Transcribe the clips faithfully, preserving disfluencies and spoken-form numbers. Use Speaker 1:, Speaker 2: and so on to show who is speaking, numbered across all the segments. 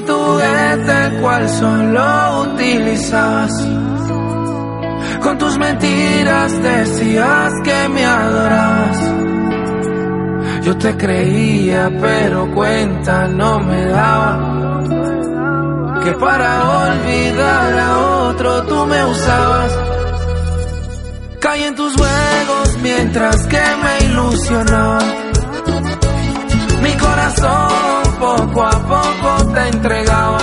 Speaker 1: Fui tu juguete, el cual solo utilizabas. Con tus mentiras decías que me adorabas. Yo te creía, pero cuenta no me daba que para olvidar a otro tú me usabas. Caí en tus juegos mientras que me ilusionaba. Mi corazón poco a poco te entregaba.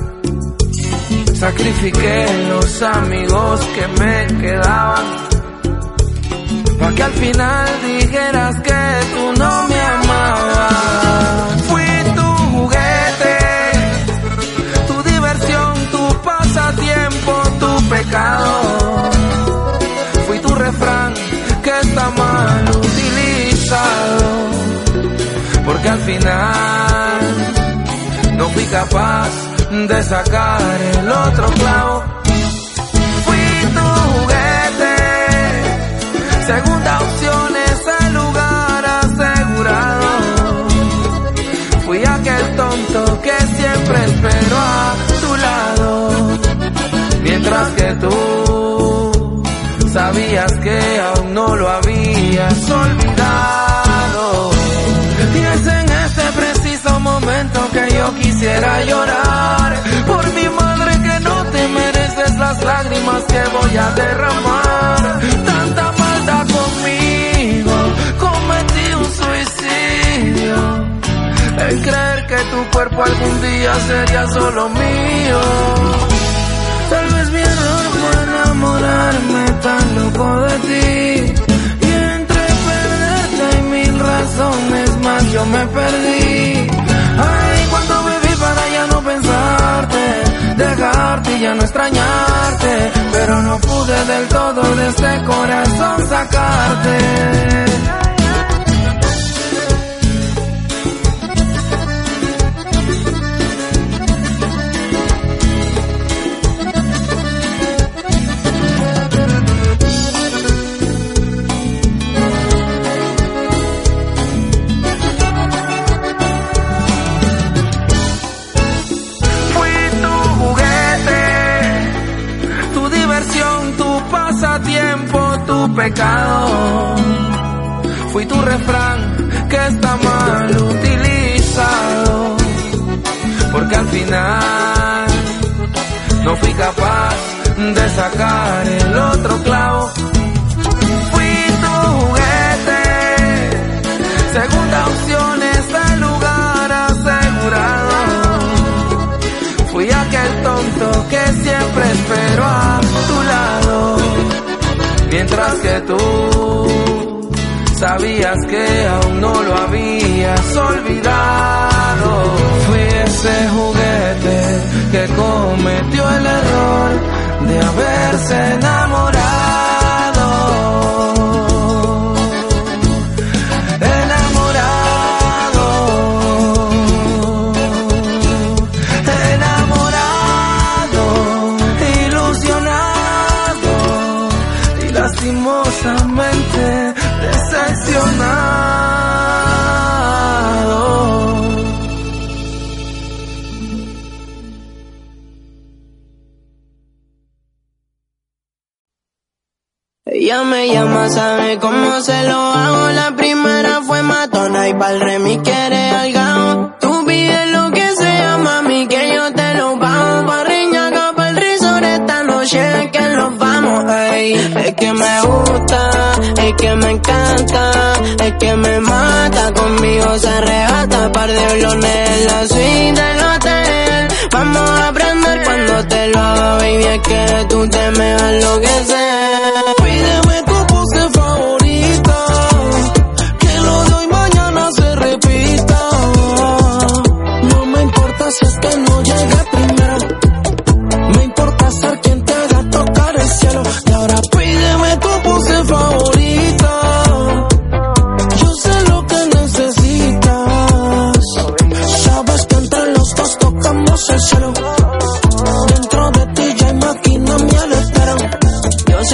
Speaker 1: Sacrifiqué los amigos que me quedaban, pa' que al final dijeras que tú no me amabas. Fui tu juguete, tu diversión, tu pasatiempo, tu pecado. Fui tu refrán que está mal utilizado, porque al final no fui capaz de sacar el otro clavo. Fui tu juguete, segunda opción, ese lugar asegurado. Fui aquel tonto que siempre esperó a tu lado, mientras que tú sabías que aún no lo habías olvidado. Y es en este preciso momento que yo quisiera llorar por mi madre, que no te mereces las lágrimas que voy a derramar. Tanta maldad conmigo, cometí un suicidio, el creer que tu cuerpo algún día sería solo mío. Tal vez mi error fue enamorarme tan loco de ti, y entre perderte y mil razones más yo me perdí. Ay, cuánto viví para ya no pensarte, dejarte y ya no extrañarte, pero no pude del todo de este corazón sacarte. Pecado. Fui tu refrán que está mal utilizado, porque al final no fui capaz de sacar el otro clavo. Fui tu juguete, segunda opción, ese lugar asegurado. Fui aquel tonto que siempre esperó a tu lado, mientras que tú sabías que aún no lo habías olvidado. Fui ese juguete que cometió el error de haberse enamorado. Enamorado, enamorado, ilusionado y lastimosamente decepcionado.
Speaker 2: Ella me llama, sabe cómo se lo hago. La primera fue matona y pa'l remix quiere algao. Tú pides lo que sea, mami, que yo te lo pago. Pa' riñaca, pa'l resort esta noche es que nos vamos, ey. Es que me gusta, es que me encanta, es que me mata. Conmigo se arrebata, par de blones en la suite del hotel. Vamos a aprender cuando te lo haga, baby, es que tú te me vas a enloquecer. Pídeme tu pose favorita, que lo de hoy mañana se repita. No me importa si es que no llegue primero, me importa ser quien te haga tocar el cielo. Y ahora pídeme tu pose favorita, yo sé lo que necesitas. Sabes que entre los dos tocamos el cielo. Dentro de ti ya hay máquina, mi aletero. Yo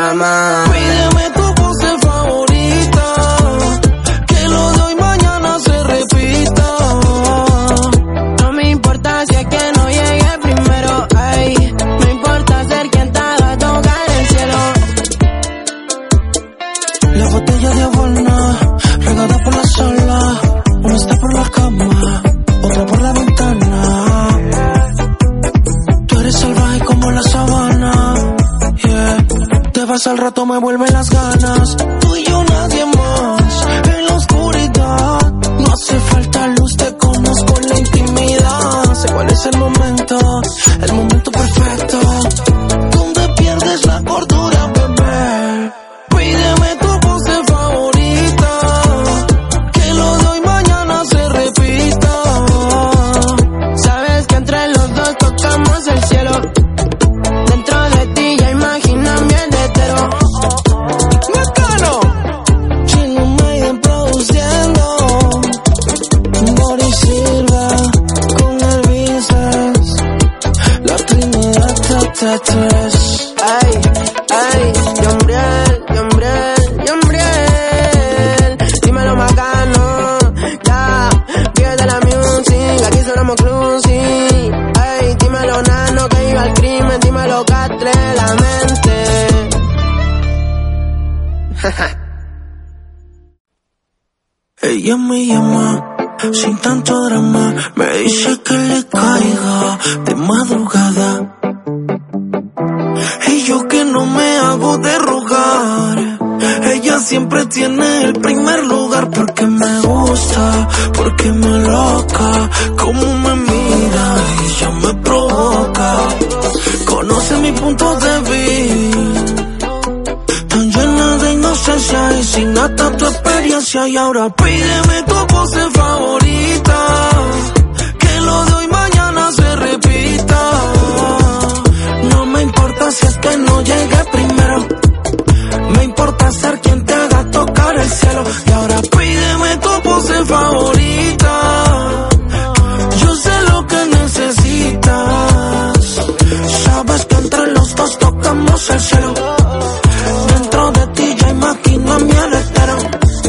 Speaker 2: cama.
Speaker 1: Pídeme tu pose favorita, que lo de hoy mañana se repita.
Speaker 2: No me importa si es que no llegue primero, ay, me importa ser quien te haga tocar el cielo.
Speaker 1: La botella de Habana, regada por la sala, una está por la cama, otra por la ventana. Tú eres salvaje como la sabana, yeah. Te vas al rato, me vuelven las ganas. Tú y yo, nadie más, en la oscuridad. No hace falta luz, te conozco en la intimidad. Sé cuál es el momento, el momento perfecto, donde pierdes la cordura, bebé. Pídeme tu pose favorita, que lo de hoy mañana se repita.
Speaker 2: Sabes que entre los dos tocamos el cielo. Dentro de ti ya imagino mi heredero.
Speaker 1: ¡Bacano! Chino Maiden produciendo, Boris Silva con el Vinces, la Trinidad Tata tres.
Speaker 2: Ay, ay, Yombriel, Yombriel, Yombriel. Dímelo bacano, ya, pierde la music, aquí sonamos clumsy. Ay, dímelo nano, que iba al crimen, dímelo catre la mente.
Speaker 1: Ella me llama sin tanto drama, me dice que le caiga de madrugada. Y yo que no me hago de rogar, ella siempre tiene el primer lugar. Porque me gusta, porque me loca, como me mira, ella me provoca. Conoce mi punto débil, tan llena de inocencia y sin nada tu experiencia. Y ahora pídeme tu pose favorita, que lo de hoy mañana se repita. No me importa si es que no llegue primero, me importa ser quien te haga tocar el cielo. Y ahora pídeme tu pose favorita, yo sé lo que necesitas. Sabes que entre los dos tocamos el cielo. Dentro de ti ya imagino a mi heredero.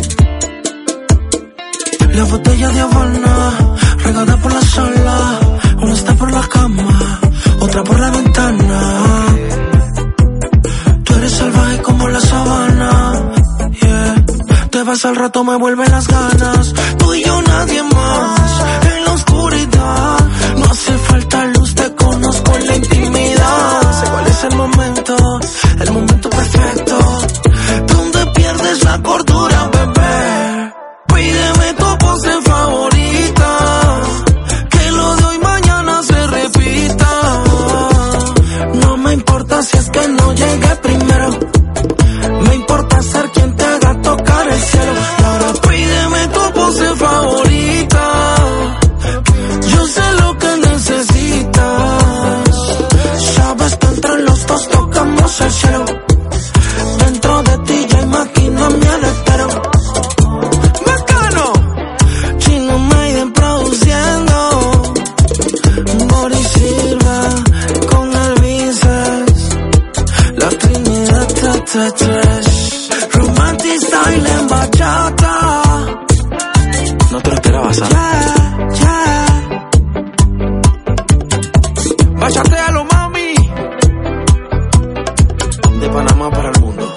Speaker 1: La botella de Habana, regada por la sala, una está por la cama, otra por la ventana. Tú eres salvaje como la sabana, yeah. Te vas al rato, me vuelven las ganas. Tú y yo, nadie más, en la oscuridad. No hace falta luz, te conozco en la intimidad. Sé cuál es el momento, el momento perfecto, donde pierdes la cordura, bebé. Pídeme tu pose favorita, que lo de hoy mañana se repita. No me importa si es que no llegue primero, me importa ser quien te haga tocar el cielo. Y ahora pídeme tu pose favorita, yo sé lo que necesitas. Sabes que entre los dos tocamos el cielo. Dentro de ti ya imagino a mi heredero. ¡Bacano! Chino Maiden produciendo, Boris Silva con el Vinces, la Trinidad Tata tres. Romantic style en bachata, no te lo esperabas, ¿ah? Yeah, yeah. Bachatealo, mami, de Panamá para el mundo.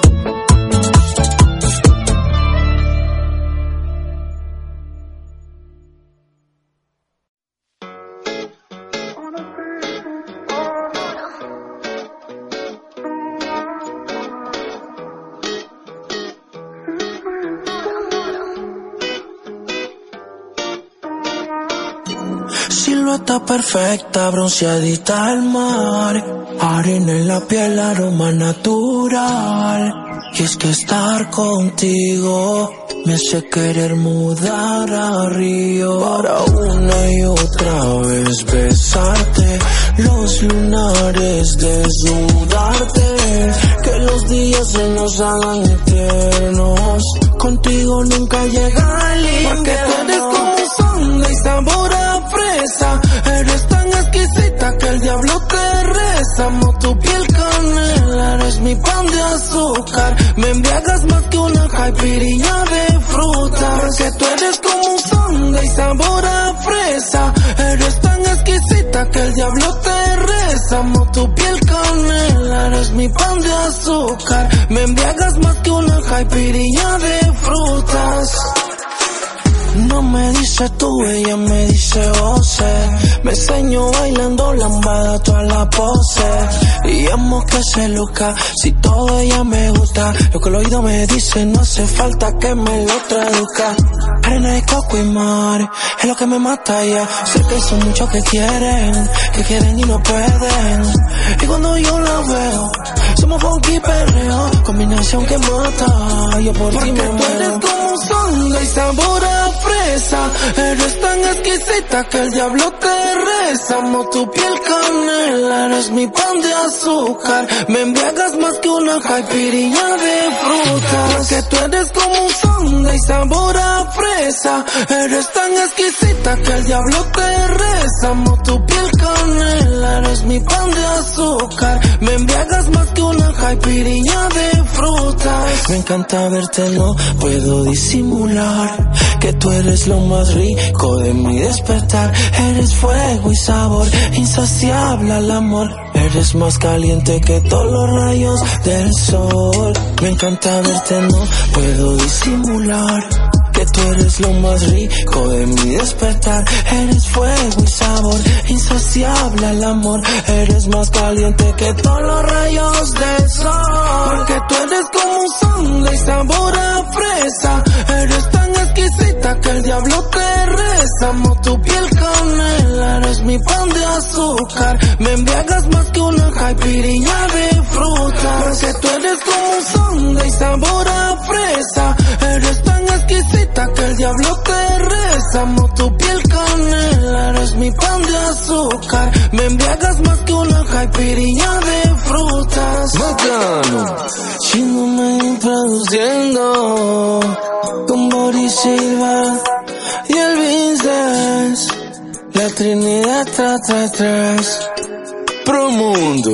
Speaker 1: Silueta perfecta, bronceadita al mar, arena en la piel, aroma natural. Y es que estar contigo me hace querer mudar a Río, para una y otra vez besarte, los lunares desnudarte, que los días se nos hagan eternos. Contigo nunca llega el invierno, porque tú eres como sonda y sabor a fresa. Eres tan exquisita que el diablo te reza. Amo tu piel canela, eres mi pan de azúcar.
Speaker 2: Me embriagas más que una caipirinha de frutas. Porque tú eres como un sundae y sabor a fresa. Eres tan exquisita que el diablo te reza. Amo tu piel canela, eres mi pan de azúcar. Me embriagas más que una caipirinha de frutas. No me dice tú, ella me dice vos. Me enseñó bailando lambada toda la pose. Y amo que se loca, si todo ella me gusta. Lo que el oído me dice, no hace falta que me lo traduzca. Arena de coco y mar, es lo que me mata ya. Sé que son muchos que quieren, que quieren y no pueden. Y cuando yo la veo, somos funky perreo, combinación que mata. Yo por ti me muero. Porque tú eres como un sundae y sabor a fresa. Eres tan exquisita que el diablo te reza. Amo tu piel canela, eres mi pan de azúcar. Me embriagas más que una caipirinha de frutas. Porque tú eres como un sundae y sabor a fresa. Eres tan exquisita que el diablo te reza. Amo tu piel canela, eres mi pan de azúcar. Me embriagas más que una caipirinha de frutas. Me encanta verte, no puedo disimular que tú eres lo más rico de mi despertar. Eres fuego y sabor, insaciable al amor. Eres más caliente que todos los rayos del sol. Me encanta verte, no puedo disimular que tú eres lo más rico de mi despertar. Eres fuego y sabor, insaciable al amor. Eres más caliente que todos los rayos del sol. Porque tú eres como un sundae y sabor a fresa. Eres tan exquisita que el diablo te reza. Amo tu piel canela, eres mi pan de azúcar. Me embriagas más que una caipirinha de frutas. Porque tú eres como un sundae y sabor a fresa. Eres tan exquisita que el diablo te reza. Amo tu piel canela, eres mi pan de azúcar. Me embriagas más que una caipirinha de frutas.
Speaker 1: Bacano.
Speaker 2: Chingándome produciendo con Boris Silva y el Vinces. La Trinidad tras tras tras.
Speaker 1: Promundo.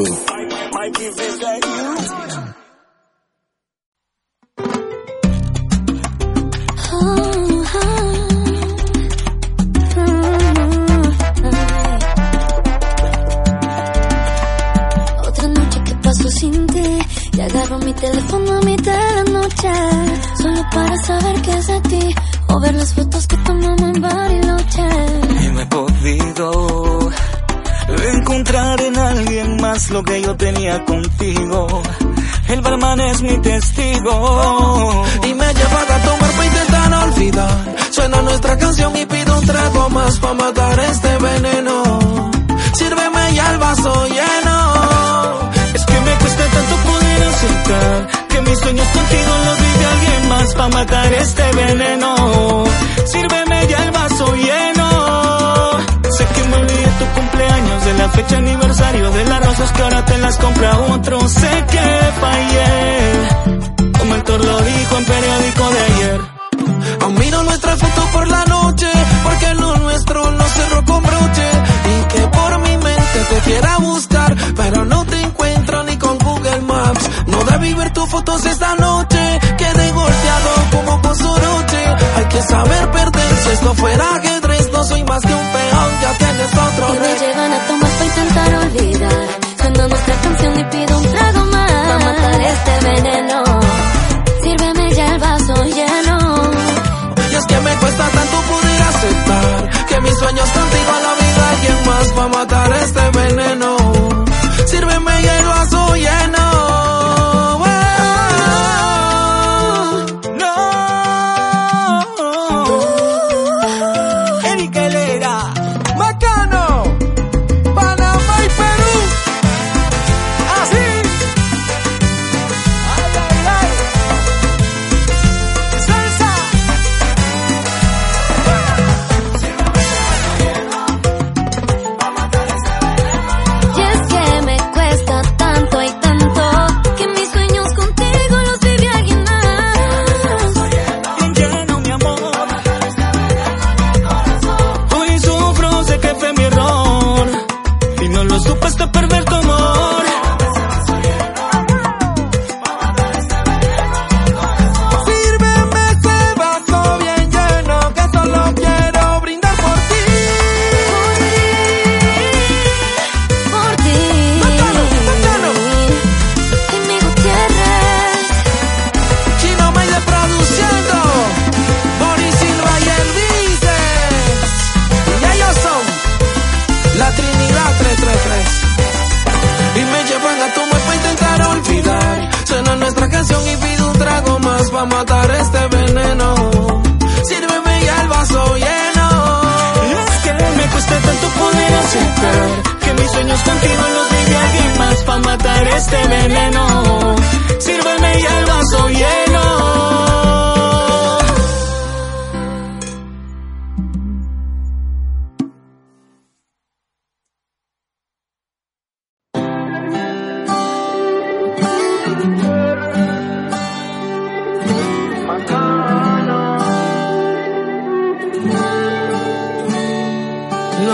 Speaker 3: Otra noche que paso sin ti y agarro mi teléfono a mitad de la noche, solo para saber qué es de ti o ver las fotos que tomamos en Bariloche.
Speaker 4: Y no he podido encontrar en alguien más lo que yo tenía contigo. El barman es mi testigo
Speaker 2: y me lleva a tomar para intentar olvidar. Suena nuestra canción y pido un trago más para matar este veneno. Sírveme ya el vaso lleno.
Speaker 4: Es que me cuesta tanto poder aceptar que mis sueños contigo los vive alguien más para matar este veneno. Sírveme ya el vaso lleno. Sé que me olvidé tu cumpleaños, de la fecha aniversario, de las rosas que ahora te las compra otro. Sé que fallé, como el Thor lo dijo en periódico de ayer.
Speaker 2: Aún miro nuestra foto por la noche, porque lo nuestro lo cerró con broche. Y que por mi mente te quiera buscar, pero no te encuentro ni con Google Maps. No debí ver tus fotos esta noche, quedé golpeado como con Soroche. Hay que saber perder, si esto fuera ajedrez, no soy más que un peón, ya tienes otro
Speaker 3: Y
Speaker 2: rey.
Speaker 3: me llevan a tomar para intentar olvidar. Suena nuestra canción y pido un trago más para matar este veneno. Sírveme ya el vaso lleno.
Speaker 2: Y es que me cuesta tanto poder aceptar que mis sueños contigo a la vida alguien más para matar este veneno. Sírveme ya el vaso lleno.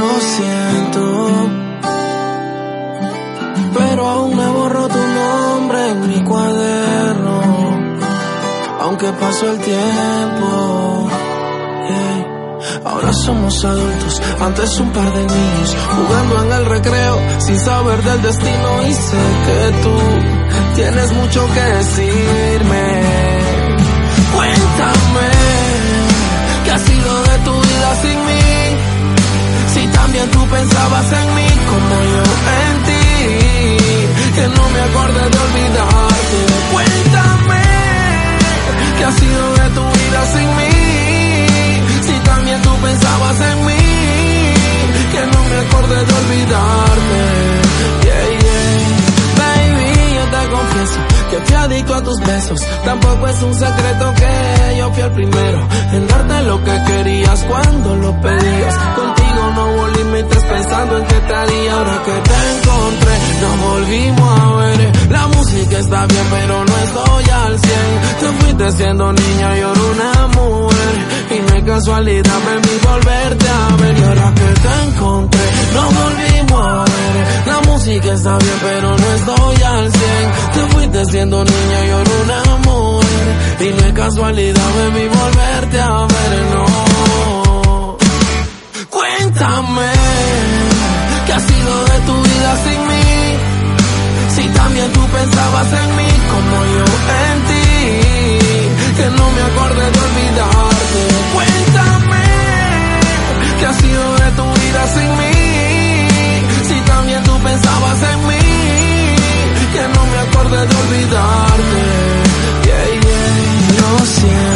Speaker 1: lo siento, pero aún me borro tu nombre en mi cuaderno, aunque pasó el tiempo. Yeah. Ahora somos adultos, antes un par de niños, jugando en el recreo, sin saber del destino. Y sé que tú tienes mucho que decirme. Cuéntame, ¿qué ha sido de tu vida sin mí? Si también tú pensabas en mí como yo en ti, que no me acordé de olvidarte. Cuéntame, ¿qué ha sido de tu vida sin mí? Si también tú pensabas en mí, que no me acordé de olvidarte. Yeah, yeah. Baby, yo te confieso que fui adicto a tus besos. Tampoco es un secreto que yo fui el primero en darte lo que querías cuando lo pedías. Contigo no hubo límites pensando en qué te haría. Ahora que te encontré, nos volvimos a ver. La música está bien, pero no estoy al cien. Te fuiste siendo niña y ahora una mujer, y no hay casualidad en mí volverte a ver. Y ahora que te encontré, nos volvimos a ver. La música está bien, pero no estoy al cien. Te fuiste siendo niña y ahora una mujer, y no hay casualidad en mí volverte a ver, no. Cuéntame, ¿qué ha sido de tu vida sin mí? Si también tú pensabas en mí como yo en ti, que no me acordé de olvidarte. Cuéntame, ¿qué ha sido de tu vida sin mí? Si también tú pensabas en mí, que no me acordé de olvidarte. Yeah, yeah. Lo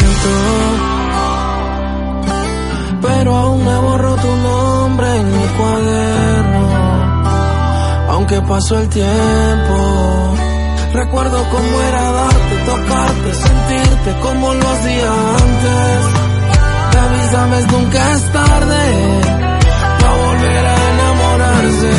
Speaker 1: siento, pero aún me borro tu nombre en mi cuaderno, aunque pasó el tiempo. Recuerdo cómo era darte, tocarte, sentirte como lo hacía antes. Baby, sabes, nunca es tarde para volver a enamorarse.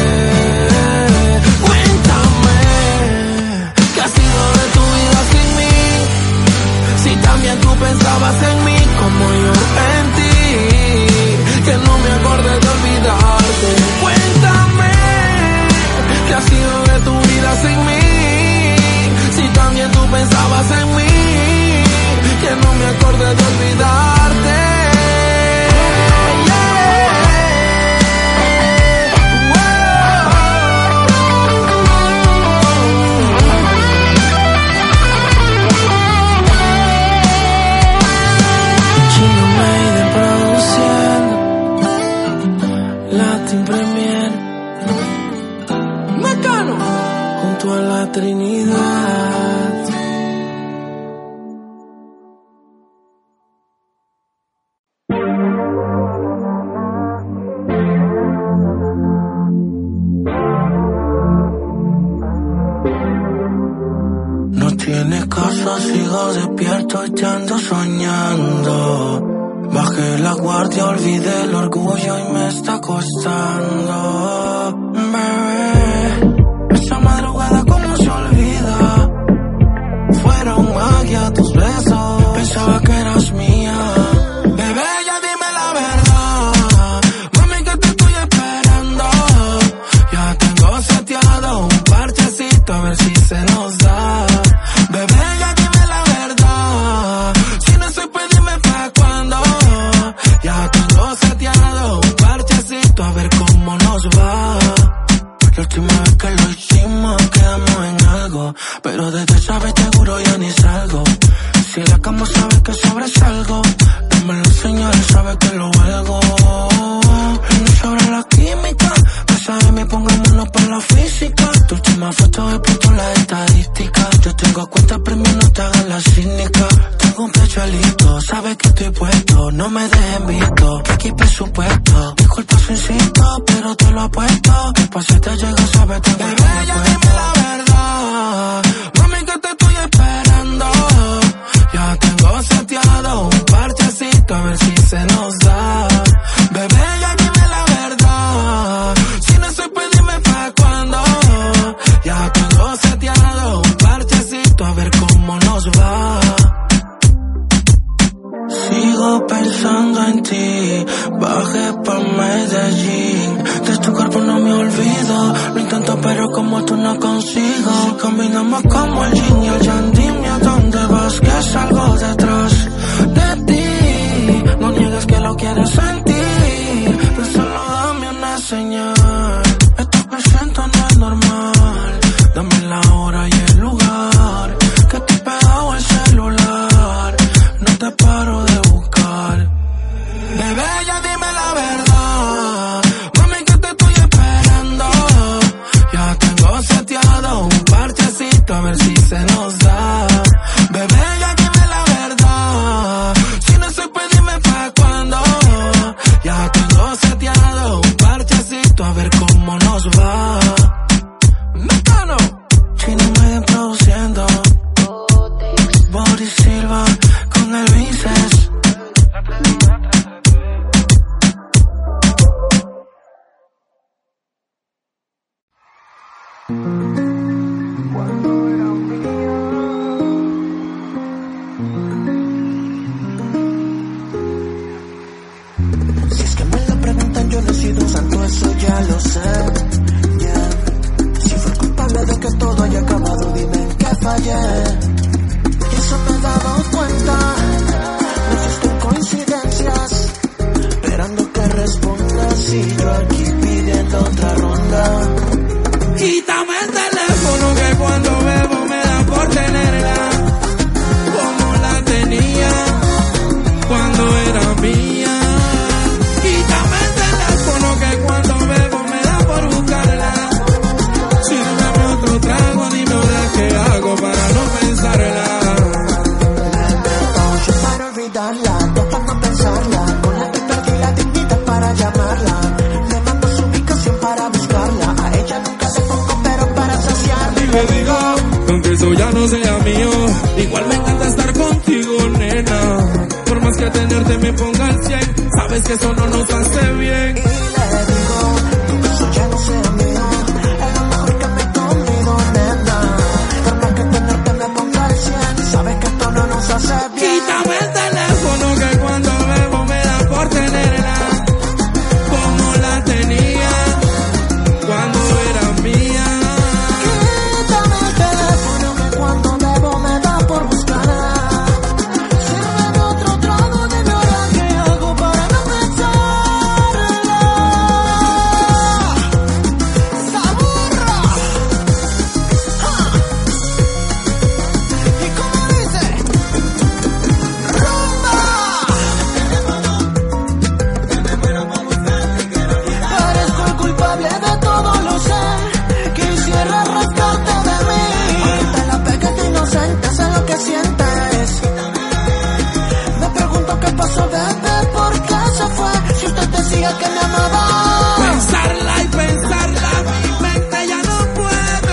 Speaker 1: Cuéntame, ¿qué ha sido de tu vida sin mí? Si también tú pensabas en mí como yo en ti, que no me acordé de olvidarte. Cuéntame, ¿qué ha sido de tu vida sin mí? Si también tú pensabas en mí, que no me acordé de olvidarte. Chino Maiden produciendo, Latin Premier, Mecano, junto a la Trinidad. No tiene casa, sigo despierto y te ando soñando. Bajé la guardia, olvidé el orgullo y me está costando. Bebé, esa madrugada como se olvida. Fueron magia tus besos, pensaba que eras mía. Bebé, ya dime la verdad, mami, que te estoy esperando. Ya tengo seteado un parchecito a ver si se nos da. Bebé, ya dime la verdad, si no soy pues dime pa' cuándo. Ya tengo seteado un parchecito a ver cómo nos va. La última vez que lo hicimos quedamos en algo, pero desde esa vez seguro ya ni salgo. Si la cama sabe que sobresalgo, dame las señales, sabe que lo valgo. No sobra la química, pasa de mí, pongámonos por la física. Tu última foto es puto la estadística. Yo tengo cuenta premium, no te hagas la cínica. Tengo un pecho alito, sabes que estoy puesto. No me dejen visto, que aquí presupuesto. Disculpa su insisto, pero te lo apuesto. Que pa' si te llega, sabes, tengo el
Speaker 5: Bebé, ya dime la verdad, mami, que te estoy esperando. Ya tengo seteado un parchecito a ver si se nos da. Bebé, ya dime la verdad, si no soy pues dime pa' cuándo. Ya tengo seteado un parchecito a ver cómo nos va.
Speaker 1: Sigo pensando en ti, bajé pa' Medellín.
Speaker 5: Somos como el yin y el yang, dime a dónde vas, que salgo detrás de ti. No niegues que lo quieres sentir, pero solo dame una señal. Estar presente no es normal, dame la hora y el lugar, que estoy pegado al celular, no te paro de buscar. Bebé, ya dime la verdad, mami, que te estoy esperando. Ya tengo seteado un parchecito a ver si se nos da. Bebé, ya dime la verdad, si no se puede dime pa' cuándo. Ya tengo seteado un parchecito a ver cómo nos va. Mecano, Chino Media produciendo, Boris Silva con el Vices.
Speaker 6: Si es que me lo preguntan, yo no he sido un santo, eso ya lo sé. Yeah. Si fue culpable de que todo haya acabado, dime en qué fallé. Y eso me he dado cuenta. No existen coincidencias, esperando que respondas y yo aquí pidiendo otra ronda.
Speaker 5: Quítame el teléfono que cuando bebo me da por tenerla, como la tenía cuando era mía. Quítame el teléfono que cuando bebo me da por buscarla. Sírveme otro trago, dime ahora qué hago para no pensarla.
Speaker 6: Yo para olvidarla, dos para no pensarla, con la que perdí la dignidad para llamarla. Le mando su ubicación para buscarla, a ella nunca le pongo pero para saciarla.
Speaker 5: Y le digo, aunque eso ya no sea mío, igual me encanta estar contigo, nena. Por más que tenerte me ponga al cien, sabes que eso no nos hace bien.
Speaker 6: Y le digo, aunque eso ya no sea mío, es lo mejor que me he comido, nena. Por más que tenerte me ponga al cien, sabes que esto no nos hace bien.
Speaker 5: Quítame el teléfono que cuando bebo me da por tenerla, como la tenía cuando era mía.
Speaker 6: Quítame el teléfono que cuando bebo me da por buscarla. Sírveme otro trago, dime ahora qué hago para no pensarla. ¡Esa burra! ¡Ja! ¿Y cómo dice? ¡Rumba! Parezco el culpable de todo, lo sé. Quisiera arrancarte de mí. Te la pegué de inocente, sé lo que sientes. Me pregunto qué pasó, bebé, por qué se fue. Si usted decía que me amaba.
Speaker 5: Pensarla y pensarla, mi mente ya no puede.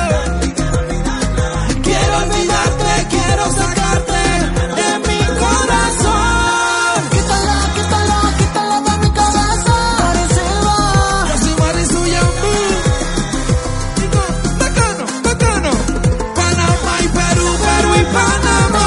Speaker 5: Quiero olvidarte, quiero sacarte de mi corazón.
Speaker 6: Quítala, quítala, quítala de mi cabeza. Parecida.
Speaker 5: Yo soy Marisu Yambú. Digo, bacano, bacano. Panamá y Perú, Perú y Panamá.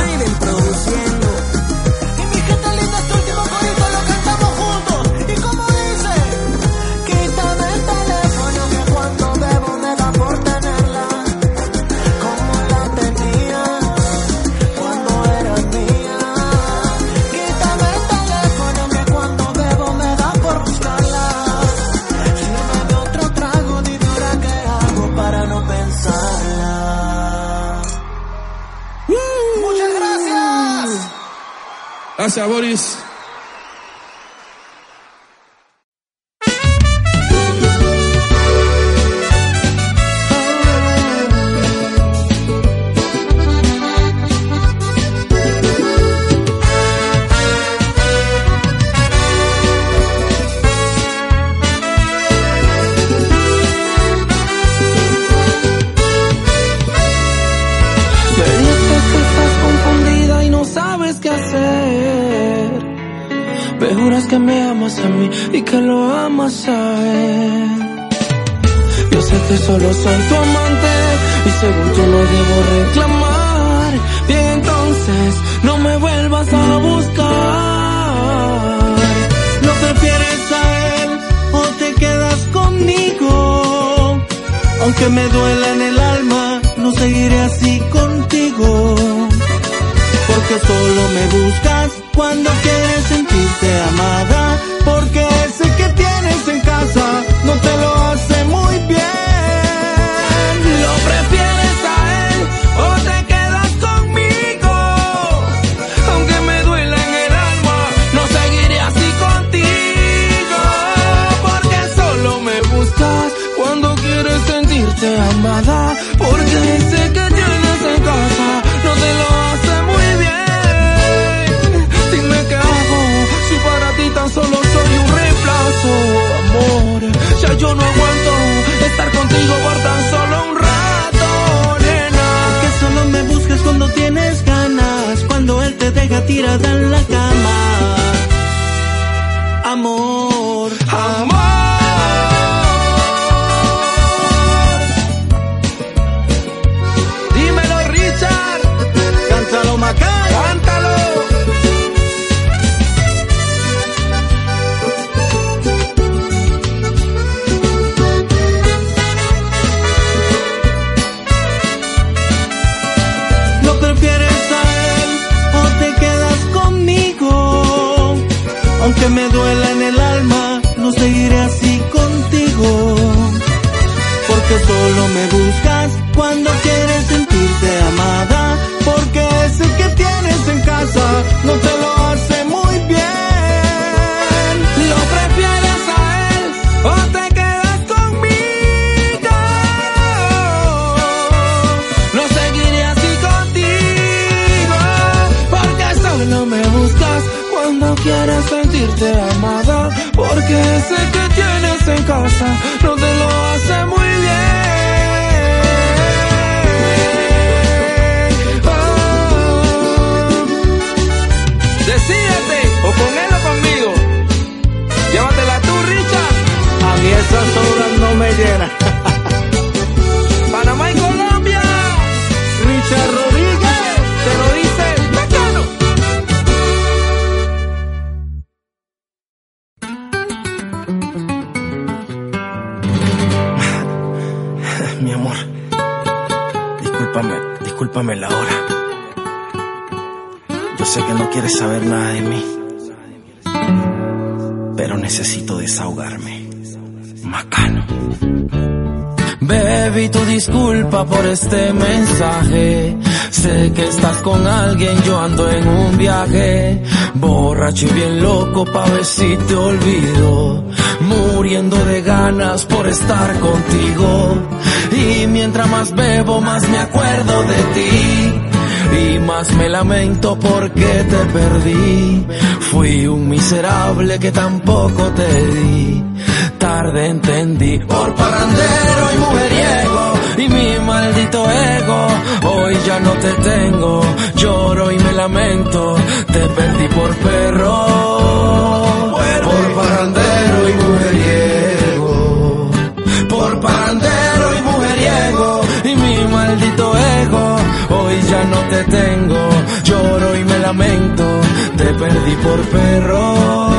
Speaker 6: Y mi gente linda, este último corito lo cantamos juntos. ¿Y cómo dice? Quítame el teléfono que cuando bebo me da por tenerla, como la tenía cuando era mía. Quítame el teléfono que cuando bebo me da por buscarla. Sírveme otro trago, dime ahora qué hago para no pensarla. Muchas gracias.
Speaker 5: Gracias, Boris.
Speaker 1: Me dices que estás confundida y no sabes qué hacer. Me juras que me amas a mí y que lo amas a él. Yo sé que solo soy tu amante y según tú no debo reclamar. Bien, entonces no me vuelvas a buscar. ¿No prefieres a él o te quedas conmigo? Aunque me duela en el alma,
Speaker 4: no seguiré así contigo. Porque solo me buscas cuando quieres sentirte amada. Porque ese que tienes en casa no te lo hace muy bien.
Speaker 1: ¿Lo prefieres a él o te quedas conmigo? Aunque me duela en el alma, no seguiré así contigo. Porque solo me buscas cuando quieres sentirte amada. Porque ese que tienes en casa no te lo hace muy bien. Dime qué hago si para ti tan solo soy un reemplazo, amor. Ya yo no aguanto estar contigo por tan solo un rato, nena.
Speaker 4: Que solo me busques cuando tienes ganas, cuando él te deja tirada en la cama. Amor,
Speaker 1: amor. Dímelo, Richard.
Speaker 4: Cántalo, Macay.
Speaker 1: Cántalo.
Speaker 4: ¿Lo prefieres a él o te quedas conmigo? Aunque me duela en el alma, no seguiré así contigo. Porque solo me buscas cuando quieres sentirte amada. Porque ese que tienes en casa no te lo hace muy bien.
Speaker 1: ¿Lo prefieres a él o te quedas conmigo? No seguiré así contigo. Porque solo me buscas cuando quieres sentirte amada. Porque ese que tienes en casa no te lo hace muy bien. Oh. Decídete, o con él o conmigo. Llévatela tú, Richard.
Speaker 4: A mí esas horas no me llenan.
Speaker 1: Panamá y Colombia.
Speaker 4: Richard Rodríguez,
Speaker 1: Te lo dice Mecano.
Speaker 7: Mi amor, discúlpame, discúlpame la hora. Yo sé que no quieres saber nada de mí, pero necesito desahogarme. Macano.
Speaker 1: Baby, tu disculpa por este mensaje. Sé que estás con alguien, yo ando en un viaje. Borracho y bien loco pa' ver si te olvido. Muriendo de ganas por estar contigo. Y mientras más bebo, más me acuerdo de ti. Y más me lamento porque te perdí. Fui un miserable que tampoco te di. Tarde entendí, por parrandero y mujeriego, y mi maldito ego, hoy ya no te tengo. Lloro y me lamento, te perdí por perro. Por parrandero y mujeriego, por parrandero y mujeriego, y mi maldito ego, hoy ya no te tengo. Lloro y me lamento, te perdí por perro.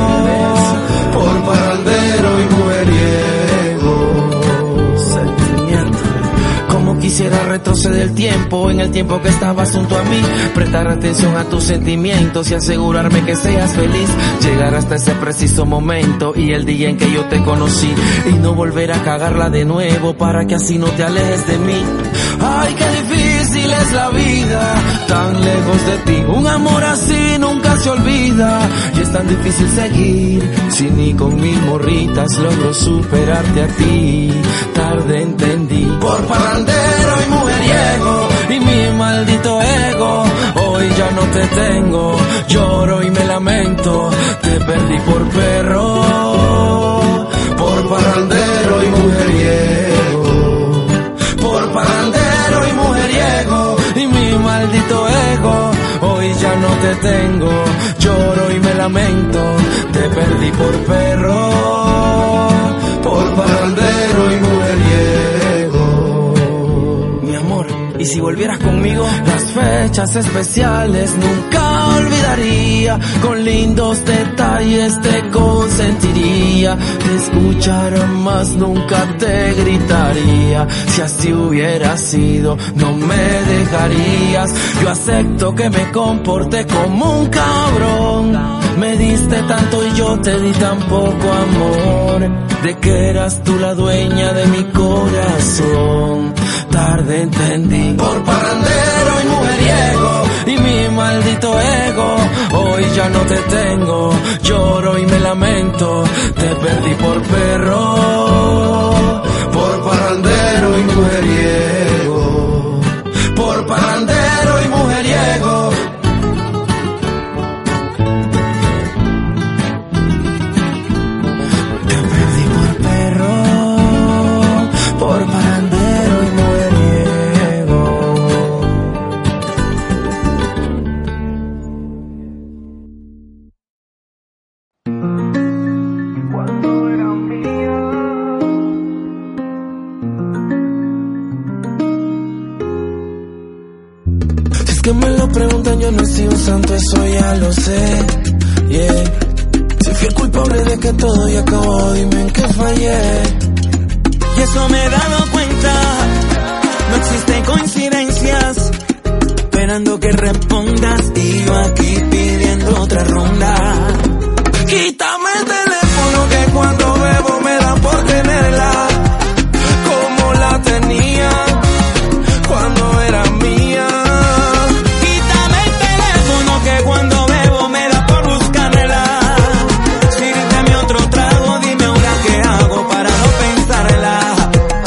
Speaker 1: Por parrandero y mujeriego. Sentimiento. Como quisiera retroceder el tiempo, en el tiempo que estabas junto a mí, prestar atención a tus sentimientos y asegurarme que seas feliz. Llegar hasta ese preciso momento y el día en que yo te conocí, y no volver a cagarla de nuevo para que así no te alejes de mí. Ay, qué difícil es la vida, tan lejos de ti. Un amor así nunca se olvida, y es tan difícil seguir si ni con mis morritas logro superarte a ti. Tarde entendí, por parrandero y mujeriego, y mi maldito ego, hoy ya no te tengo. Lloro y me lamento, te perdí por perro. Por parrandero y mujeriego, por parrandero y mujeriego, y mi maldito ego, hoy ya no te tengo. Lloro y me lamento, te perdí por perro. Por parrandero y mujeriego. Mi amor, ¿y si volvieras conmigo? Las fechas especiales nunca olvidaría, con lindos detalles te consentiría, te escuchara más nunca te gritaría, si así hubiera sido no me dejarías. Yo acepto que me comporté como un cabrón, me diste tanto y yo te di tan poco amor, de que eras tú la dueña de mi corazón. Tarde entendí, por parrandero y mujeriego, y mi maldito ego, hoy ya no te tengo, lloro y me lamento, te perdí por perro, por parrandero y mujeriego, por parrandero y mujeriego. Te perdí por perro, por parrandero y mujeriego. Que me lo preguntan, yo no soy un santo, eso ya lo sé, yeah. Si fui el culpable de que todo ya acabó, dime en qué fallé.
Speaker 4: Y eso me he dado cuenta, no existen coincidencias, esperando que respondas y yo aquí pidiendo otra ronda.
Speaker 1: Quítame el teléfono que cuando bebo me da por tenerla, como la tenía cuando era mía.
Speaker 4: Que cuando bebo me da por buscarla. Sírveme otro trago, dime ahora qué hago para no pensarla.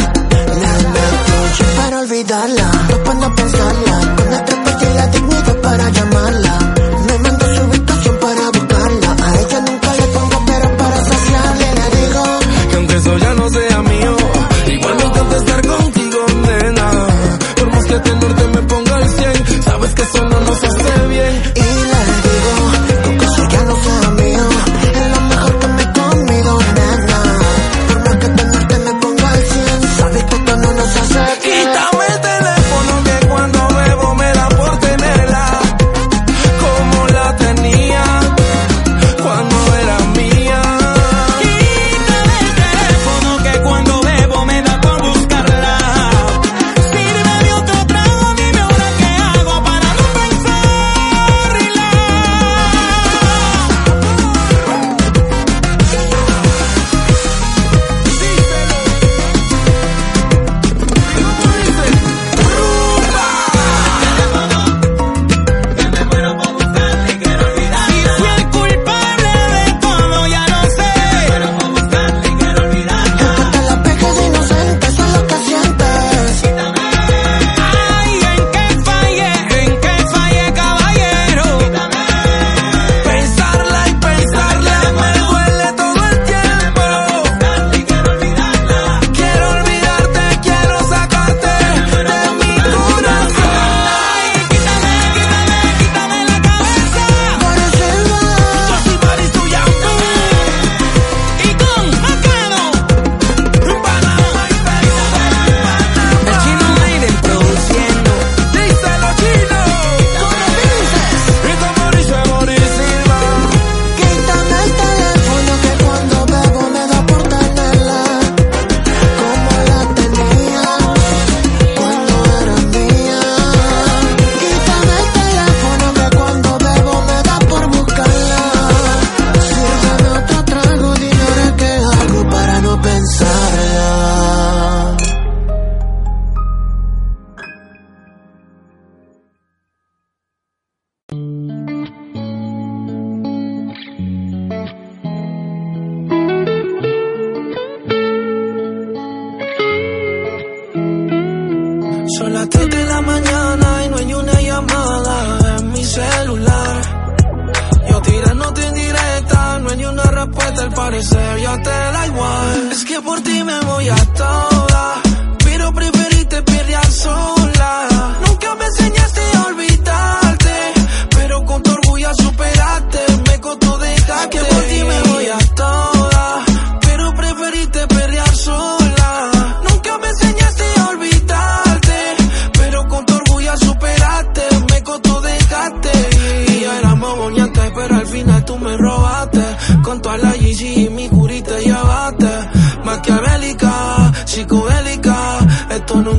Speaker 6: Para olvidarla, no para no pensarla, con la trapilla y la dignidad para llamarla. Me mando su ubicación para buscarla, a ella nunca le pongo pero para saciarle le digo
Speaker 1: que aunque eso ya no sea mío, igual me encanta estar contigo, nena. Por más que tenerte me ponga al cien, sabes que eso no nos hace bien.
Speaker 6: y le digo que aunque eso ya no sea mío, es lo mejor que me he comido, nena. Por más que tenerte me ponga al cien, sabes que esto no nos hace bien.
Speaker 1: Quítame el teléfono que cuando bebo me da por tenerla, como la tenía cuando era mía.
Speaker 4: Quítame el teléfono que cuando bebo me da por buscarla. Sírveme otro trago, dime ahora qué hago para no pensarla. Si fui el culpable de todo, ya no sé.
Speaker 6: Hasta las pegas inocentes son lo que sientes.
Speaker 4: Ay, ¿en qué fallé? ¿En qué fallé, caballero?
Speaker 1: Pensarla y pensarla me duele todo el tiempo. Quiero olvidarte, quiero sacarte de mi corazón.
Speaker 4: Ay, quítame, quítame, quítame la cabeza.
Speaker 6: Por encima,
Speaker 1: Yo soy Maris, tú ya tú.
Speaker 4: Y con Macano, el Chino Maiden produciendo.
Speaker 1: Díselo, chino. Y con Mauricio Morisima.
Speaker 6: quítame el teléfono que cuando bebo me da por tenerla, como la tenía cuando era mía. Quítame el teléfono que cuando bebo me da por buscarla. Sírveme otro trago, dime ahora qué hago para no pensarla.
Speaker 1: Son las tres de la mañana y no hay una llamada en mi celular. Yo tirándote en directa, no hay ni una respuesta, al parecer ya te da igual. Es que por ti me voy a todas, pero preferiste perrear sola. Nunca me enseñaste a olvidarte, pero con tu orgullo superaste. Me costó dejarte. Es que por ti me voy a todas, pero preferiste perrear sola. Nunca me enseñaste a olvidarte, pero con tu orgullo superaste. Me costó dejarte y yo era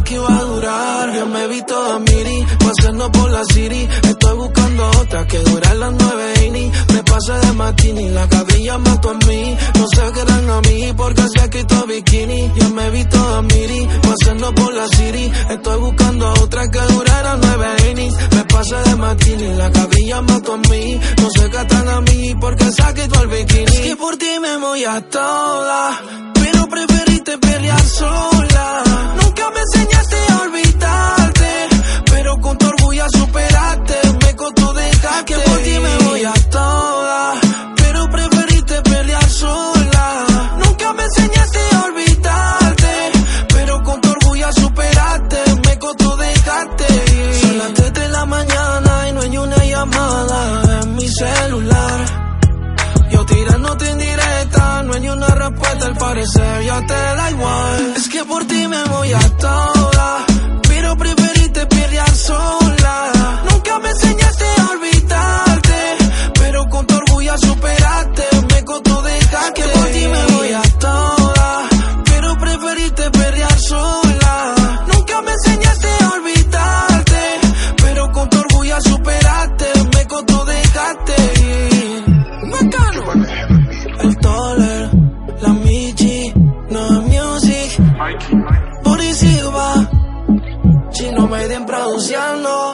Speaker 5: que iba a durar. Ya me vi toda miri, paseando por la city. Estoy buscando otra que dura las nueve y ni me pase de martini. La cabrilla mató a mí, no se quedan a mí porque se ha quitado bikini. Ya me vi toda miri, paseando por la city. Estoy buscando otra que durara nueve y ni me pase de martini. La cabrilla mató a mí, no se quedan a mí porque se ha quitado el bikini. Es que por ti me voy a toda, pero preferiste pelear sola. Nunca me enseñaste a olvidarte, pero con tu orgullo superaste. Me costó dejarte. Que por ti me voy a toda, pero preferiste pelear sola. Nunca me enseñaste a olvidarte, pero con tu orgullo superaste. Me costó dejarte. Son las tres de la mañana y no hay una llamada en mi celular. Yo tirándote en directa, no hay una respuesta, al parecer ya te da igual. Es que por ti me voy a toda, pero preferiste pelear sola. Nunca me enseñaste a olvidarte, pero con tu orgullo superaste. Me costó dejarte. Que por ti me voy a toda, pero preferiste pelear sola. Nunca me enseñaste a olvidarte, pero con tu orgullo superaste. Me costó dejarte. Bacano. El Toller, la Michi, no music. Por y Silva, Chino Maiden produciendo.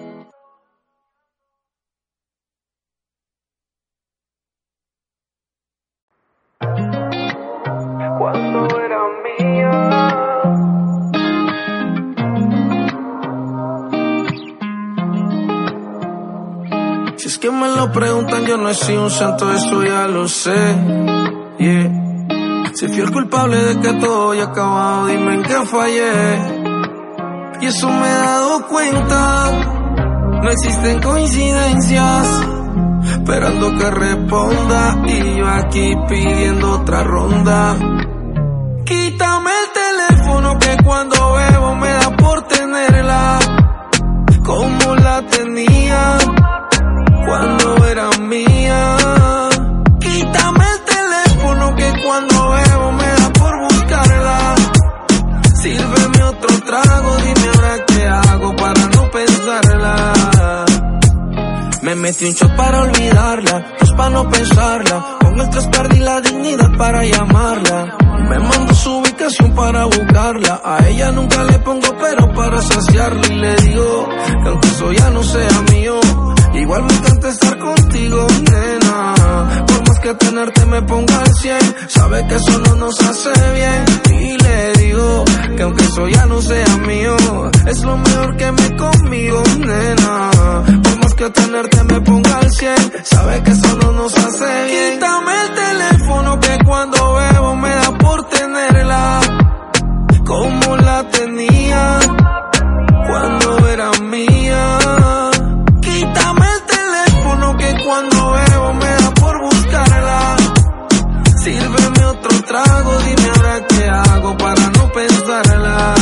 Speaker 1: Cuando era mía.
Speaker 5: Si es que me lo preguntan, yo no he sido un santo, eso ya lo sé. Yeah. Si fui el culpable de que todo haya acabado, dime en qué fallé. Y eso me he dado cuenta, no existen coincidencias. Esperando que responda y yo aquí pidiendo otra ronda. Quítame el teléfono que cuando bebo me da por tenerla como la tenía cuando era mía. Quítame el teléfono que cuando bebo me da por buscarla. Sírveme otro trago, dime ahora qué hago para no pensarla. Me metí un shot para olvidarla, dos para no pensarla. Con el tres perdí la dignidad para llamarla. Me mando su ubicación para buscarla. A ella nunca le pongo pero para saciarla. Y le digo que aunque eso ya no sea mío, igual me encanta estar contigo, nena. Por más que tenerte me ponga al cien, sabe que eso no nos hace bien. Y le digo que aunque eso ya no sea mío, es lo mejor que me conmigo, nena. Por más que tenerte me ponga al cien, sabe que eso no nos hace bien. Quítame el teléfono que cuando bebo me da por tenerla como la tenía cuando era mía. Quítame el teléfono que cuando bebo me da por buscarla. Sírveme otro trago, dime ahora qué hago para no pensarla.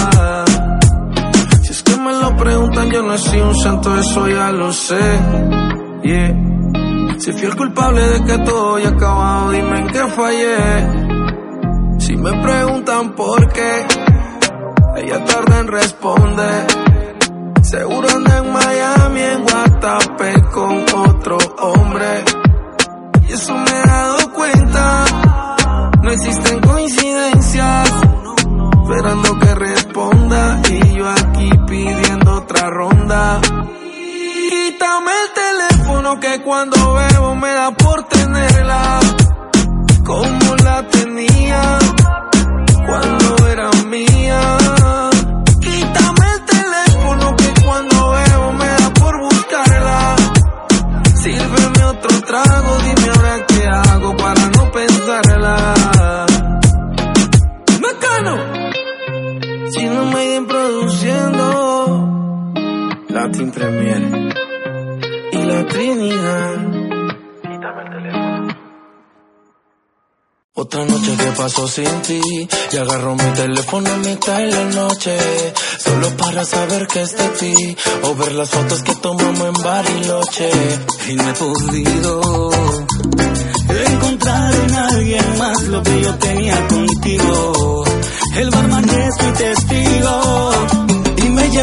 Speaker 5: Si es que me lo preguntan, yo no he sido un santo, eso ya lo sé. Yeah. Si fui el culpable de que todo haya acabado, dime en qué fallé. Si me preguntan por qué, ella tarda en responder. Seguro anda en Miami, en Guatapé con otro hombre. Y eso me he dado cuenta, no existen coincidencias. Esperando que responda y yo aquí pidiendo otra ronda. Quítame el teléfono que cuando bebo me da por tenerla como la tenía cuando era mía. Quítame el teléfono que cuando bebo me da por buscarla. Sírveme otro trago, dime ahora qué hago para no pensarla. Bacano. Chino Maiden produciendo, Latin Premier y la Trinidad.
Speaker 1: Quítame el teléfono.
Speaker 5: Otra noche que pasó sin ti, y agarro mi teléfono a mitad de la noche, solo para saber que es de ti, o ver las fotos que tomamos en Bariloche.
Speaker 4: Y no he podido encontrar en alguien más lo que yo tenía contigo. El barman es mi testigo.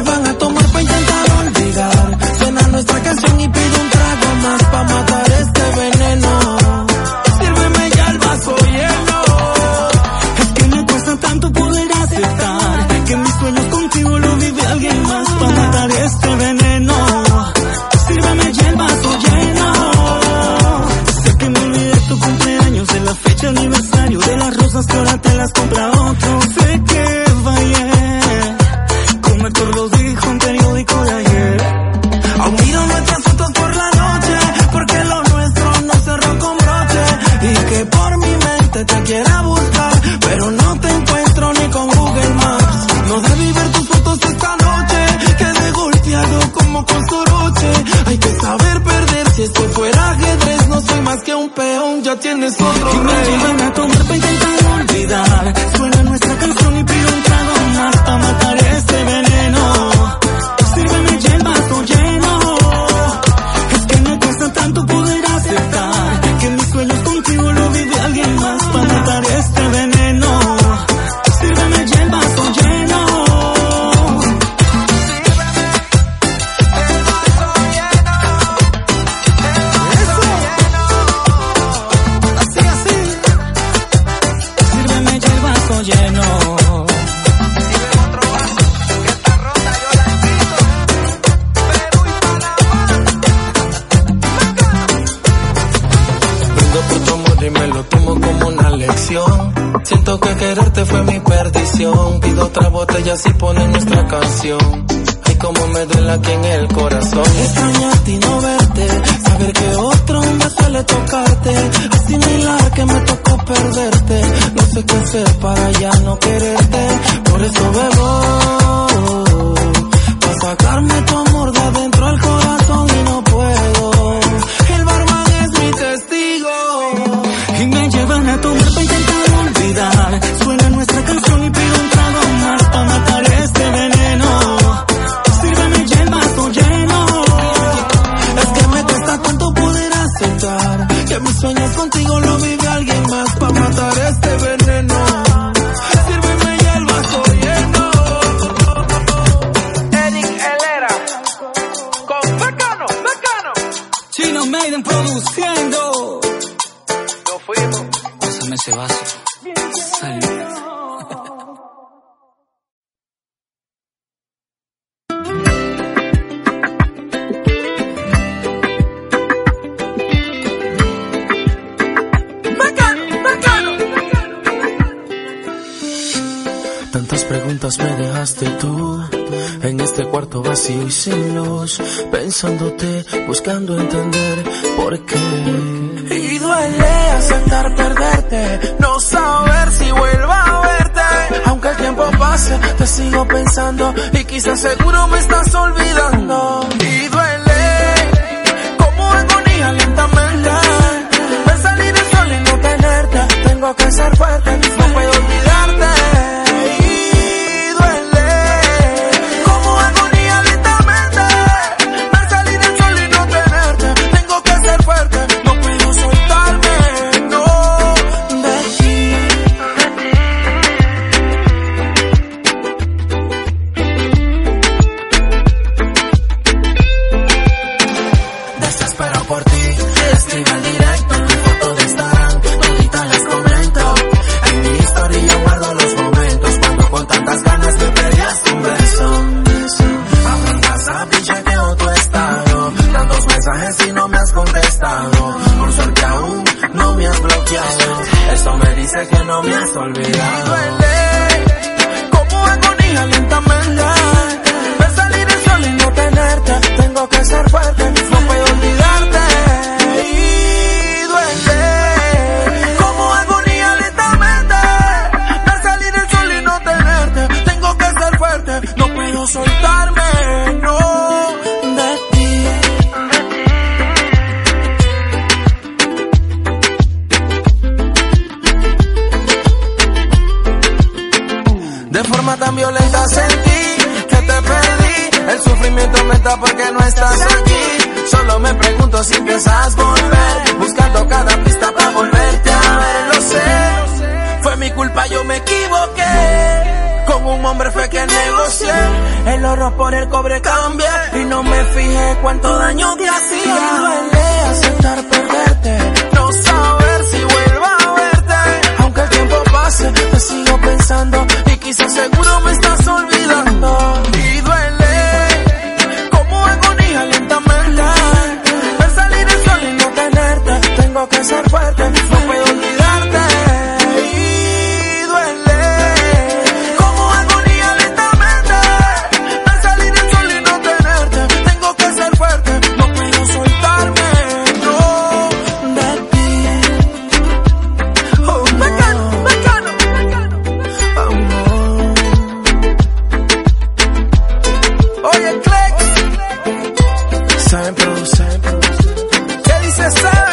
Speaker 5: llevan a tomar pa' intentar olvidar. Suena nuestra canción y pido un trago más pa' matar este veneno. Sírveme ya el vaso lleno.
Speaker 4: Es que me cuesta tanto poder aceptar que mis sueños contigo lo vive alguien más pa' matar este veneno. Sírveme ya el vaso lleno. Sé que me olvidé tu cumpleaños, de la fecha aniversario, de las rosas que ahora te las compra otro. Sé que fallé, como Héctor lo dijo en periódico de ayer.
Speaker 5: Aún miro nuestras fotos por la noche, porque lo nuestro no cerró con broche. Y que por mi mente te quiera buscar, pero no te encuentro ni con Google Maps. No debí ver tus fotos esta noche, quedé golpeado como con soroche. Hay que saber perder, si esto fuera ajedrez, no soy más que un peón, ya tienes otro
Speaker 4: Y me
Speaker 5: rey.
Speaker 4: llevan a tomar pa' intentar olvidar. Suena nuestra canción y pido un trago más pa' matar este veneno. Sírveme ya el vaso lleno. Es que me cuesta tanto poder aceptar que mis sueños contigo lo vive alguien más pa' matar este veneno. Sírveme ya el vaso lleno.
Speaker 5: Así, así.
Speaker 4: Sírveme ya el vaso lleno.
Speaker 5: Brindo por tu amor y me lo tomo como una lección. Siento que quererte fue mi perdición. Pido otra botella si ponen nuestra canción. Ay, como me duele aquí en el corazón. Extrañarte y no verte, saber que otro me suele tocarte, asimilar que me tocó perderte. No sé qué hacer para ya no quererte. Por eso bebo, para sacarme tu amor de adentro del corazón y no puedo. El barman es mi testigo.
Speaker 4: Y me llevan a tomar pa' intentar olvidar. Suena nuestra canción y pido un trago más pa' matar este veneno. Sírveme ya el vaso lleno.
Speaker 5: Es que me cuesta tanto poder aceptar que mis sueños contigo lo vive alguien más pa' matar este veneno. Sírveme ya el vaso lleno.
Speaker 1: Eric Helera con Bacano, Bacano.
Speaker 4: Chino Maiden produciendo.
Speaker 1: Nos fuimos.
Speaker 4: Pásame ese vaso. Salud.
Speaker 1: Bacano, Bacano.
Speaker 5: Tantas preguntas me dejaste tú en este cuarto vacío y sin luz, pensándote, buscando entender por qué. Y duele aceptar perderte, no saber si vuelvo a verte. Aunque el tiempo pase, te sigo pensando y quizás seguro me estás olvidando. Y duele como agonía lentamente ver salir el sol y no tenerte. Tengo que ser fuerte, no puedo olvidarte.
Speaker 1: siempre fue que negocié. El oro por el cobre cambié y no me fijé cuánto daño te hacía. Y duele aceptar perderte, no saber si vuelvo a verte. Aunque el tiempo pase, te sigo pensando y quizás seguro me estás olvidando. Y duele como agonía lentamente ver salir el sol y no tenerte. Tengo que ser fuerte, no puedo olvidarte. Y duele como agonía lentamente ver salir el sol y no tenerte. Tengo que ser fuerte, no puedo soltarme, no, de ti. Oh, bacano, bacano, amor. Oye, Clex, saben producir. ¿Qué dice saben?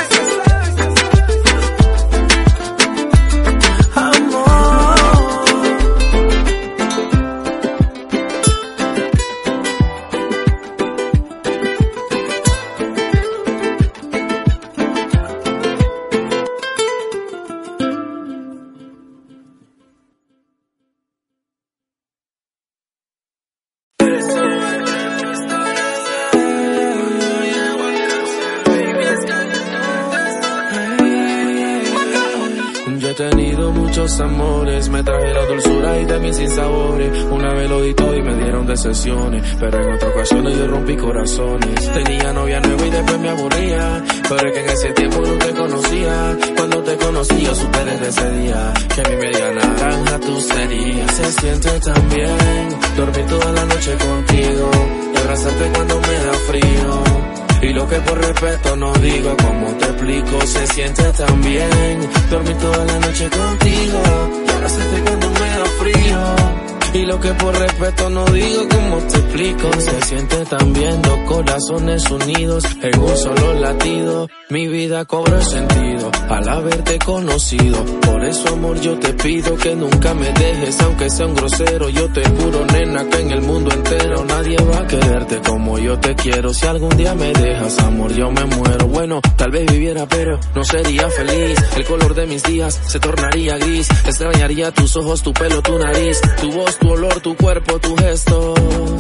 Speaker 8: He tenido muchos amores, me trajeron dulzura y también sin sabores. Una vez lo di todo y me dieron decepciones, pero en otras ocasiones yo rompí corazones. Tenía novia nueva y después me aburría, pero es que en ese tiempo no te conocía. Cuando te conocí yo supe desde ese día que mi media naranja tú serías. Se siente tan bien dormir toda la noche contigo y abrazarte cuando me da frío. Y lo que por respeto no digo, como te explico, se siente tan bien dormir toda la noche contigo y abrazarte cuando me da frío. Y lo que por respeto no digo, como te explico, se siente tan bien, dos corazones unidos en un solo latido. Mi vida cobró sentido al haberte conocido. Por eso, amor, yo te pido que nunca me dejes, aunque sea un grosero. Yo te juro, nena, que en el mundo entero nadie va a quererte como yo te quiero. Si algún día me dejas, amor, yo me muero. Bueno, tal vez viviera, pero no sería feliz. El color de mis días se tornaría gris. Extrañaría tus ojos, tu pelo, tu nariz, tu voz, tu olor, tu cuerpo, tus gestos,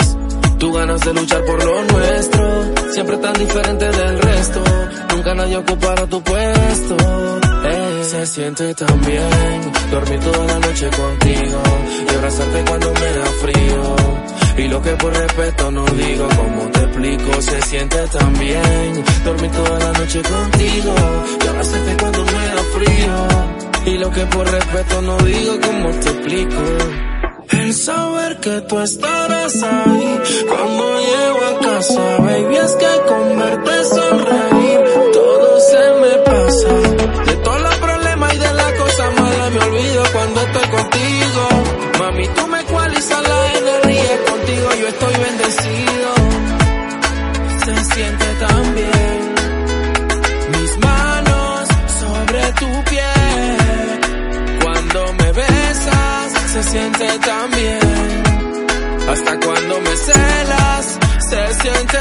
Speaker 8: tu ganas de luchar por lo nuestro. Siempre tan diferente del resto, nunca nadie ocupará tu puesto. Eh, se siente tan bien dormir toda la noche contigo y abrazarte cuando me da frío. Y lo que por respeto no digo, como te explico, se siente tan bien dormir toda la noche contigo y abrazarte cuando me da frío. Y lo que por respeto no digo, como te explico. El saber que tú estarás ahí cuando llego a casa, baby, es que con verte sonreír todo se me pasa. De todos los problemas y de las cosas malas me olvido cuando estoy contigo. Mami, tú me ecualizas la energía, contigo yo estoy bendecido. Se siente tan bien mis manos sobre tu piel cuando me besas. Se siente tan bien, hasta cuando me celas, se siente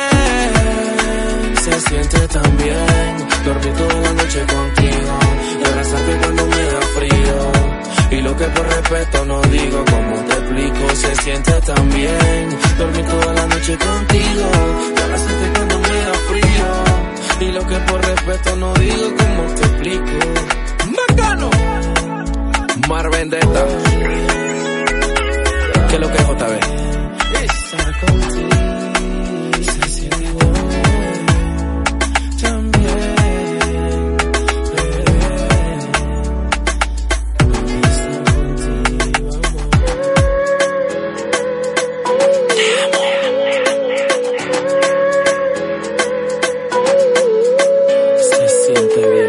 Speaker 8: bien. Se siente tan bien dormir toda la noche contigo y abrazarte cuando me da frío. Y lo que por respeto no digo, como te explico, se siente tan bien dormir toda la noche contigo y abrazarte cuando me da frío. Y lo que por respeto no digo, como te explico. ¡Bacano! Mar Vendetta. ¿Qué es lo que es J B? Estar contigo se siente también. Estar contigo, amor. Se siente bien.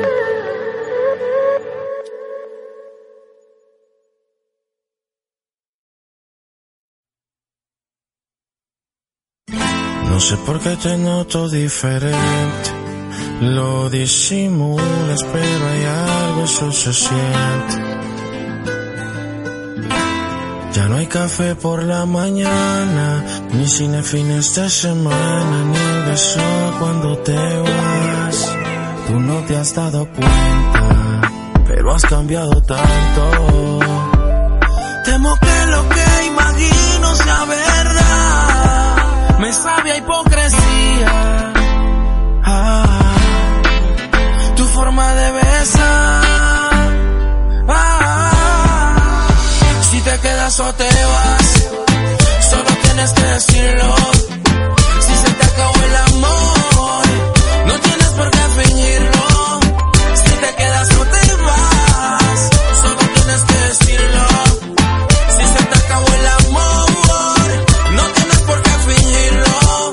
Speaker 9: No sé por qué te noto diferente, lo disimulas, pero hay algo, eso se siente. Ya no hay café por la mañana, ni cine fines de semana, ni el beso cuando te vas. Tú no te has dado cuenta, pero has cambiado tanto. Temo que lo que imaginas
Speaker 5: quedas o te vas, solo tienes que decirlo. Si se te acabó el amor, no tienes por qué fingirlo. Si te quedas o te vas, solo tienes que decirlo. Si se te acabó el amor, no tienes por qué fingirlo.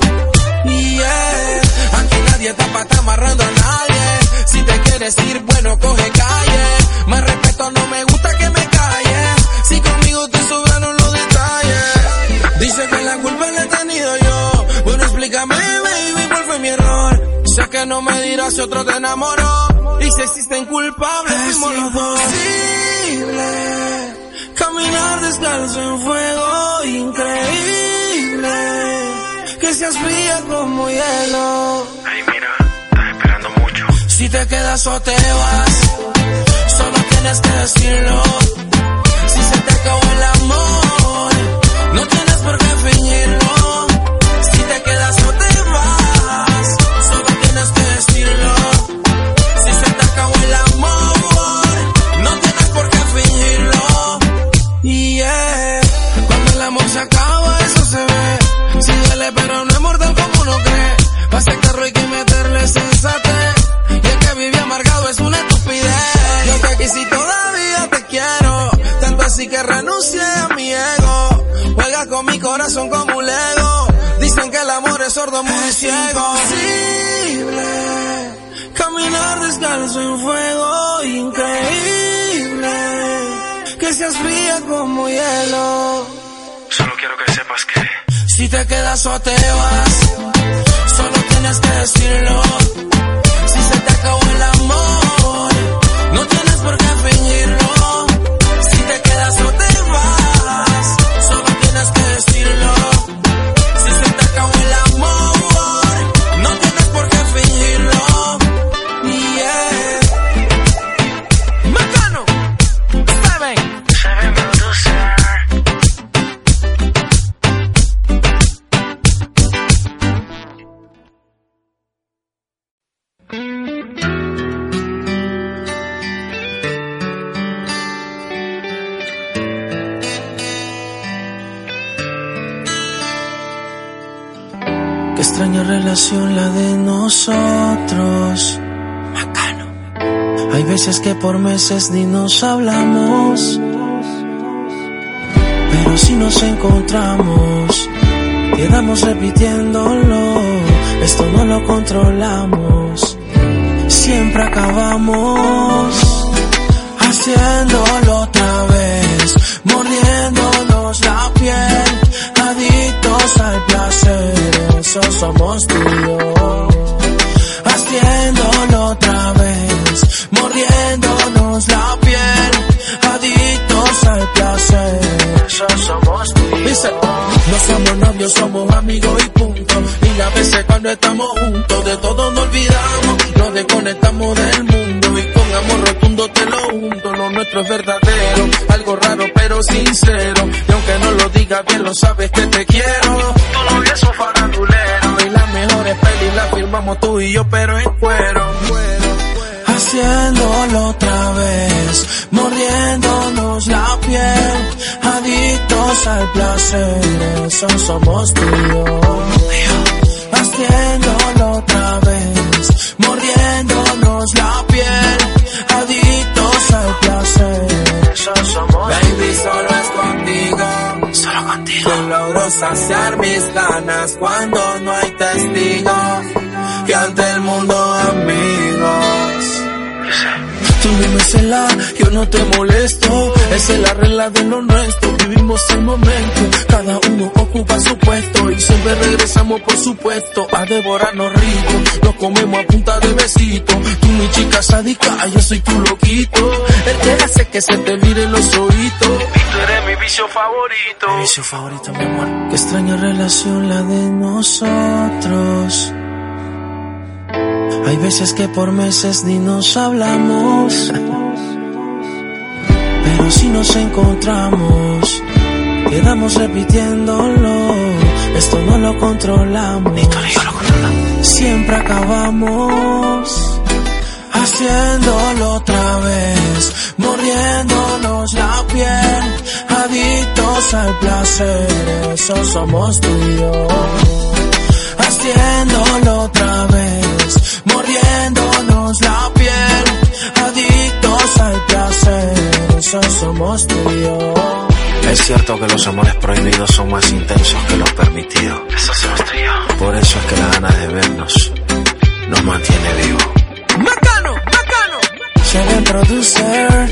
Speaker 5: Yeah, aquí nadie está pa' estar amarrando a nadie. Si te quieres ir, bueno, coge calle. Más respeto, no me gusta que me calle. Si conmigo te sobraron los detalles. Dice que la culpa la he tenido yo. Bueno, explícame, baby, cuál fue mi error. Sé que no me dirás si otro te enamoró. Y si existen culpables, fuimos los dos. Es imposible caminar descalzo en fuego. Increíble que seas fría como hielo.
Speaker 7: Ay, mira, estás esperando mucho.
Speaker 5: Si te quedas o te vas, solo tienes que decirlo. Si se te acabó el amor, no tienes por qué fingirlo. Si te quedas o te vas, solo tienes que decirlo. Si se te acabó el amor, no tienes por qué fingirlo. Yeah, cuando el amor se acaba, eso se ve. Si duele pero no es mortal como uno cree. Pa' aceptarlo hay que meterle sensatez. Y el que vive amargado es una estupidez. Yo te quise y todavía te quiero, tanto así que renuncié a mi ego. Juega con mi corazón como un lego. Dicen que el amor es sordo, muy ciego. Es imposible caminar descalzo en fuego. Increíble que seas fría como hielo.
Speaker 7: Solo quiero que sepas que
Speaker 5: si te quedas o te vas, solo tienes que decirlo. Si se te acabó el amor, no tienes por qué fingirlo. Si te quedas o te vas, solo tienes que decirlo. Si se te acabó el amor, no tienes por qué fingirlo. Yeah. Macano, Seven,
Speaker 7: Seven Producer.
Speaker 5: Qué extraña relación la de nosotros. Macano. Hay veces que por meses ni nos hablamos, pero si nos encontramos, quedamos repitiéndolo. Esto no lo controlamos. Siempre acabamos haciéndolo otra vez, mordiéndonos la piel, adictos al placer. Eso somos tú y yo. Haciéndolo otra vez, mordiéndonos la piel, adictos al placer. Eso somos tú y yo. Dice, no somos novios, somos amigos y punto. Y a veces cuando estamos juntos, de todo nos olvidamos, nos desconectamos del mundo. Y con amor rotundo te lo junto. Lo nuestro es verdadero, algo raro pero sincero. Y aunque no lo digas bien, lo sabes que te quiero. Tu novio es un farandulero y las mejores pelis las filmamos tú y yo, pero en cuero. Haciéndolo otra vez, mordiéndonos la piel, adictos al placer. Eso somos tú y yo. Haciéndolo otra vez, mordiéndonos la piel, adictos al placer. Eso somos. Baby, solo es contigo, solo contigo. Yo logro saciar mis ganas cuando no hay testigos, que ante el mundo amigos. Tú dime cela, yo no te molesto. Esa es la regla de lo nuestro. Vivimos el momento, cada uno ocupa su puesto. Y siempre regresamos, por supuesto, a devorarnos rico. Nos comemos a punta de besito. Tú mi chica sádica, yo soy tu loquito. El que hace que se te viren los oídos. Y tú eres mi vicio favorito. Mi vicio favorito, mi amor. Qué extraña relación la de nosotros. Hay veces que por meses ni nos hablamos, pero si nos encontramos, quedamos repitiéndolo. Esto no lo controlamos. Siempre acabamos haciéndolo otra vez, mordiéndonos la piel,
Speaker 9: adictos al placer, eso somos tú y yo. Haciéndolo otra vez, mordiéndonos la piel, adictos al placer, eso somos tú y yo.
Speaker 10: Es cierto que los amores prohibidos son más intensos que los permitidos.
Speaker 7: Eso somos tú y yo.
Speaker 10: Por eso es que la ganas de vernos nos mantiene vivo.
Speaker 1: ¡Bacano! ¡Bacano!
Speaker 9: Se ve producer.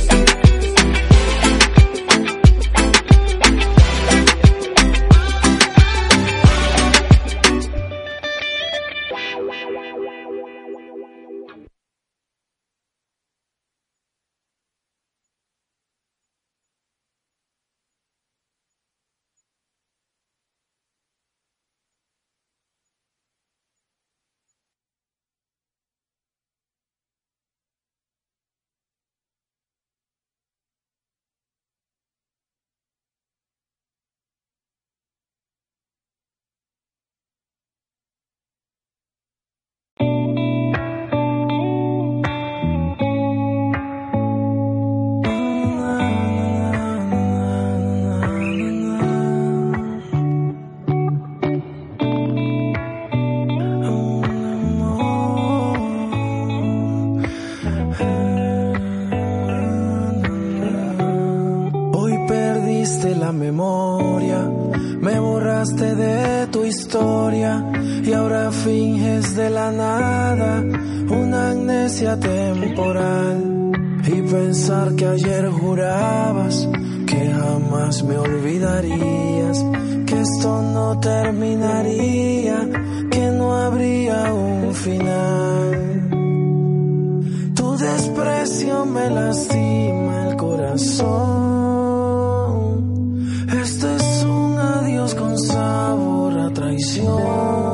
Speaker 9: Y ahora finges de la nada una amnesia temporal. Y pensar que ayer jurabas que jamás me olvidarías, que esto no terminaría, que no habría un final. Tu desprecio me lastima el corazón. Esto es un adiós con sabor a traición.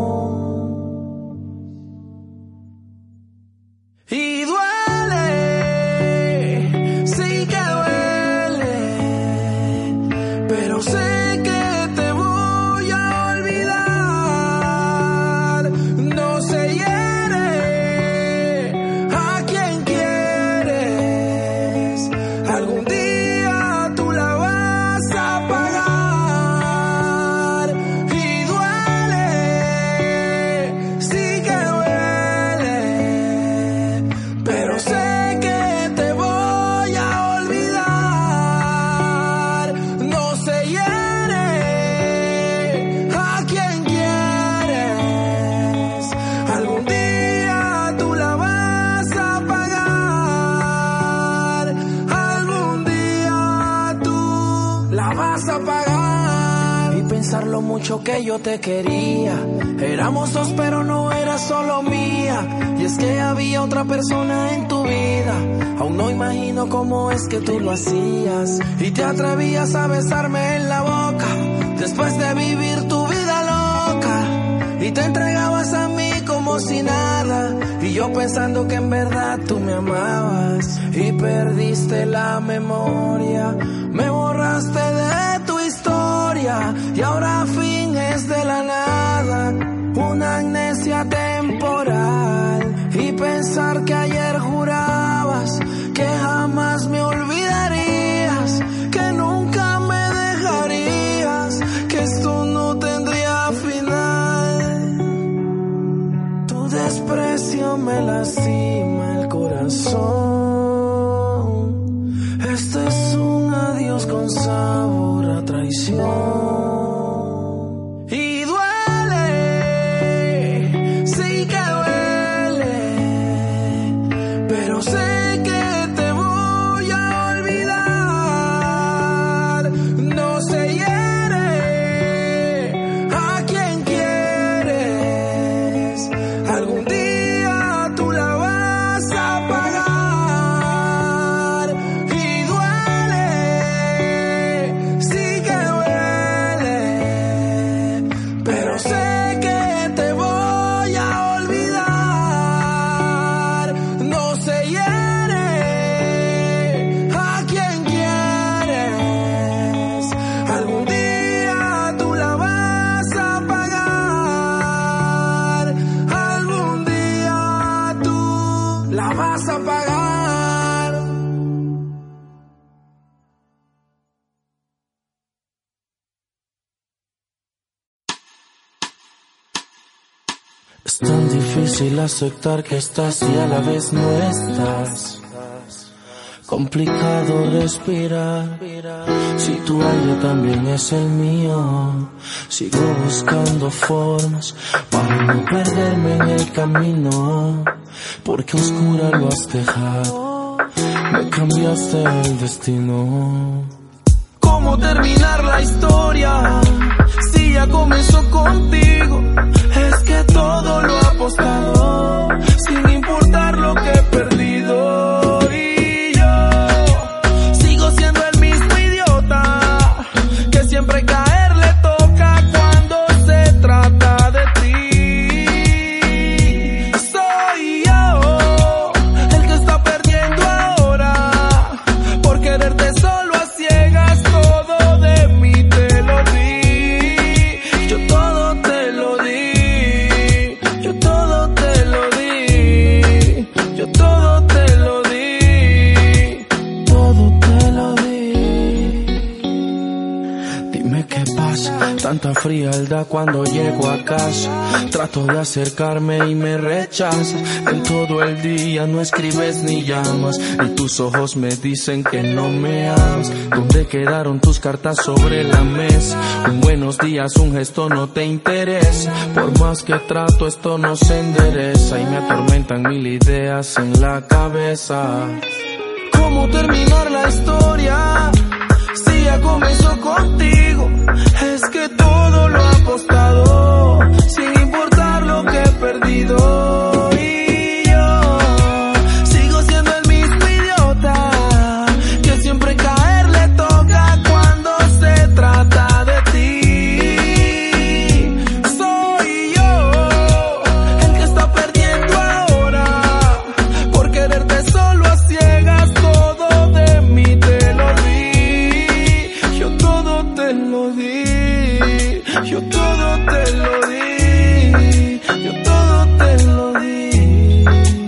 Speaker 9: Lo mucho que yo te quería, éramos dos pero no eras solo mía. Y es que había otra persona en tu vida, aún no imagino cómo es que tú lo hacías. Y te atrevías a besarme en la boca, después de vivir tu vida loca. Y te entregabas a mí como si nada, y yo pensando que en verdad tú me amabas. Y perdiste la memoria, me borraste de tu historia, y ahora finges de la nada una amnesia temporal. Y pensar que ayer jurabas que jamás me olvidarías, que nunca me dejarías, que esto no tendría final. Tu desprecio me lastima el corazón. Esto es un adiós con sabor a traición. Y duele, sí que duele, pero sé que te voy a olvidar. No se hiere a quien quieres, algún día tú la vas a pagar. Y duele, sí que duele, Es tan difícil aceptar que estás y a la vez no estás. Complicado respirar si tu aire también es el mío. Sigo buscando formas para no perderme en el camino, porque oscura lo has dejado, me cambiaste el destino.
Speaker 1: ¿Cómo terminar la historia si ya comenzó contigo? Es que todo lo he apostado sin importar lo que he perdido. Siempre caer le toca cuando se trata de ti. Soy yo el que está perdiendo ahora por quererte solo a ciegas. Todo de mí te lo di, yo todo te lo di, yo todo te lo di, yo todo te lo di, todo te lo di. ¿Qué pasa? Tanta frialdad cuando llego a casa. Trato de acercarme y me rechazas. En todo el día no escribes ni llamas, y tus ojos me dicen que no me amas. ¿Dónde quedaron tus cartas sobre la mesa? Un buenos días, un gesto no te interesa. Por más que trato esto no se endereza y me atormentan mil ideas en la cabeza. ¿Cómo terminar la historia si ya comenzó contigo? Es que todo lo he apostado sin importar lo que he perdido. Y yo sigo siendo el mismo idiota que siempre caer le toca cuando se trata de ti. Soy yo el que está perdiendo ahora por quererte solo a ciegas. Todo de mí te lo di, yo todo te lo di, yo todo te lo di, yo todo te lo di.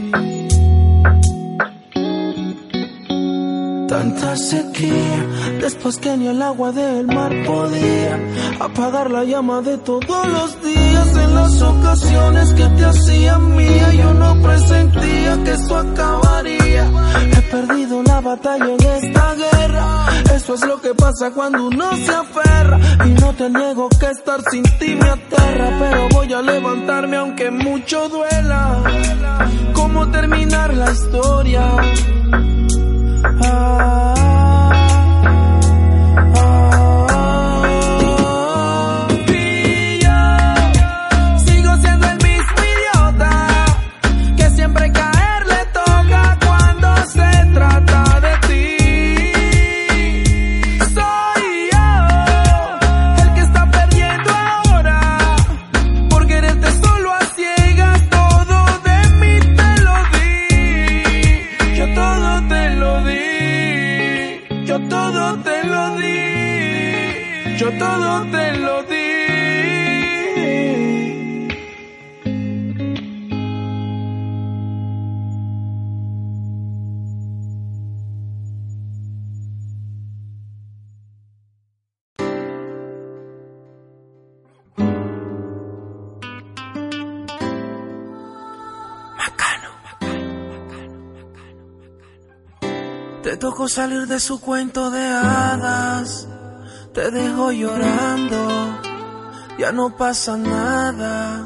Speaker 1: Tanta sequía, después que ni el agua del mar podía apagar la llama de todos los días. En las ocasiones que te hacían mía, yo no presentía que eso acabaría. He perdido la batalla en esta guerra. Eso es lo que pasa cuando uno se aferra. Y no te niego que estar sin ti me aterra, pero voy a levantarme aunque mucho duela. ¿Cómo terminar la historia? Ah, ah, ah. Y yo sigo siendo el mismo idiota que siempre caer le toca cuando se trata de ti. Soy yo el que está perdiendo ahora por quererte solo a ciegas. Todo de mí te lo di, yo todo te lo di, yo todo te lo di, yo todo te lo di. Te tocó salir de su cuento de hadas, te dejó llorando, ya no pasa nada.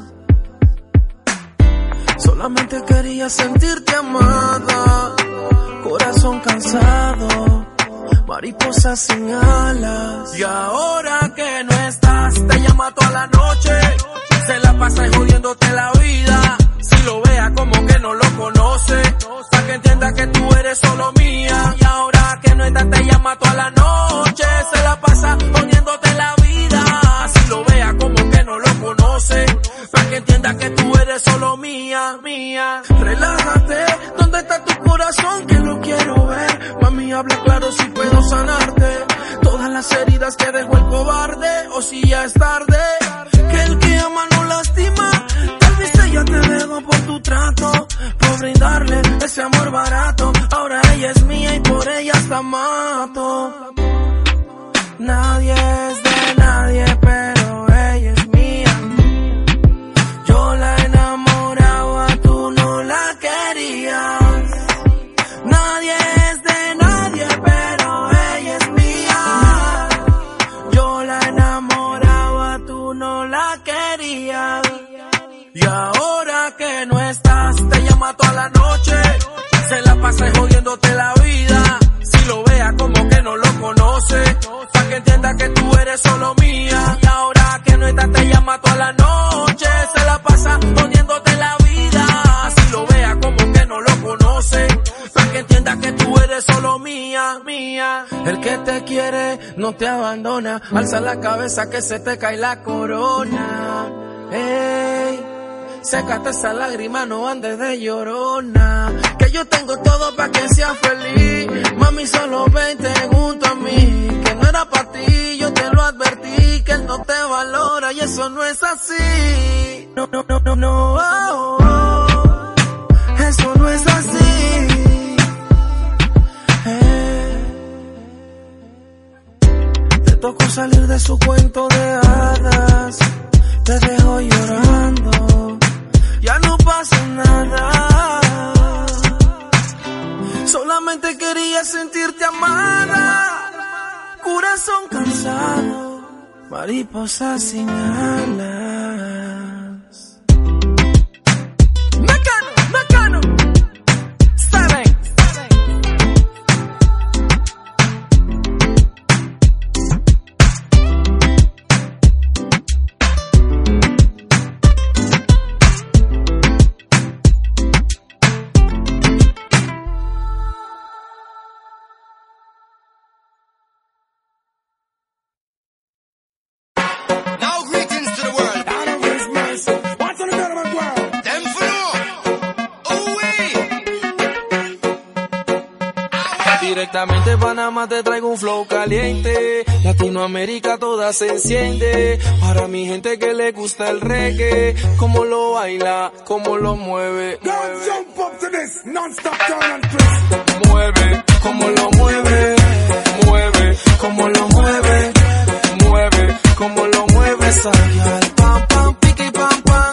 Speaker 1: Solamente quería sentirte amada, corazón cansado, mariposa sin alas. Y ahora que no estás, te llama toda la noche, se la pasa jodiéndote la vida. Si lo vea como que no lo conoce, pa' que entienda que tú eres solo mía. Y ahora que no estás, te llama toda la noche, se la pasa jodiéndote la vida. Si lo vea como que no lo conoce, pa' que entienda que tú eres solo mía, mía. Relájate, ¿dónde está tu corazón? Que lo quiero ver. Mami, habla claro si puedo sanarte todas las heridas que dejó el cobarde. O si ya es tarde, que el que ama no lastima. Tal vez ella te dejó por tu trato, por brindarle ese amor barato. Ahora ella es mía y por ella hasta mato. Nadie es de nadie, pero ella es mía. Yo la enamoré enamoraba, tú no la querías. Y ahora que no estás, te llama toda la noche, se la pasa jodiéndote la vida. Si lo vea como que no lo conoce, pa' que entienda que tú eres solo mía. Y ahora que no estás, te llama toda la noche, se la pasa jodiéndote la vida. Si lo vea como que no lo conoce, pa' que entienda que tú eres solo mía, mía. El que te quiere no te abandona, alza la cabeza que se te cae la corona. Ey, sécate esa lágrima, no andes de llorona, que yo tengo todo pa' que seas feliz. Mami, solo vente junto a mí, que no era pa' ti, yo te lo advertí, que él no te valora y eso no es así. No, no, no, no, no, oh, oh, eso no es así. Eh, te tocó salir de su cuento de hadas, te dejó llorando, ya no pasa nada. Solamente quería sentirte amada, corazón cansado, mariposa sin alas. Mecano, Mecano, Seven. Directamente de Panamá te traigo un flow caliente, Latinoamérica toda se enciende. Para mi gente que le gusta el reggae, cómo lo baila, cómo lo mueve, mueve. Mueve, cómo lo mueve, mueve, cómo lo mueve, mueve, cómo lo mueve esa guial. Pam, pam, piqui, pam, pam.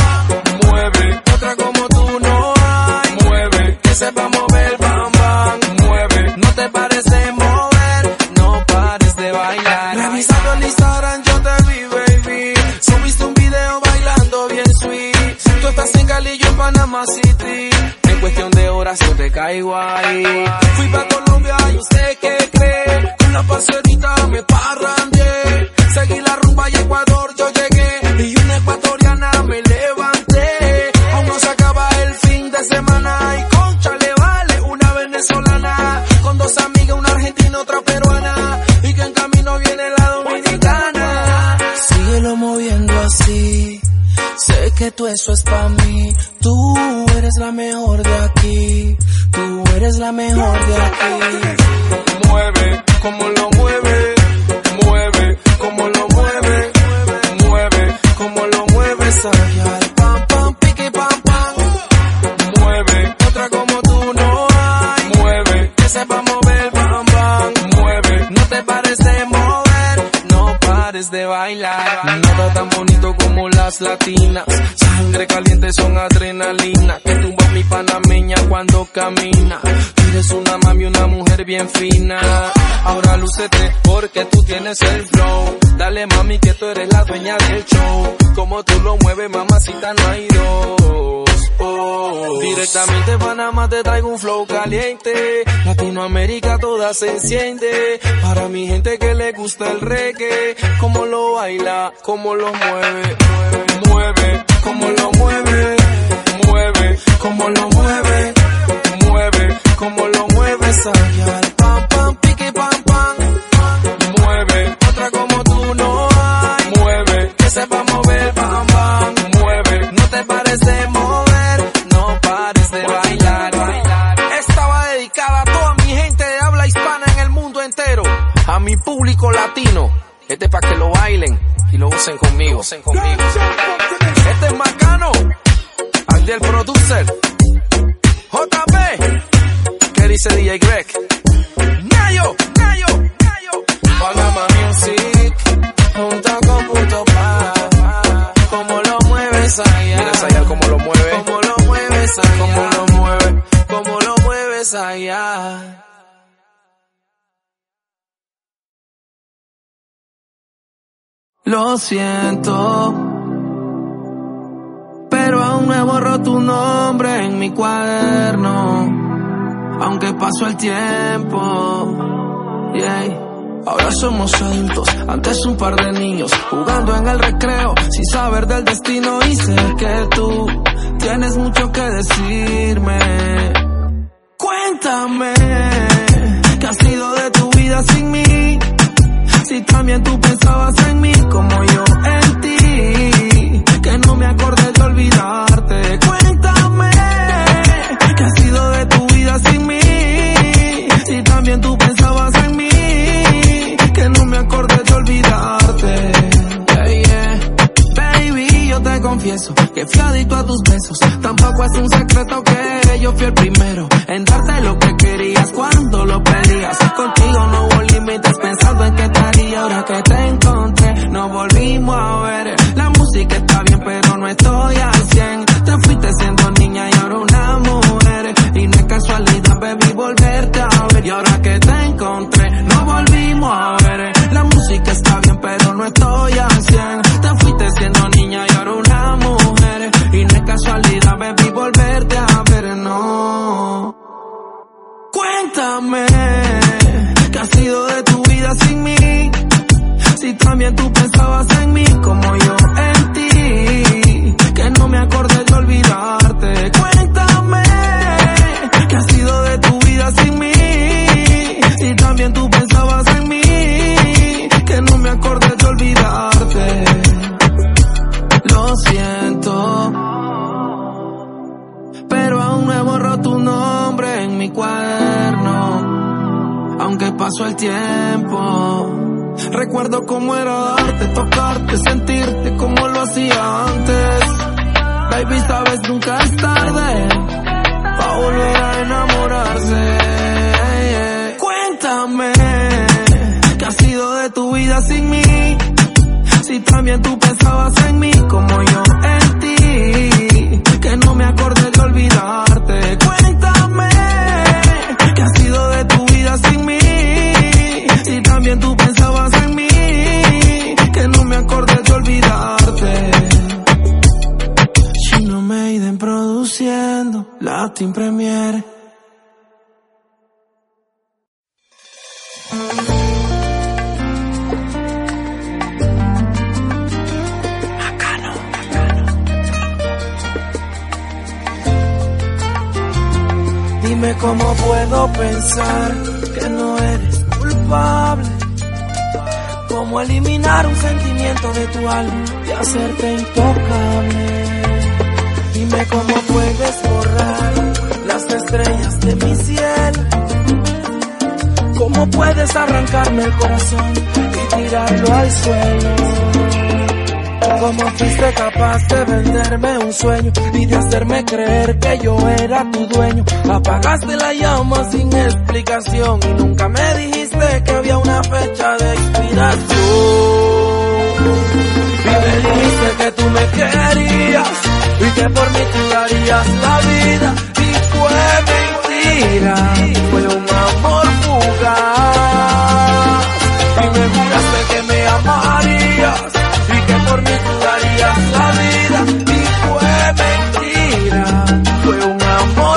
Speaker 1: Mueve, otra como tú no hay. Mueve, que sepa mover, pam, pam. Mueve, no te pares de mover, no pares de bailar. Revisando el Instagram yo te vi, baby. Subiste un video bailando bien sweet. Tú estás en Cali, yo en Panama City. En cuestión de horas yo te caigo ahí. Fui pa' Colombia y usted qué cree. Con la parcerita me parrandeé. Seguí la rumba y Ecuador yo llegué. Y una ecuatoriana me levanté. Aún no se acaba el fin de semana. Y concha le vale una venezolana. Con dos amigas, una argentina, otra peruana. Y que en camino viene la dominicana. Síguelo moviendo así. Sé que tú eso es pa' mí. Tú eres la mejor de aquí. Tú eres la mejor de aquí. Mueve, como lo mueve. Mueve, como lo mueve. Mueve, como lo mueve esa guial. Pam, pam, piqui, pam, pam. Mueve, otra como tú no hay. Mueve, que sepa mover, pam, pam. Mueve, no te pares de mover, no pares de bailar. Nada tan bonito como las latinas. Sangre caliente son adrenalina. Que tumba mi panameña cuando camina. Eres una mami, una mujer bien fina. Ahora lúcete porque tú tienes el flow. Dale mami que tú eres la dueña del show. Como tú lo mueves mamacita no hay dos. Oh. Directamente de Panamá te traigo un flow caliente. Latinoamérica toda se enciende. Para mi gente que le gusta el reggae, cómo lo baila, cómo lo mueve. Mueve, cómo lo mueve. Mueve, cómo lo mueve. Mueve, cómo lo mueve esa guial. Pam, pam, piqui, pam, pam. Mueve, otra como tú no hay. Mueve, que sepa mover, pam, pam. Mueve, no te pares de mover, no pares de bailar. Esta va dedicada a toda mi gente de habla hispana en el mundo entero. A mi público latino. Este es para que lo bailen y lo usen conmigo. Usen conmigo. Este es Mecano, al del producer. J P, ¿qué dice D J Greg? Nayo, Nayo, Nayo. Panama Music, junto con punto pa. Como lo mueves allá. Mira allá cómo lo mueve. Como lo mueves allá. Como lo mueve. Como lo mueves allá. Lo siento, pero aún no he borrado tu nombre en mi cuaderno, aunque pasó el tiempo, yeah. Ahora somos adultos, antes un par de niños, jugando en el recreo, sin saber del destino. Y sé que tú tienes mucho que decirme. Cuéntame, ¿qué ha sido de tu vida sin mí? Si también tú pensabas en mí como yo en ti, que no me acordé de olvidarte. Cuéntame, ¿qué ha sido de tu vida sin mí? Si también tú pensabas en mí, que no me acordé de olvidarte. Yeah, yeah. Baby, yo te confieso que fui adicto a tus besos. Tampoco es un secreto que yo fui el primero en darte lo que querías cuando lo pedías. Contigo no hubo límites, pensando en qué te haría. Ahora que te encontré, nos volvimos a ver. La música está bien, pero no estoy al cien. Te fuiste siendo niña y ahora una mujer. Y no es casualidad, baby, volverte a ver. Y ahora que te encontré, nos volvimos a ver. La música está bien, pero no estoy al cien. Te fuiste siendo niña y ahora una mujer. Y no es casualidad, baby, volverte a ver, no. Cuéntame, ¿qué ha sido de tu vida sin mí? Si también tú pensabas en mí como yo en ti, que no me acordé de olvidarte. Cuéntame, ¿qué ha sido de tu vida sin mí? Si también tú pensabas en mí, que no me acordé de olvidarte. Lo siento, pero aún no he borrado tu nombre en mi cuaderno, aunque pasó el tiempo. Recuerdo cómo era darte, tocarte, sentirte como lo hacía antes. Baby, sabes, nunca es tarde pa' volver a enamorarse. Cuéntame, ¿qué ha sido de tu vida sin mí? Si también tú pensabas en mí como yo en ti, que no me acordé de olvidarte. Cuéntame, ¿qué ha sido de tu vida sin mí? Si también tú pensabas en mí, que no me acordé de olvidarte. Chino Maiden produciendo Latin Premier. Bacano, bacano. Dime cómo puedo pensar que no eres culpable. Cómo eliminar un sentimiento de tu alma y hacerte intocable. Dime cómo puedes borrar las estrellas de mi cielo. Cómo puedes arrancarme el corazón y tirarlo al suelo. Cómo fuiste capaz de venderme un sueño y de hacerme creer que yo era tu dueño. Apagaste la llama sin explicación y nunca me dijiste que había una fecha de expiración. Y me dijiste que tú me querías y que por mí tú darías la vida. Y fue mentira, fue un amor fugaz. Y me juraste que me amarías y que por mí tú darías la vida. Y fue mentira, fue un amor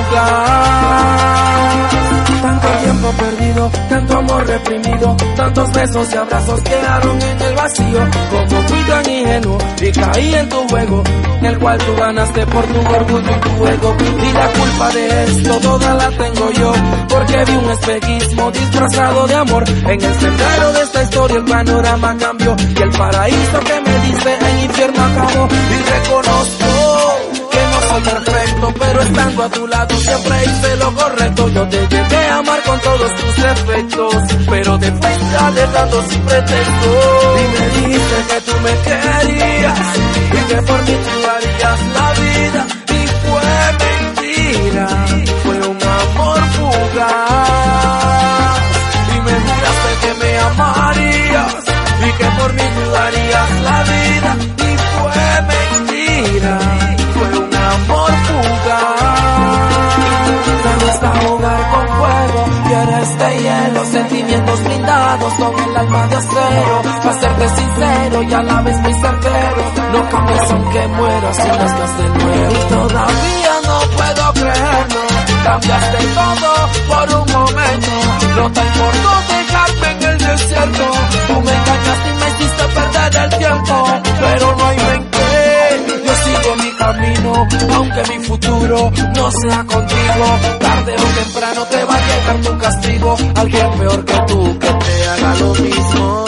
Speaker 1: fugaz. Tanto tiempo perdido, tanto amor reprimido, tantos besos y abrazos quedaron en el vacío. Como fui tan ingenuo y caí en tu juego, en el cual tú ganaste por tu orgullo y tu ego. Y la culpa de esto toda la tengo yo, porque vi un espejismo disfrazado de amor. En el sendero de esta historia el panorama cambió y el paraíso que me diste en infierno acabó. Y reconozco que no soy perfecto, pero estando a tu lado siempre hice lo correcto. Yo te llegué a amar con todos tus defectos, pero te fuiste alejando sin pretexto. Y me dijiste que tú me querías y que por mí tú darías la vida. Y fue mentira, fue un amor fugaz. Y me juraste que me amarías y que por mí tú darías la vida. Y fue mentira, fue un amor fugaz. Me gusta jugar con fuego eres de hielo, sentimientos blindados con el alma de acero. Para serte sincero y a la vez muy certero, no cambias aunque mueras y nazcas de nuevo. Y todavía no puedo creerlo, cambiaste todo por un momento. No te importó dejarme en el desierto, tú me engañaste y me hiciste perder el tiempo. Pero no hay ven qué, yo sigo mi camino, aunque mi futuro no sea contigo. Tarde o temprano te va a llegar tu castigo, alguien peor que tú que te haga lo mismo.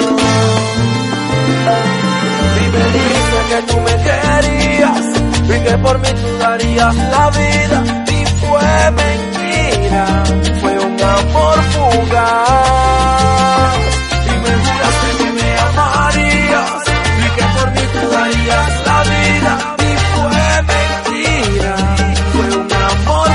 Speaker 1: Y me dijiste que tú me querías y que por mí tú darías la vida, y fue mentira, fue un amor fugaz. Y me juraste que me amarías y que por mí tú darías la vida, y fue mentira, fue un amor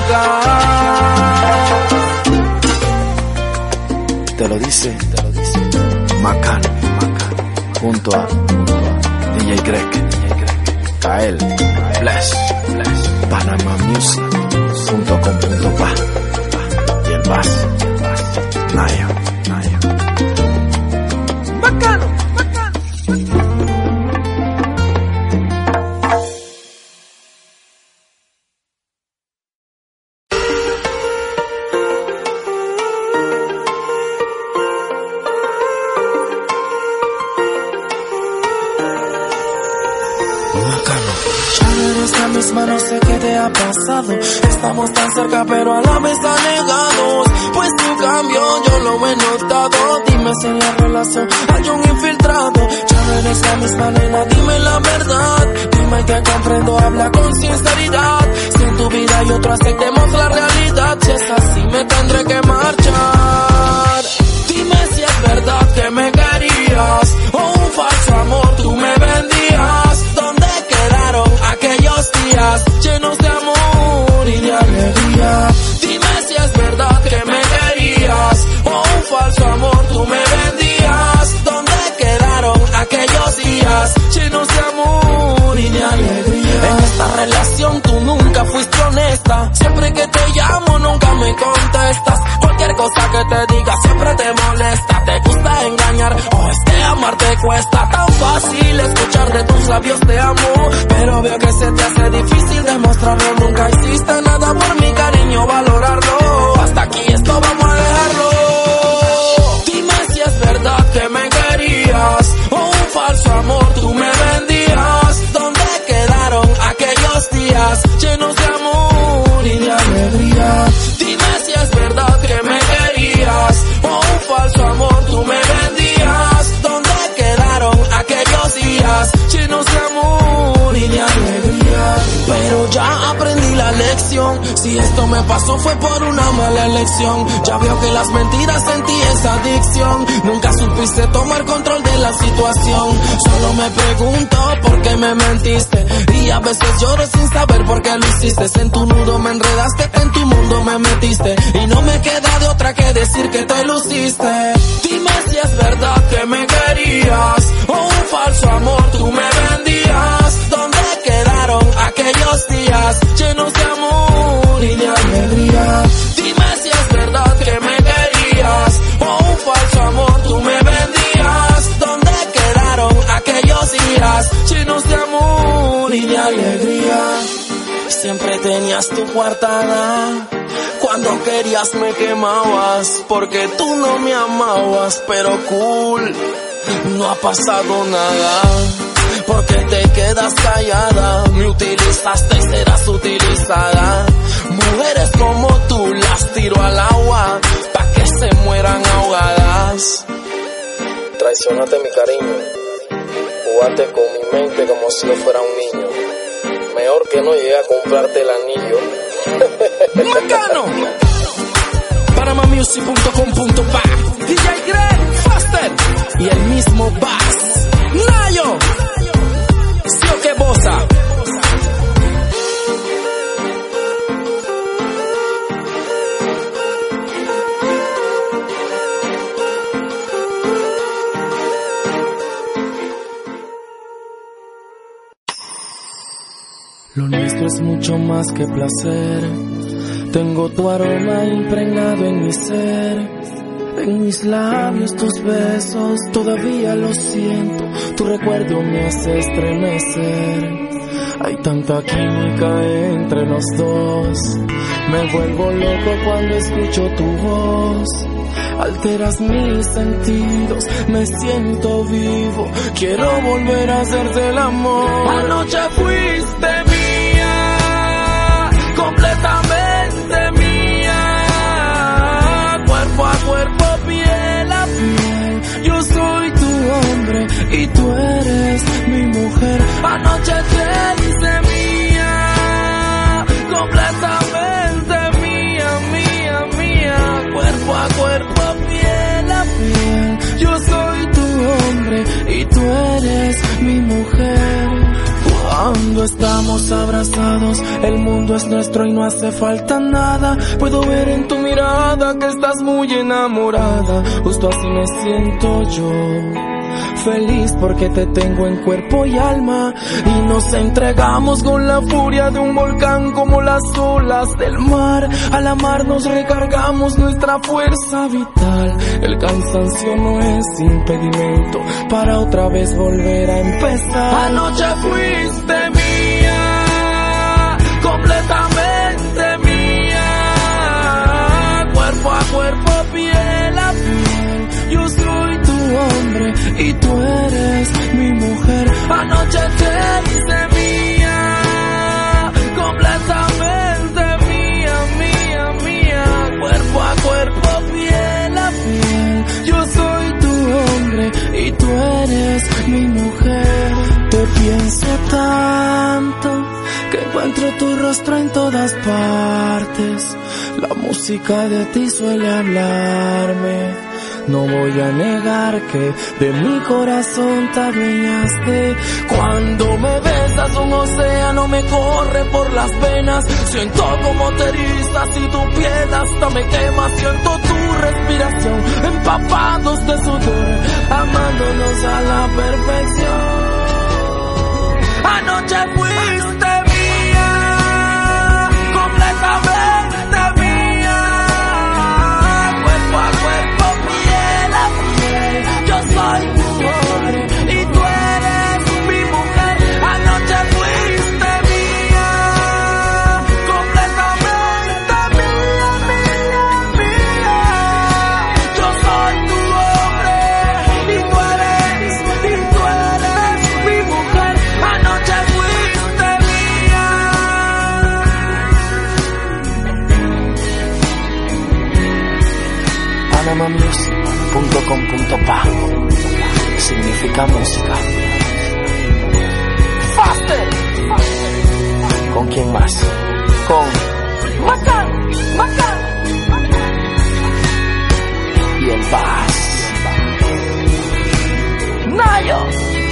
Speaker 1: fugaz.
Speaker 10: Te lo dice, te lo dice Macano, Macano, junto a D J Greg, Kael, Bless, Bless, Panama Music, punto com punto pa, y el Bass, Nayo, Nayo.
Speaker 1: Bacano, bacano.
Speaker 6: Esta misma no sé qué te ha pasado. Estamos tan cerca pero a la vez alejados. Pues tu cambio yo lo he notado. Dime si en la relación hay un infiltrado. Ya no eres la misma nena, dime la verdad. Dime que comprendo, habla con sinceridad. Si en tu vida hay otro, aceptemos la realidad. Si es así me tendré que marchar. Dime si es verdad que me querías o un falso amor tú me vendías. ¿Dónde quedaron aquellos días llenos de amor y de alegría? Dime si es verdad que me querías o un falso amor tú me vendías. ¿Dónde quedaron aquellos días llenos de amor y de alegría? En esta relación tú nunca fuiste honesta. Siempre que te llamo nunca me contestas. Cualquier cosa que te diga siempre te molesta. Te gusta engañar o este amar te cuesta. Tan fácil escuchar de tus labios te amo, pero veo que se te hace difícil demostrarlo. Nunca hiciste nada por mi cariño, valorarlo. Hasta aquí esto vamos a dejarlo. Dime si es verdad que me querías o un falso amor tú me vendías. ¿Dónde quedaron aquellos días llenos de amor y de alegría? Dime si es verdad que me querías o un falso amor tú me vendías. ¿Dónde quedaron aquellos días llenos de amor y de alegría? Pero ya aprendí la lección. Si esto me pasó fue por una mala elección. Ya veo que las mentiras en ti es adicción. Nunca supiste tomar control de la situación. Solo me pregunto por qué me mentiste, y a veces lloro sin saber por qué lo hiciste. En tu nudo me enredaste, en tu mundo me metiste, y no me queda de otra que decir que te luciste. Dime si es verdad que me querías o un falso amor tú me vendías. ¿Dónde quedaron aquellos días llenos de amor y de alegría? Dime si es verdad que me querías o un falso amor tú me vendías. ¿Dónde quedaron aquellos días llenos de amor y de alegría? Siempre tenías tu coartada. Cuando querías me quemabas, porque tú no me amabas. Pero cool, no ha pasado nada, porque te quedas callada. Me utilizaste y serás utilizada. Mujeres como tú las tiro al agua pa' que se mueran ahogadas.
Speaker 8: Traicionaste mi cariño, jugaste con mi mente como si yo fuera un niño. Mejor que no llegue a comprarte el anillo.
Speaker 6: ¡Macano! Panama Music punto com punto pa, D J Greg, Faster y el mismo Bass, Nayo, Sio que bosa.
Speaker 1: Lo nuestro es mucho más que placer.
Speaker 9: Tengo tu aroma impregnado en mi ser, en mis labios tus besos, todavía lo siento, tu recuerdo me hace estremecer. Hay tanta química entre los dos, me vuelvo loco cuando escucho tu voz. Alteras mis sentidos, me siento vivo, quiero volver a hacerte el amor. Anoche fuiste mía, completamente mía, cuerpo a cuerpo, piel a piel. Yo soy tu hombre y tú eres mi mujer. Anoche te hice mía, completamente mía, mía, mía, cuerpo a cuerpo, piel a piel. Yo soy tu hombre y tú eres mi mujer. Cuando estamos abrazados, el mundo es nuestro y no hace falta nada. Puedo ver en tu mirada que estás muy enamorada. Justo así me siento yo, feliz porque te tengo en cuerpo y alma. Y nos entregamos con la furia de un volcán como las olas del mar. Al amar nos recargamos nuestra fuerza vital. El cansancio no es impedimento para otra vez volver a empezar. Anoche fuiste mía, completamente mía, cuerpo a cuerpo, piel a piel. Yo soy tu hombre y tú eres mi mujer. Anoche te hice mía, completamente mía, mía, mía, cuerpo a cuerpo, piel a piel. Yo soy tu hombre y tú eres mi mujer. Te pienso tanto que encuentro tu rostro en todas partes. La música de ti suele hablarme. No voy a negar que de mi corazón te adueñaste. Cuando me besas un océano me corre por las venas. Siento como te erizas y tu piel hasta me quema. Siento tu respiración empapados de sudor, amándonos a la perfección. Anoche fuiste mía, completamente mía, cuerpo a cuerpo, piel a piel. Yo soy tu hombre y tú eres mi mujer. Anoche fuiste mía, completamente mía, mía, mía. Yo soy tu hombre y tú eres, y tú eres mi mujer. Anoche fuiste mía.
Speaker 10: Panama Music punto com punto pa significa música. Faster. ¿Con quién más? Con Macan, Macan y el Bass Nayo.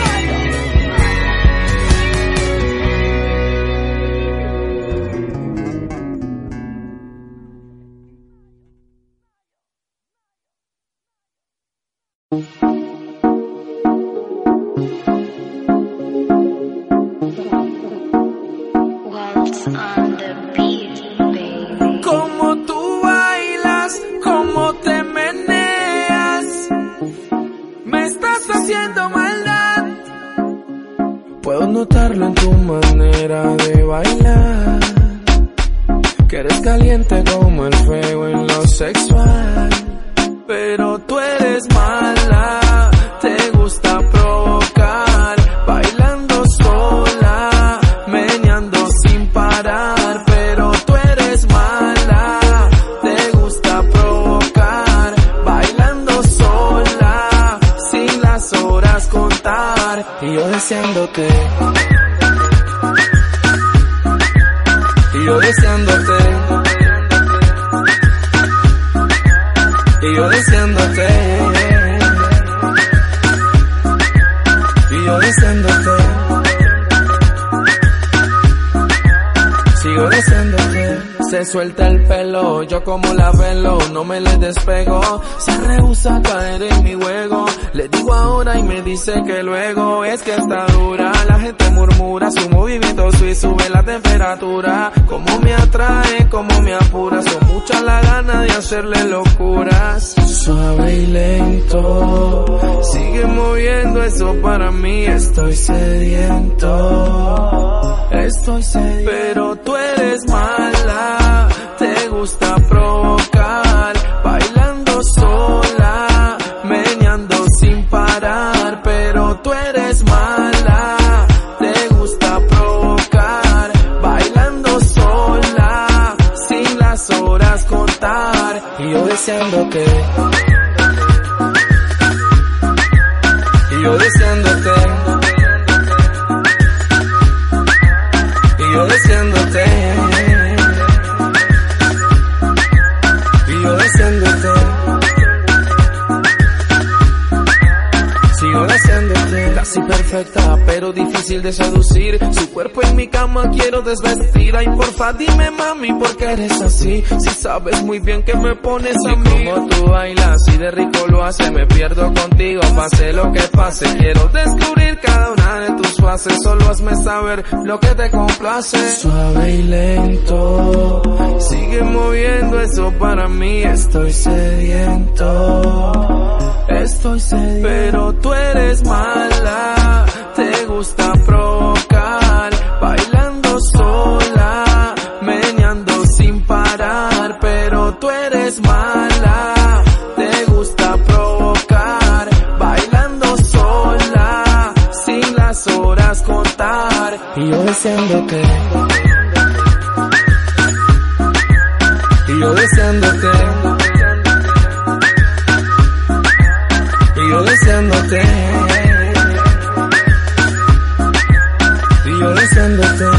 Speaker 1: Como tú bailas, como te meneas, me estás haciendo maldad.
Speaker 9: Puedo notarlo en tu manera de bailar, que eres caliente como el fuego en lo sexual.
Speaker 1: Pero tú eres mala, te gusta provocar, bailando sola, meneando sin parar. Pero tú eres mala, te gusta provocar, bailando sola, sin las horas contar.
Speaker 9: Y yo deseándote,
Speaker 1: y yo deseándote, y yo deseándote,
Speaker 9: y yo deseándote,
Speaker 1: sigo deseándote, Se suelta el pelo, yo como la velo, no me le despego. Se rehúsa a caer en mi juego. Le digo ahora y me dice que luego. Es que está dura, la gente murmura. Su movimiento y sube la temperatura. Como me atrae, como me apura. Son muchas las ganas de hacerle locuras.
Speaker 9: Suave y lento,
Speaker 1: sigue moviendo eso para mí.
Speaker 9: Estoy sediento,
Speaker 1: estoy sediento. Pero tú eres mala, te gusta provocar, bailando sola, meneando sin parar. Pero tú eres mala, te gusta provocar, bailando sola, sin las horas contar.
Speaker 9: Y yo deseándote,
Speaker 1: y yo deseándote, y yo deseándote, y yo deseándote, sigo deseándote. Casi perfecta, pero difícil de seducir. Su cuerpo en mi cama quiero desvestir. Ay, porfa, dime mami, ¿por qué eres así? Si sabes muy bien que me pones a mí. Como tú bailas y de rico lo haces, me pierdo contigo, pase lo que pase. Quiero descubrir cada una de tus fases. Solo hazme saber lo que te complace.
Speaker 9: suave y lento,
Speaker 1: sigue moviendo eso para mí.
Speaker 9: Estoy sediento,
Speaker 1: estoy sediento. Pero tú eres mala, te gusta provocar, bailando sola, meneando sin parar. Pero tú eres mala, te gusta provocar, bailando sola, sin las horas contar.
Speaker 9: Y yo deseándote,
Speaker 1: y yo deseándote, y yo deseándote, y yo deseándote,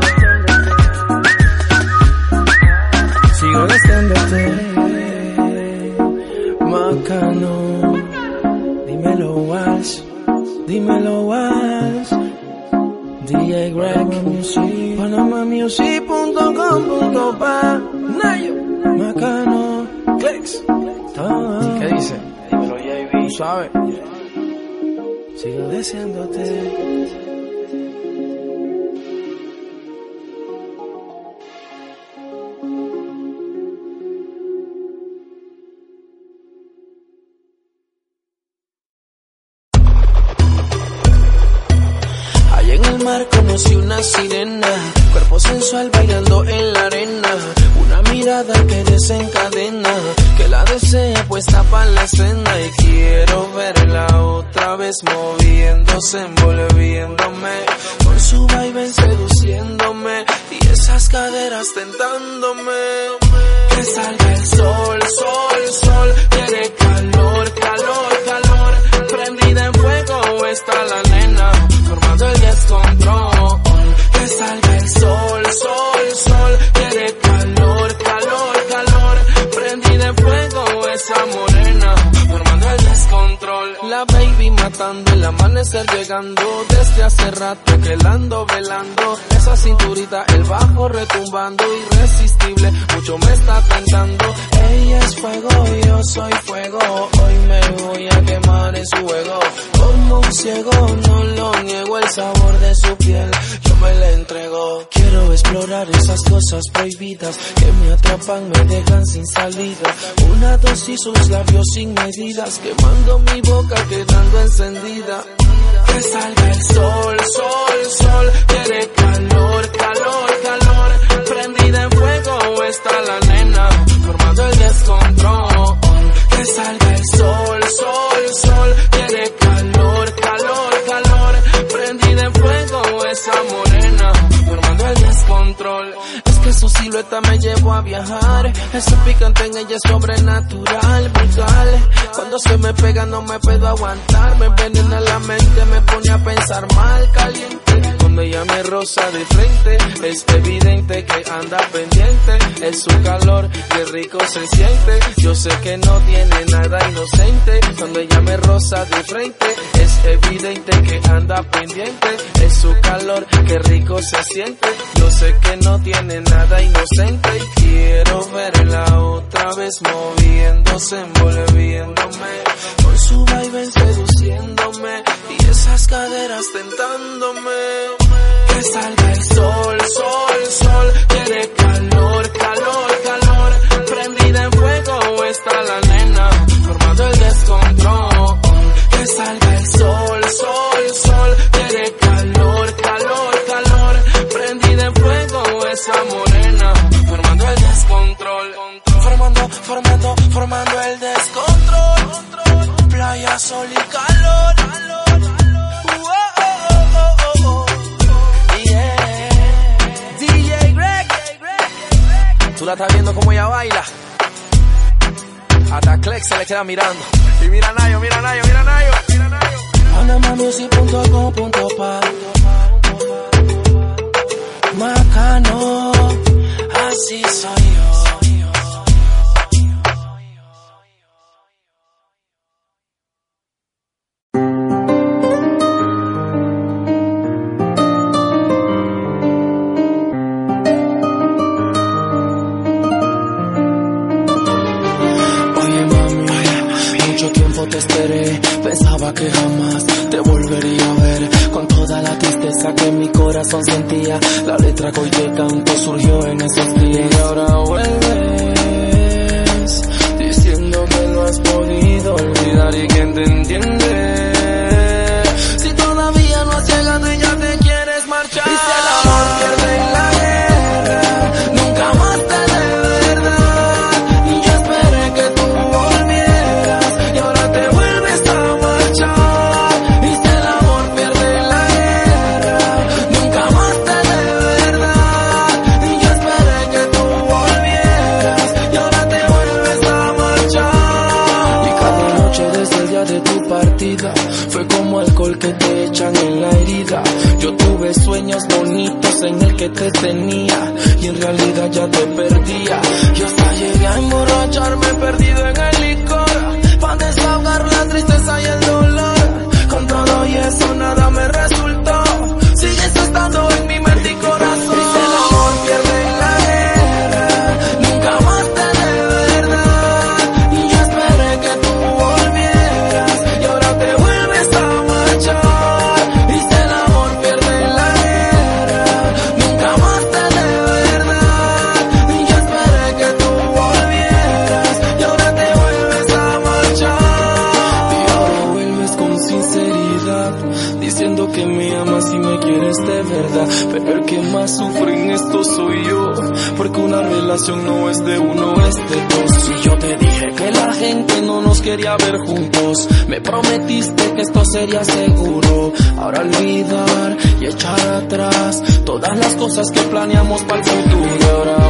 Speaker 1: sigo deseándote.
Speaker 9: Macano, dímelo Walsh, dímelo Walsh. D J Greg, Panama Music punto com punto pa.
Speaker 1: Nayo,
Speaker 9: Macano,
Speaker 1: Clicks.
Speaker 9: ah.
Speaker 1: ¿Qué dice?
Speaker 10: Dímelo, J B.
Speaker 1: Tú sabes.
Speaker 9: Sigo deseándote.
Speaker 2: Allá en el mar conocí una sirena, cuerpo sensual bailando en la arena. Una mirada que desencadena, que la desea puesta para la escena. Y quiero verla otra vez moviéndose, envolviéndome, con su vaivén seduciéndome, y esas caderas tentándome. Que salga el sol, sol, sol, quiere calor, calor, calor. Prendida en fuego está la nena, formando el descontrol. Que salga el sol, sol, sol, quiere calor, calor, calor. Prendida en fuego esa morena, formando el descontrol. La baby matando, el amanecer llegando, desde hace rato que la ando velando. Esa cinturita, el bajo retumbando, irresistible, mucho me está tentando. Ella es fuego, yo soy fuego, hoy me voy a quemar en su juego. Como un ciego, no lo niego, el sabor de su piel yo me la entrego. Quiero explorar esas cosas prohibidas que me atrapan, me dejan sin salida. Una dosis, sus labios sin medidas, quemando mi boca, quedando encendida. Que salga el sol, sol, sol, quiere calor, calor, calor. Prendida en fuego está la nena, formando el descontrol. Que salga el sol, sol, sol, quiere calor, calor, calor. Prendida en fuego esa morena, formando el descontrol. Es que su silueta me llevó a viajar, ese picante en ella es sobrenatural, brutal. Cuando se me pega no me puedo aguantar, me envenena la mente, me pone a pensar mal, caliente.
Speaker 8: Cuando ella me roza de frente, es evidente que anda pendiente. Es su calor, qué rico se siente. Yo sé que no tiene nada inocente. Cuando ella me roza de frente, es evidente que anda pendiente. Es su calor, qué rico se siente. Yo sé que no tiene nada inocente. Y quiero verla otra vez moviéndose, envolviéndome. Con su baile seduciéndome y esas caderas tentándome. Que salga el sol, sol, sol. Quiere calor, calor, calor. Prendida en fuego está la nena, formando el descontrol. Que salga el sol, sol, sol. Quiere calor, calor, calor. Prendida en fuego esa morena, formando el descontrol. Formando, formando, formando el descontrol. Playa, sol y calor. Tú la estás viendo como ella baila. Hasta Clex se le queda mirando. Y mira Nayo, mira Nayo, mira Nayo, mira Nayo.
Speaker 1: Panama Music punto com punto pa. Macano, así soy yo. Te esperé, pensaba que jamás te volvería a ver. Con toda la tristeza que mi corazón sentía, la letra que hoy te canto surgió en esos días. Y ahora vuelves, diciendo que no has podido olvidar. ¿Y quién te entiende? Si todavía no has llegado y ya te quieres marchar. Y si el amor pierde en la guerra, nunca más te de verdad. Y yo esperé que tú volvieras y ahora te vuelves a marchar. Y si el amor pierde la guerra, nunca más te de verdad. Y yo esperé que tú volvieras y ahora te vuelves a marchar. Y cada noche desde el día de tu partida fue como alcohol que te echan en la herida. Yo tuve sueños bonitos en el que te tenía y en realidad ya te perdía. Yo hasta llegué a emborracharme perdido en el licor, para desahogar la tristeza y el dolor. Con todo y eso nada me resultó. Sigues estando en mi mente y corazón. Y si el amor pierde en la guerra, nunca más te de verdad. Y yo esperé que tú volvieras y ahora te vuelves a marchar. Y si el amor pierde en la guerra, nunca más te de verdad. Y yo esperé que tú volvieras y ahora te vuelves a marchar. Y ahora vuelves con sinceridad, diciendo que me amas y me quieres de verdad. Pero el que más sufre en esto soy yo, porque una relación no es de uno, es de dos. Y yo te dije que la gente no nos quería ver juntos, me prometiste que esto sería seguro. Ahora olvidar y echar atrás todas las cosas que planeamos para el futuro. Y ahora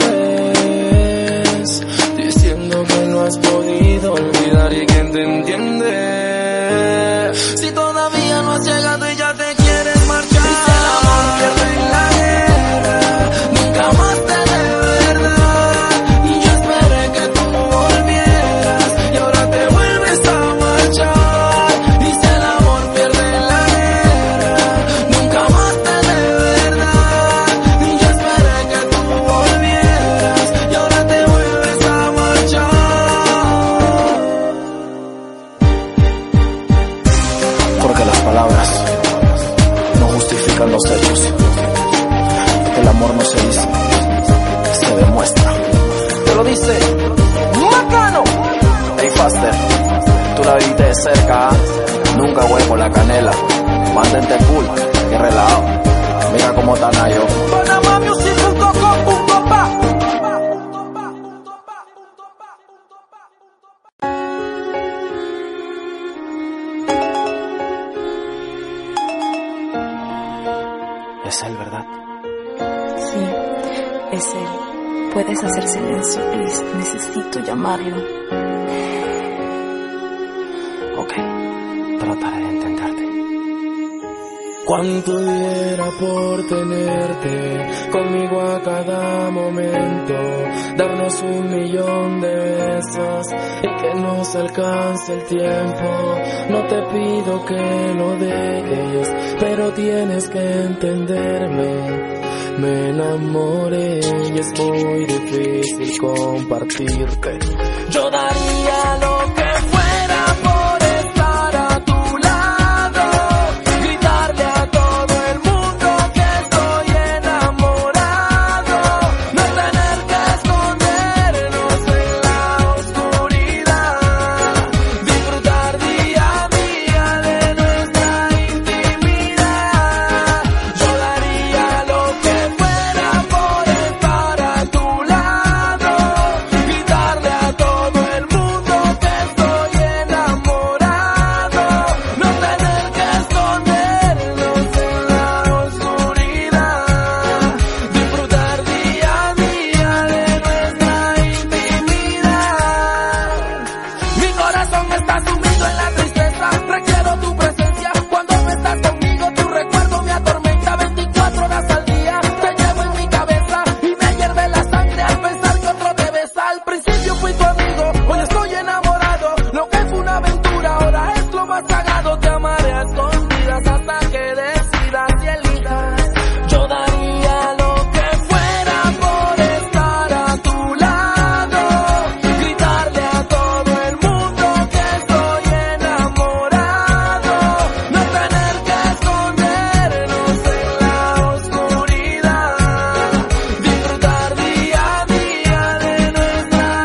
Speaker 1: vuelves, diciendo que no has podido olvidar. ¿Y quién te entiende? Si todavía no has llegado y ya te quieres marchar. Y si el amor pierde en la guerra, nunca más te de verdad. Y yo esperé que tú volvieras y ahora te vuelves a marchar. Y si el amor pierde en la guerra, nunca más te de verdad. Y yo esperé que tú volvieras y ahora te vuelves a marchar.
Speaker 10: Porque las palabras no justifican los hechos. El amor no se dice, se demuestra. Te lo dice Macano. Hey Faster, tú la viste de cerca, ¿eh? Nunca huevo la canela. Mantente cool y relajado. Mira cómo está Nayo.
Speaker 1: Panama Music punto com punto pa.
Speaker 10: Es él, ¿verdad?
Speaker 11: Sí, es él. Puedes hacer silencio, please. Necesito llamarlo.
Speaker 10: Ok, trataré de entenderte.
Speaker 8: Cuánto diera por tenerte conmigo a cada momento, darnos un millón de besos y que nos alcance el tiempo. No te pido que lo dejes, pero tienes que entenderme. Me enamoré y es muy difícil compartirte. Yo daría lo que fuera por estar a tu lado, gritarle a todo el mundo que estoy enamorado, no tener que escondernos en la oscuridad, disfrutar día a día de nuestra intimidad. Yo daría lo que fuera por estar a tu lado, gritarle a todo el mundo que estoy enamorado, no tener que escondernos en la oscuridad, disfrutar día a día de nuestra intimidad. Mi corazón está sumido en la tristeza, requiero tu presencia cuando no estás conmigo. Tu recuerdo me atormenta veinticuatro horas al día, te llevo en mi cabeza y me hierve la sangre al pensar que otro te besa. Al principio fui tu amigo, hoy estoy enamorado, lo que fue una aventura ahora es lo más sagrado. Te amaré a escondidas hasta que decidas y elijas. Yo daría lo que fuera por estar a tu lado, gritarle a todo el mundo que estoy enamorado, no tener que escondernos en la oscuridad, disfrutar día a día de nuestra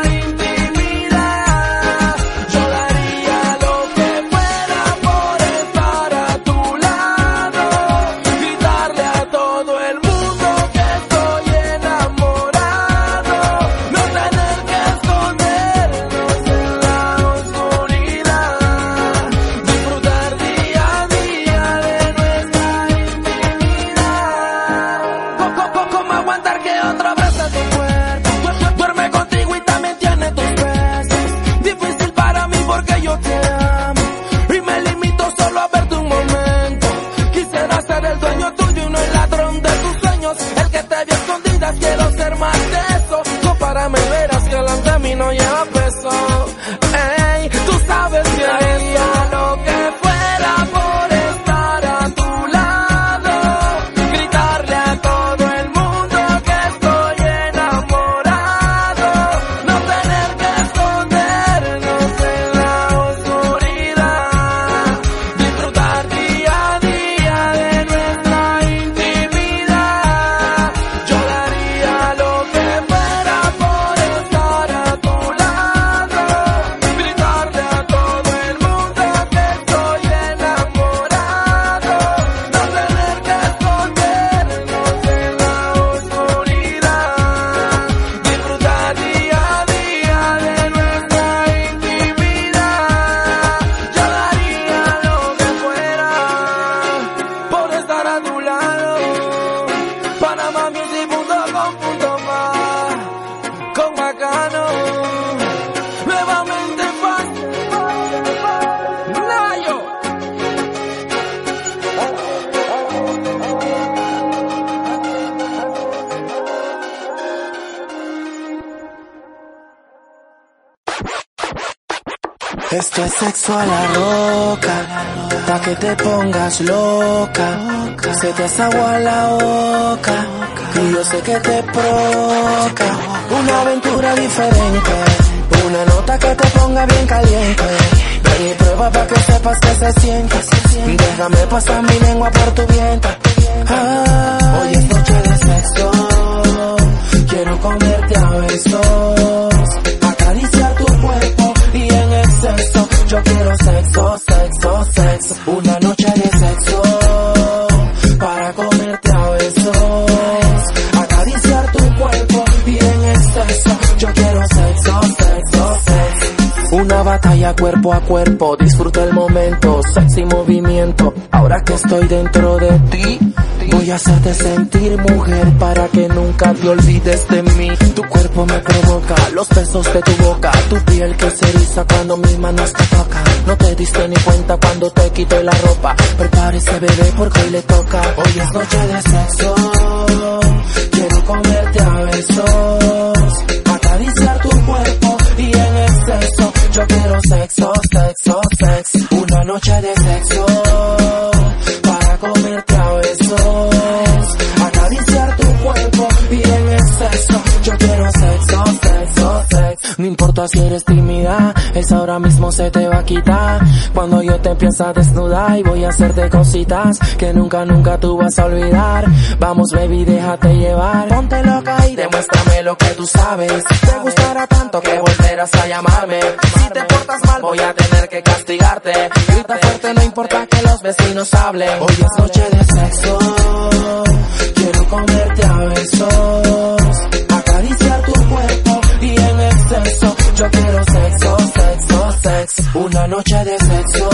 Speaker 8: intimidad. Yo daría lo que fuera por estar a tu lado, gritarle a todo el mundo que estoy enamorado, no tener que escondernos en la oscuridad, disfrutar día a día de nuestra intimidad. Co- co- ¿Cómo aguantar que otra vez a tu cuerpo? Du- Duerme contigo y también tiene tus besos. Difícil para mí porque yo te amo y me limito solo a verte un momento. Quisiera ser el dueño tuyo y no el ladrón de tus sueños, el que te vio escondidas. Quiero ser más de eso. Compárame y verás que delante de mí no lleva peso. Ey, tú sabes que haría lo que fuera por estar a tu lado, gritarle a todo el mundo que estoy enamorado, no tener que escondernos en la oscuridad, disfrutar día a día de nuestra intimidad. Yo daría lo que fuera por estar a tu lado, gritarle a todo el mundo que estoy enamorado, no tener que escondernos en la oscuridad, disfrutar día a día de nuestra intimidad. Yo daría lo que fuera por estar a tu lado. Panamá Music punto com punto mar con Bacano, nuevamente fácil. Nayo.
Speaker 9: Esto es sexo a la roca, pa' que te pongas loca. Se te hace agua la boca y yo sé que te provoca. Una aventura diferente, una nota que te ponga bien caliente. Ven y prueba pa' que sepas que se siente. Déjame pasar mi lengua por tu vientre. Ah, hoy es noche de sexo, quiero comerte a besos, acariciar tu cuerpo y en exceso. Yo quiero sexo, sexo, sexo. Una noche de sexo para comerte a besos, acariciar tu cuerpo y en exceso. Yo quiero sexo, sexo, sexo. Una batalla
Speaker 1: cuerpo a cuerpo, disfruta el momento, sexy movimiento. Ahora que estoy dentro de ti, voy a hacerte sentir mujer para que nunca te olvides de mí. Tu cuerpo me provoca, los besos de tu boca, tu piel que se eriza cuando mis manos te tocan. No te diste ni cuenta cuando te quité la ropa. Prepárese bebé porque hoy le toca. Hoy es noche de sexo, quiero comerte a besos, acariciar tu cuerpo y en exceso. Yo quiero sexo, sexo, sexo. Una noche de sexo para comerte a besos, acariciar tu cuerpo y en exceso. Yo quiero sexo, sexo, sexo. No importa si eres tímida, eso ahora mismo se te va a quitar cuando yo te empiece a desnudar y voy a hacerte cositas que nunca, nunca tú vas a olvidar. Vamos baby, déjate llevar, ponte loca y demuéstrame lo que tú sabes. Te gustará tanto que volverás a llamarme. Si te portas mal voy a tener que castigarte. Grita fuerte, no importa que los vecinos hablen. Hoy es noche de sexo, quiero comerte a besos, acariciar tu cuerpo y en exceso. Yo quiero sexo, sexo, sexo. Una noche de sexo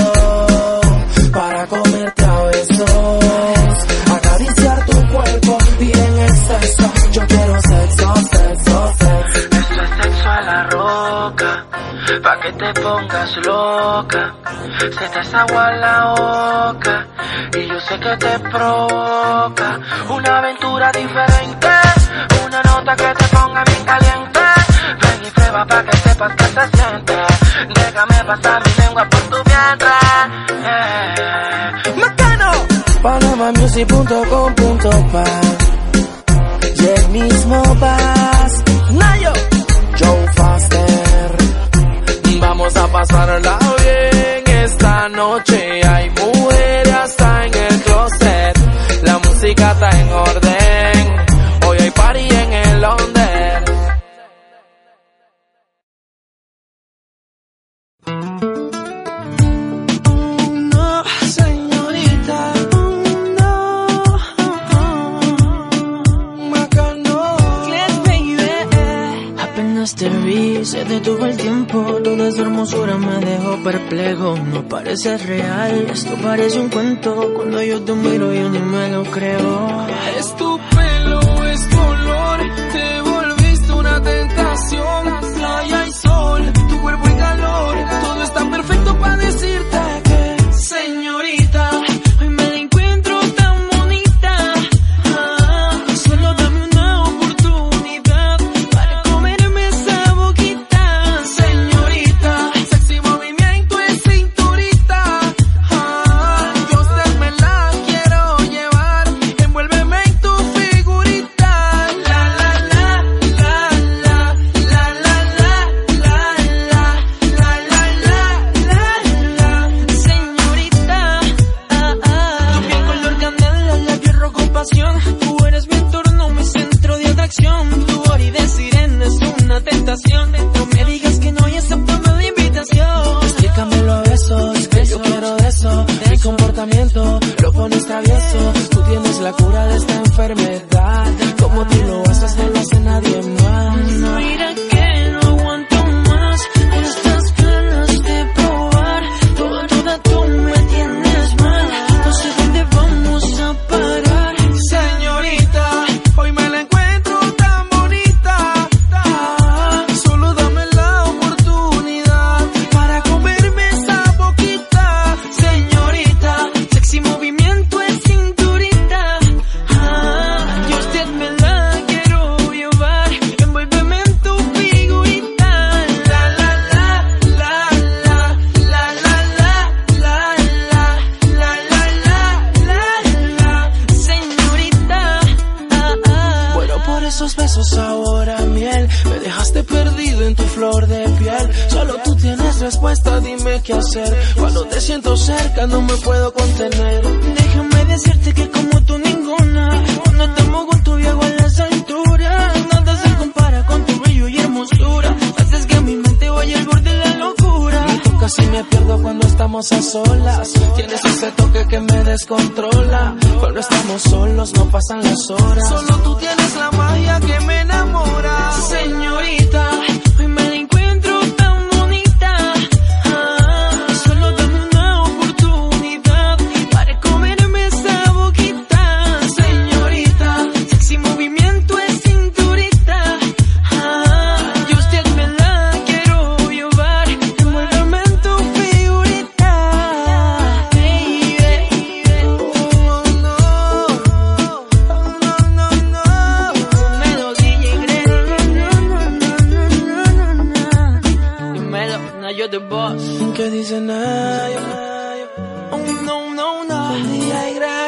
Speaker 1: para comerte a besos, acariciar tu cuerpo y en exceso. Yo quiero sexo, sexo, sexo.
Speaker 12: Esto es sexo a la roca, pa' que te pongas loca. Se te desagua la boca y yo sé que te provoca una aventura diferente, una nota que te ponga bien caliente. Ven y prueba pa' que sepas que se siente. Déjame pasar mi lengua por tu vientre. Eh.
Speaker 1: ¡Macano! Panama Music punto com punto pa y el mismo vas Nayo, Joe Faster. Vamos a pasarla bien esta noche. Hay mujeres hasta en el closet. La música está en orden. Hoy hay party en el Londres.
Speaker 6: No, señorita, no. Macano. Yes, baby. Apenas te vi, se detuvo el tiempo. Toda esa hermosura me dejó perplejo. No parece real, esto parece un cuento. Cuando yo te miro yo ni me lo creo.
Speaker 5: Es tu pelo, es color, te volviste una tentación. Playa y sol, tu cuerpo y calor, todo está perfecto para decirte que, señorita,
Speaker 6: Hoy me la encuentro tan bonita. Ah, solo dame una oportunidad para comerme esa boquita.
Speaker 5: señorita, sexy movimiento es cinturita. Ah, yo a usted me la quiero llevar, envuélveme en tu figurita. La la la, la la, la la la, la la, la la la, la la.
Speaker 6: Señorita, ah, ah. Tu piel color canela, la piel rojo pasión. Tú eres mi entorno, mi centro de atracción. Tu body de sirena es una tentación. No me digas que no y acéptame la invitación.
Speaker 1: Explícamelo a besos, que yo quiero de eso. Mi comportamiento lo pones travieso. Tú tienes la cura de esta enfermedad. Como tú lo haces no lo hace nadie más.
Speaker 6: Mira que no aguanto más estas ganas de probar. Toda, toda tú me tienes mal. No sé dónde vamos a parar.
Speaker 5: Señorita, hoy me la encuentro tan bonita. Ah, solo dame la oportunidad para comerme esa boquita.
Speaker 6: Señorita, sexy movimiento es cinturita. Ah, yo a usted me la quiero llevar, envuélveme en tu figurita.
Speaker 5: La la la, la la, la la la, la la, la la la, la la.
Speaker 6: Señorita, ah, ah.
Speaker 1: Bueno, por esos besos ahora miel, me dejaste perdido en tu flor de piel. Solo tú tienes respuesta, dime qué hacer. Cuando te siento cerca no me puedo contener.
Speaker 6: Déjame decirte que como tú ninguna, cuando estamos juntos viajo a las alturas. Nada se compara con tu brillo y hermosura. Haces que mi mente vaya al borde de la locura.
Speaker 1: Y tú casi me pierdo cuando estamos a solas. Tienes ese toque que me descontrola. Cuando estamos solos no pasan las horas.
Speaker 5: Solo tú tienes la magia que me enamora.
Speaker 6: Señorita, hoy me la encuentro tan bonita. Ah,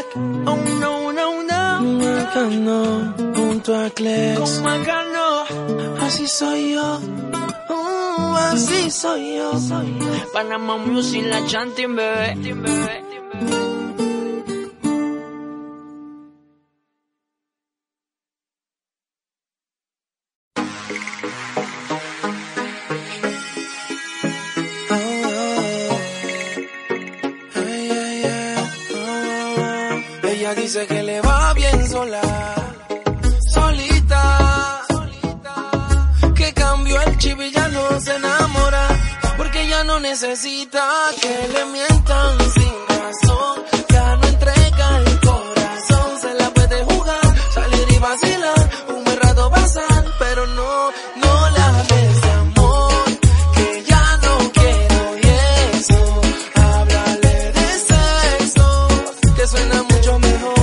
Speaker 9: Clec. Oh no, no, no. Macano, junto a Clex. Con Macano, así soy yo. Uh, así soy yo. Soy yo.
Speaker 2: Panama Music, la chanting, bebé. bebé.
Speaker 9: Dice que le va bien sola, solita, que cambió el chip y ya no se enamora, porque ya no necesita que le mientan sin razón, ya no entrega el corazón, se la puede jugar, salir y vacilar, un buen rato pasar, pero no, no la des de amor, que ya no quiero y eso, háblale de sexo, que suena mucho mejor.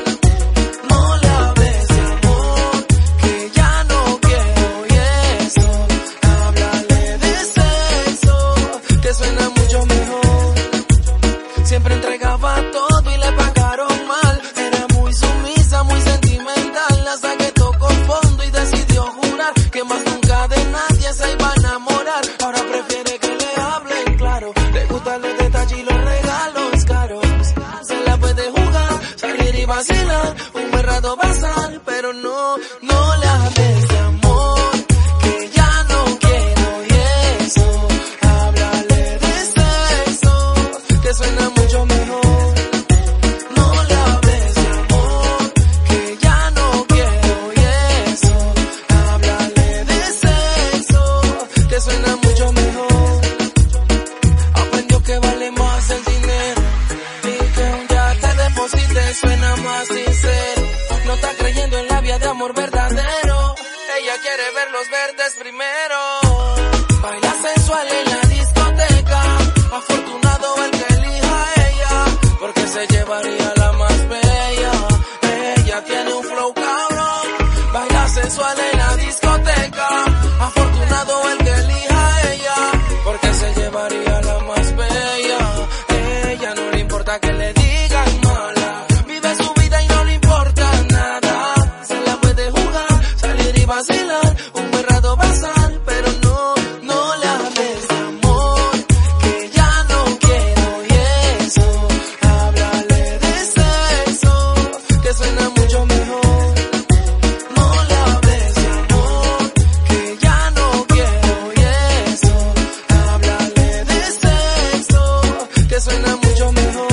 Speaker 9: Siempre entregaba todo y le pagaron mal. Era muy sumisa, muy sentimental, hasta que tocó fondo y decidió jurar que más nunca de nadie se iba a enamorar. Ahora prefiere que le hablen claro, le gustan los detalles y los regalos caros. Se la puede jugar, salir y vacilar, un buen rato pasar, pero no, no la des de amor, que ya no quiero y eso, háblale de sexo, que suena mucho mejor. No le hables de amor, que ya no quiero y eso, háblale de sexo, que suena mucho mejor. Aprendió que vale más el dinero y que un día te deposite suena más sincero. No está creyendo en la vía de amor verdadero, ella quiere ver los verdes primero. Baila sensual en la discoteca, afortunado el que elija a ella, porque se llevaría la más bella. Ella tiene un flow cabrón, baila sensual en la discoteca, afortunado el que elija a ella, porque se llevaría la más bella. Ella no le importa que le digan mala, vive su vida y no le importa nada, se la puede jugar, salir y vacilar, un buen rato pasar, pero no, no le hables de amor, que ya no quiero y eso, háblale de sexo, que suena mucho mejor. No le hables de amor, que ya no quiero y eso, háblale de sexo, que suena mucho mejor.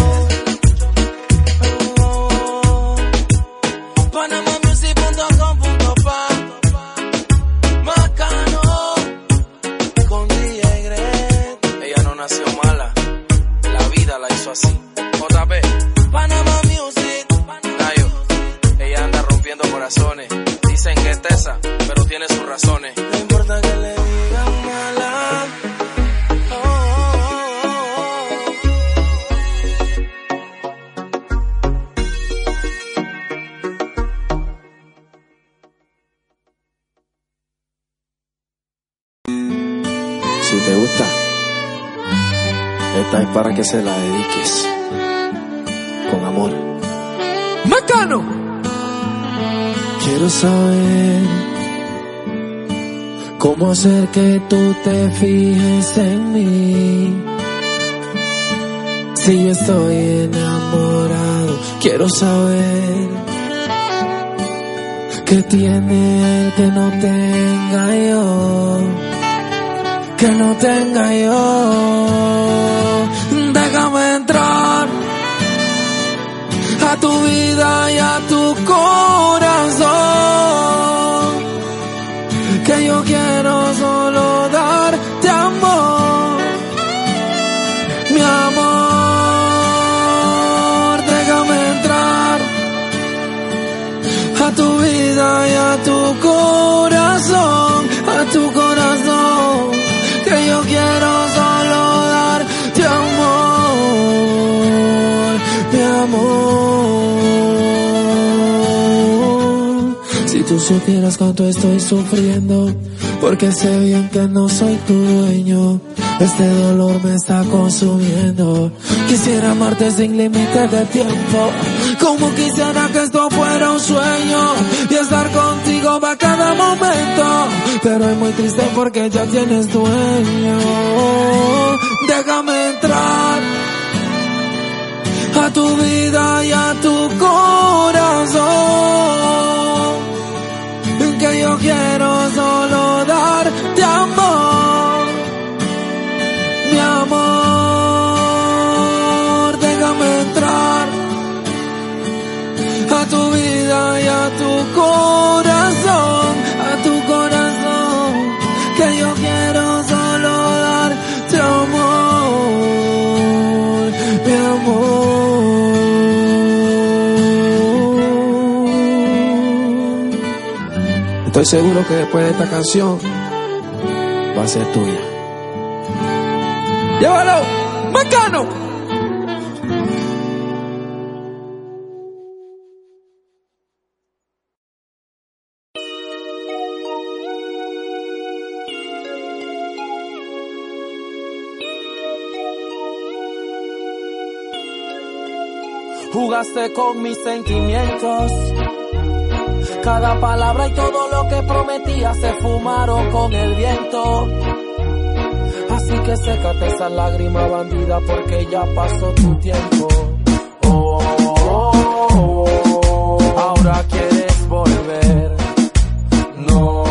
Speaker 9: Oh, Panama Music punto com punto pa, Macano, con D J Greg.
Speaker 10: Ella no nació mala, la vida la hizo así. J P,
Speaker 9: Panama Music,
Speaker 10: Nayo, ella anda rompiendo corazones. Dicen que es tesa, pero tiene sus razones.
Speaker 9: no importa que le digan mala. Oh, oh, oh,
Speaker 10: Si te gusta, esta es para que se la dediques con amor.
Speaker 9: Macano.
Speaker 10: Quiero saber cómo hacer que tú te fijes en mí. Si yo estoy enamorado, quiero saber qué tiene él que no tenga yo, que no tenga yo. Déjame entrar a tu vida y a tu corazón, que yo quiero solo darte amor, mi amor. Déjame entrar a tu vida y a tu corazón, a tu corazón, que yo quiero solo darte amor, mi amor. Si tú supieras cuánto estoy sufriendo, porque sé bien que no soy tu dueño.
Speaker 1: Este dolor me está consumiendo. Quisiera amarte sin límites de tiempo. Como quisiera que esto fuera un sueño y estar contigo para cada momento. Pero es muy triste porque ya tienes dueño. Déjame entrar a tu vida y a tu corazón, que yo quiero solo darte amor, mi amor. Déjame entrar a tu vida y a tu corazón, a tu corazón, que yo quiero solo darte amor, mi amor. Estoy seguro que después de esta canción va a ser tuya. ¡Llévalo, Macano!
Speaker 13: Jugaste con mis sentimientos. Cada palabra y todo lo que prometía se fumaron con el viento. Así que sécate esa lágrima bandida porque ya pasó tu tiempo. Oh, oh, oh, oh. Ahora quieres volver. No.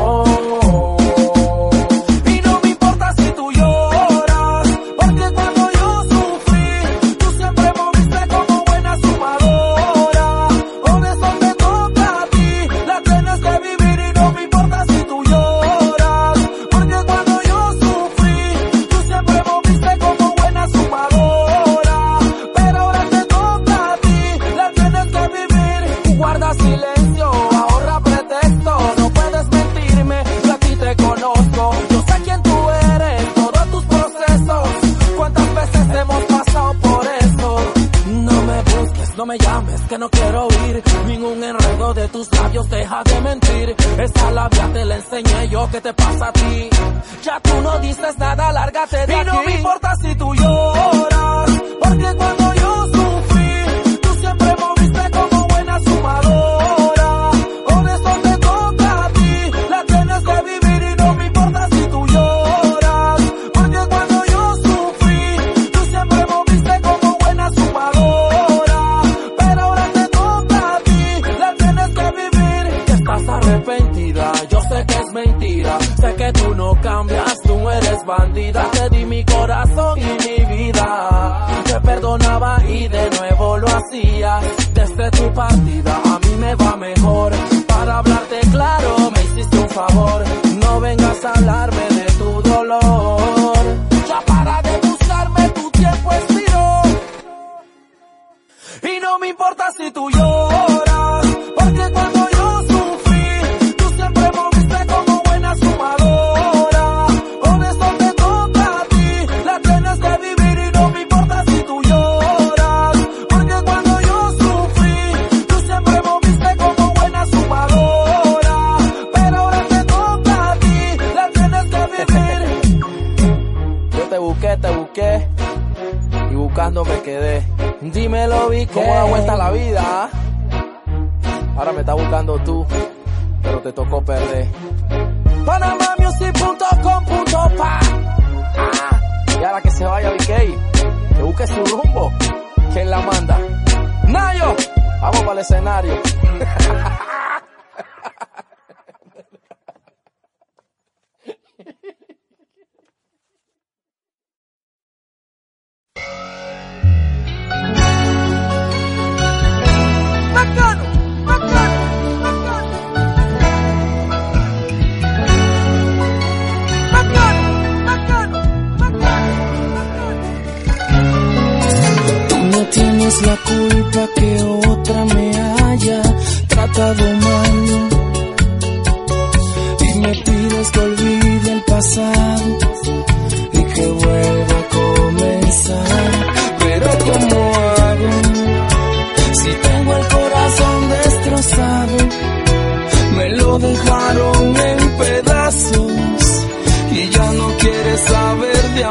Speaker 13: Y no me importa si tú lloras, porque cuando yo sufrí, tú siempre moviste como buena sumadora. Por eso te toca a ti, la tienes que vivir. Y no me importa si tú lloras, porque cuando yo sufrí, tú siempre moviste como buena sumadora. Pero ahora te toca a ti, la tienes que vivir. Guarda silencio, ahorra pretexto, no puedes mentirme, yo a ti te conozco. Yo sé quién tú eres, todos tus procesos, cuántas veces hemos pasado por eso. No me busques, no me llames, que no quiero oír ningún enredo de tus labios, deja de mentir. Esa labia te la enseñé yo, ¿qué te pasa a ti? Ya tú no dices nada, lárgate de aquí. Y no me importa si tú lloras, porque cuando yo sufrí, tú siempre moviste como buena sumadora. Por eso te toca a ti, la tienes que vivir. Y no me importa si tú lloras, porque cuando yo sufrí, tú siempre moviste como buena sumadora. Pero ahora te toca a ti, la tienes que vivir. Estás arrepentida, yo sé que es mentira, sé que tú no cambias, tú no eres bandida. Te di mi corazón y mi vida, te perdonaba y de nuevo lo hacía. Desde tu partida a mí me va mejor. Para hablarte claro, me hiciste un favor. No vengas a hablarme de tu dolor. Ya para de buscarme, tu tiempo expiró. Y no me importa si tú lloras, porque cuando yo sufrí, tú siempre moviste como buena sumadora. Por eso te toca a ti, la tienes que vivir. Y no me importa si tú lloras, porque cuando yo sufrí, tú siempre moviste como buena sumadora. Pero ahora te toca a ti, la tienes que vivir. Yo te busqué, te busqué, y buscando me quedé. Dímelo, vi cómo da vuelta la vida, ¿ah? Ahora me estás buscando tú, pero te tocó perder. Panama Music punto com punto pa. Ah, y ahora que se vaya B K, que busque su rumbo. ¿Quién la manda? Nayo, vamos para el escenario. Macano, Macano, Macano, Macano, Macano, Macano.
Speaker 9: Tú no tienes la culpa que otra me haya tratado mal y me pides que olvide el pasado y que vuelva a comenzar. Pero ¿cómo hago si tengo el corazón destrozado? Me lo dejaron en pedazos y ya no quieres saber de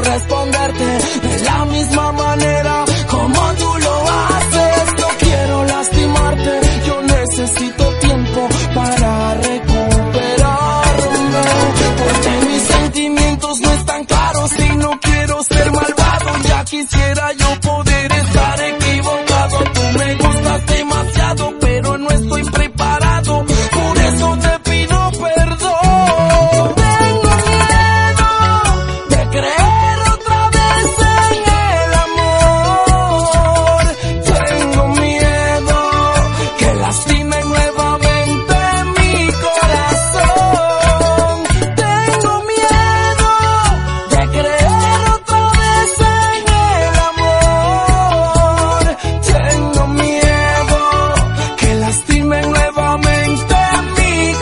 Speaker 5: responderte de la misma manera como tú lo haces. No quiero lastimarte, yo necesito tiempo para recuperarme, porque mis sentimientos no están claros y no quiero ser malvado. Ya quisiera yo poder estar equivocado. Tú me gustas demasiado, pero no estoy preparado, por eso te pido perdón. Tengo miedo de creer otra vez en el amor. Tengo miedo que lastime nuevamente mi corazón. Tengo miedo de creer otra vez en el amor. Tengo miedo que lastime nuevamente mi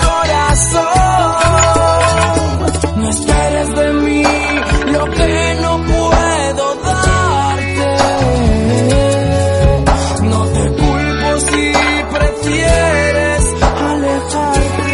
Speaker 5: corazón. No esperes de mí lo que no puedo darte. No te culpo si prefieres alejarte.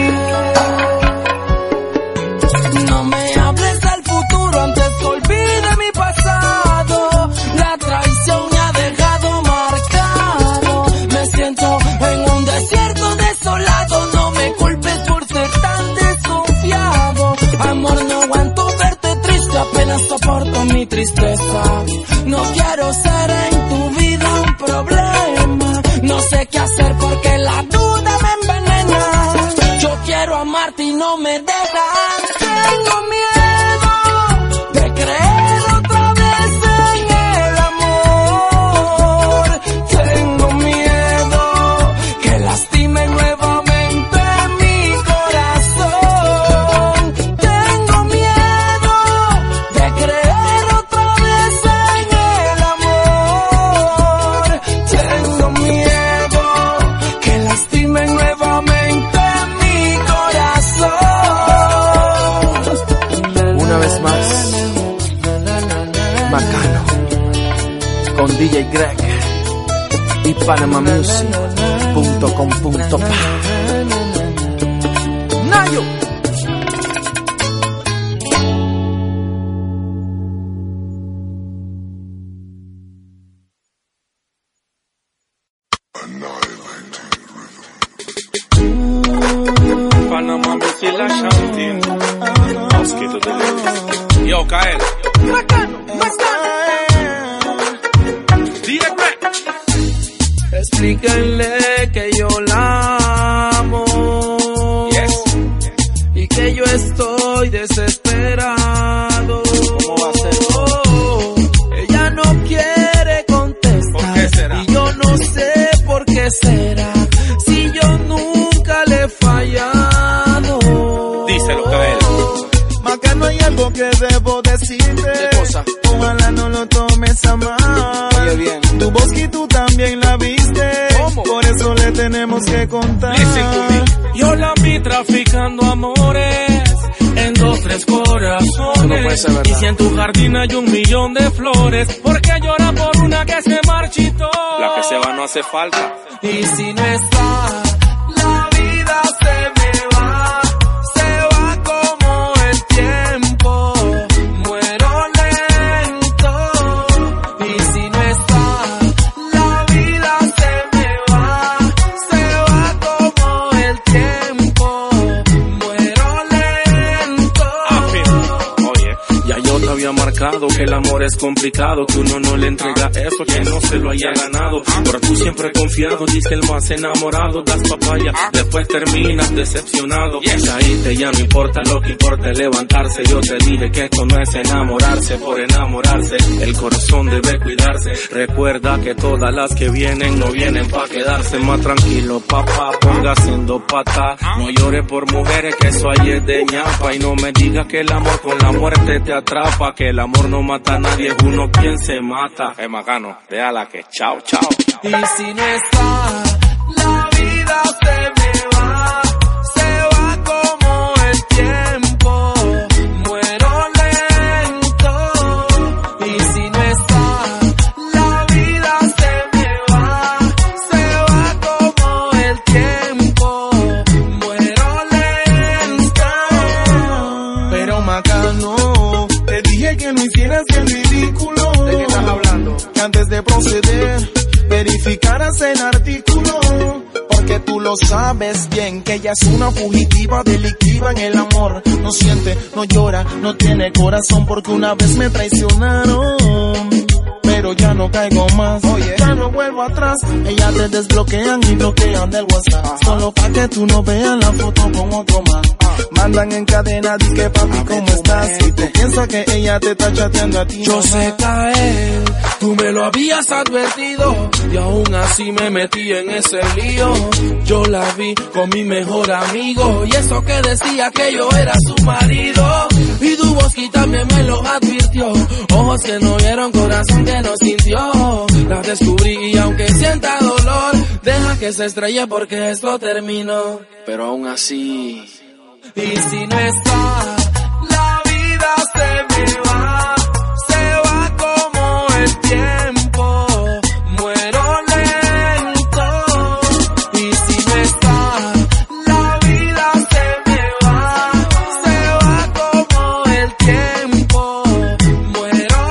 Speaker 5: No me hables del futuro antes que olvide mi pasado. La traición me ha dejado marcado. Me siento en un desierto desolado. No me culpes por ser tan desconfiado. Amor, no aguanto verte triste, apenas soporto mi tristeza. No quiero ser en tu vida un problema. No sé qué hacer porque la duda me envenena. Yo quiero amarte y no me dejas. Tengo miedo de creer otra vez en el amor. Tengo miedo que lastime nuevamente mi corazón. Tengo miedo de creer otra vez en el amor. Tengo miedo que lastime nuevamente mi corazón.
Speaker 10: Una vez más, Macano, con D J Greg y Panama Music punto com punto pa. Nayo.
Speaker 8: Panama Music la chanting. Mosquito de Lewis. Yo, Kael.
Speaker 5: Macano, Macano.
Speaker 8: D J Greg.
Speaker 1: Explíquenle que yo la amo.
Speaker 8: Yes.
Speaker 1: Y que yo estoy desesperado.
Speaker 8: ¿Cómo va a ser?
Speaker 1: Oh, ella no quiere contestar.
Speaker 8: ¿Por qué será?
Speaker 1: Y yo no sé por qué será. Si yo nunca le he fallado.
Speaker 8: Díselo, Kael.
Speaker 6: Macano, hay algo que debo decirte.
Speaker 10: ¿Qué cosa?
Speaker 6: Ojalá no lo tomes a mal.
Speaker 10: Oye bien.
Speaker 6: Tu voz que tú también la viste.
Speaker 10: ¿Cómo?
Speaker 6: Por eso le tenemos que contar.
Speaker 8: Listen to me.
Speaker 4: Yo la vi traficando amores en dos, tres corazones.
Speaker 10: Eso no puede ser verdad.
Speaker 4: Y si en tu jardín hay un millón de flores, ¿por qué llora por una que se marchitó?
Speaker 8: La que se va no hace falta.
Speaker 1: Y si no está, la vida se me va. Se va como el tiempo. Muero lento. Y si no está, la vida se me va. Se va como el tiempo. Muero lento.
Speaker 8: Oye,
Speaker 4: Ya yo te había marcado que el amor es complicado, que uno no le entrega eso, que no se lo haya ganado. Pero tú siempre confiado, dice el más enamorado, das papaya, después terminas decepcionado. Y ahí te ya no importa, lo que importa es levantarse. Yo te dije que esto no es enamorarse por enamorarse, el corazón debe cuidarse. Recuerda que todas las que vienen no vienen pa' quedarse. Más tranquilo, papá, póngase en dos patas. No llores por mujeres, que eso ahí es de ñapa. Y no me digas que el amor con la muerte te atrapa, que el amor no mata a nadie, es uno quien se mata.
Speaker 8: es Macano, déjala que chao, chao.
Speaker 1: Y si no está, la vida se me va. Se va como el tiempo. Muero lento. Y si no está, la vida se me va. Se va como el tiempo. Muero lento.
Speaker 6: Pero Macano, te dije que no hicieras que
Speaker 9: ridículo.
Speaker 10: ¿De qué estás hablando?
Speaker 9: Que antes de proceder, verificaras el artículo. Porque tú lo sabes bien, que ella es una fugitiva delictiva en el amor. No siente, no llora, no tiene corazón, porque una vez me traicionaron. Pero ya no caigo más, oye, ya no vuelvo atrás. Ellas te desbloquean y bloquean del WhatsApp. Ajá. Solo pa' que tú no veas la foto con otro man. Ajá. Mandan en cadena, dice papi, ¿cómo estás? Y tú piensas que ella te está chateando a ti.
Speaker 8: Yo sé caer, tú me lo habías advertido, y aún así me metí en ese lío. Yo la vi con mi mejor amigo, y eso que decía que yo era su marido. Y tu bosque también me lo advirtió, ojos que no vieron, corazón que no sintió. La descubrí y aunque sienta dolor, deja que se estrelle porque esto terminó.
Speaker 10: Pero aún así...
Speaker 8: Y si no está, la vida se me va, se va como el tiempo, muero lento. Y si no está, la vida se me va, se va como el tiempo, muero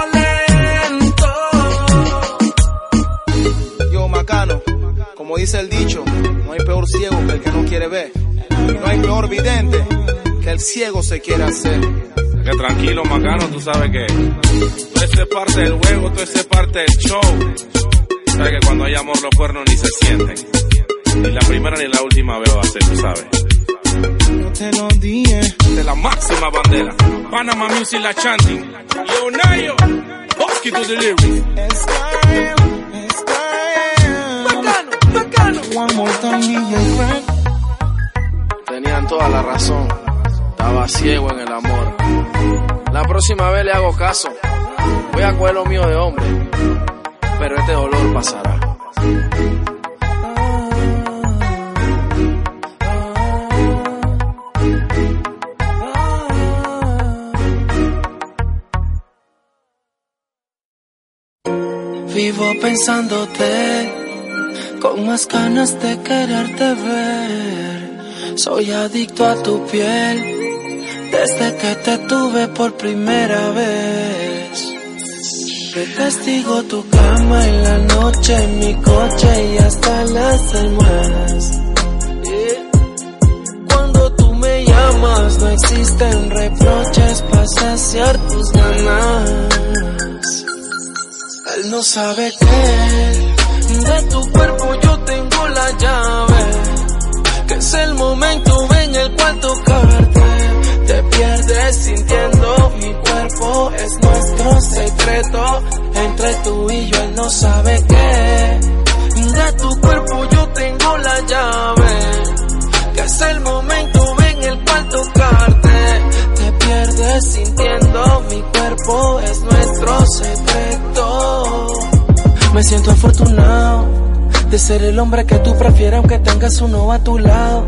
Speaker 8: lento.
Speaker 10: Yo, Macano, como dice el dicho, no hay peor ciego que el que no quiere ver. No hay peor vidente que el ciego se quiere hacer.
Speaker 14: Que tranquilo, Macano, tú sabes que tú eres parte del juego, tú eres parte del show. Sabes que cuando hay amor los cuernos ni se sienten. Ni la primera ni la última vez va a ser, tú sabes.
Speaker 9: Yo te lo dije.
Speaker 14: De la máxima bandera, Panama Music La Chanting. Yo, Nayo, Bosky to the lyrics.
Speaker 9: Style, style.
Speaker 8: Bacano, bacano.
Speaker 9: One more time, D J Greg.
Speaker 10: Tenían toda la razón, estaba ciego en el amor. La próxima vez le hago caso, voy a coger lo mío de hombre, pero este dolor pasará.
Speaker 2: Vivo pensándote, con más ganas de quererte ver. Soy adicto a tu piel, desde que te tuve por primera vez. De testigo tu cama en la noche, en mi coche y hasta las almohadas. Cuando tú me llamas no existen reproches para saciar tus ganas. Él no sabe que de tu cuerpo yo tengo la llave, que es el momento en el cual tocarte te pierdes sintiendo mi cuerpo, es nuestro secreto entre tú y yo. Él no sabe que de tu cuerpo yo tengo la llave, que es el momento en el cual tocarte te pierdes sintiendo mi cuerpo, es nuestro secreto. Me siento afortunado de ser el hombre que tú prefieres aunque tengas uno a tu lado.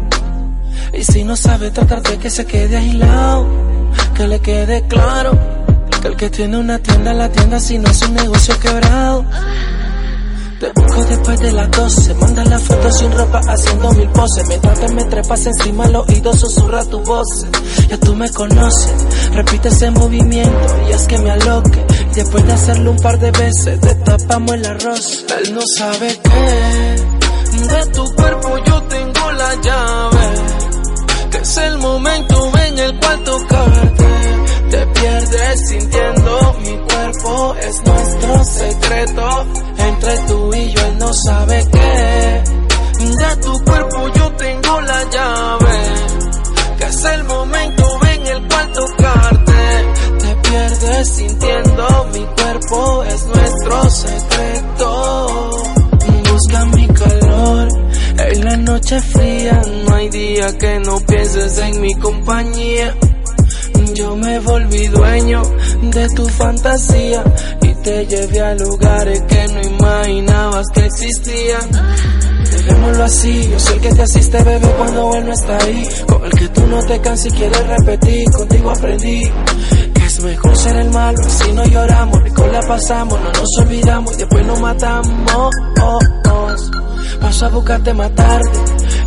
Speaker 2: Y si no sabe tratarte, que se quede aislado, que le quede claro que el que tiene una tienda, la tienda si no es un negocio quebrado. Te busco después de las doce, manda la foto sin ropa haciendo mil poses, mientras te me trepas encima al oído susurra tu voz. Ya tú me conoces, repite ese movimiento y es que me aloque. Y después de hacerlo un par de veces, destapamos el arroz. Él no sabe que de tu cuerpo yo tengo la llave, que es el momento en el cual tocarte te pierdes sintiendo mi cuerpo, es nuestro secreto entre tú y yo. Él no sabe que de tu cuerpo yo tengo la llave, que es el momento en el cual tocarte te pierdes sintiendo mi cuerpo, es nuestro secreto. Busca mi calor en la noche fría, no hay día que no pienses en mi compañía. Yo me volví dueño de tu fantasía y te llevé a lugares que no imaginabas que existían. Dejémoslo así, yo soy el que te asiste, bebé, cuando él no está ahí, con el que tú no te cansas y quieres repetir. Contigo aprendí que es mejor ser el malo, así no lloramos, rico la pasamos, no nos olvidamos y después nos matamos. Oh, oh. Paso a buscarte más tarde,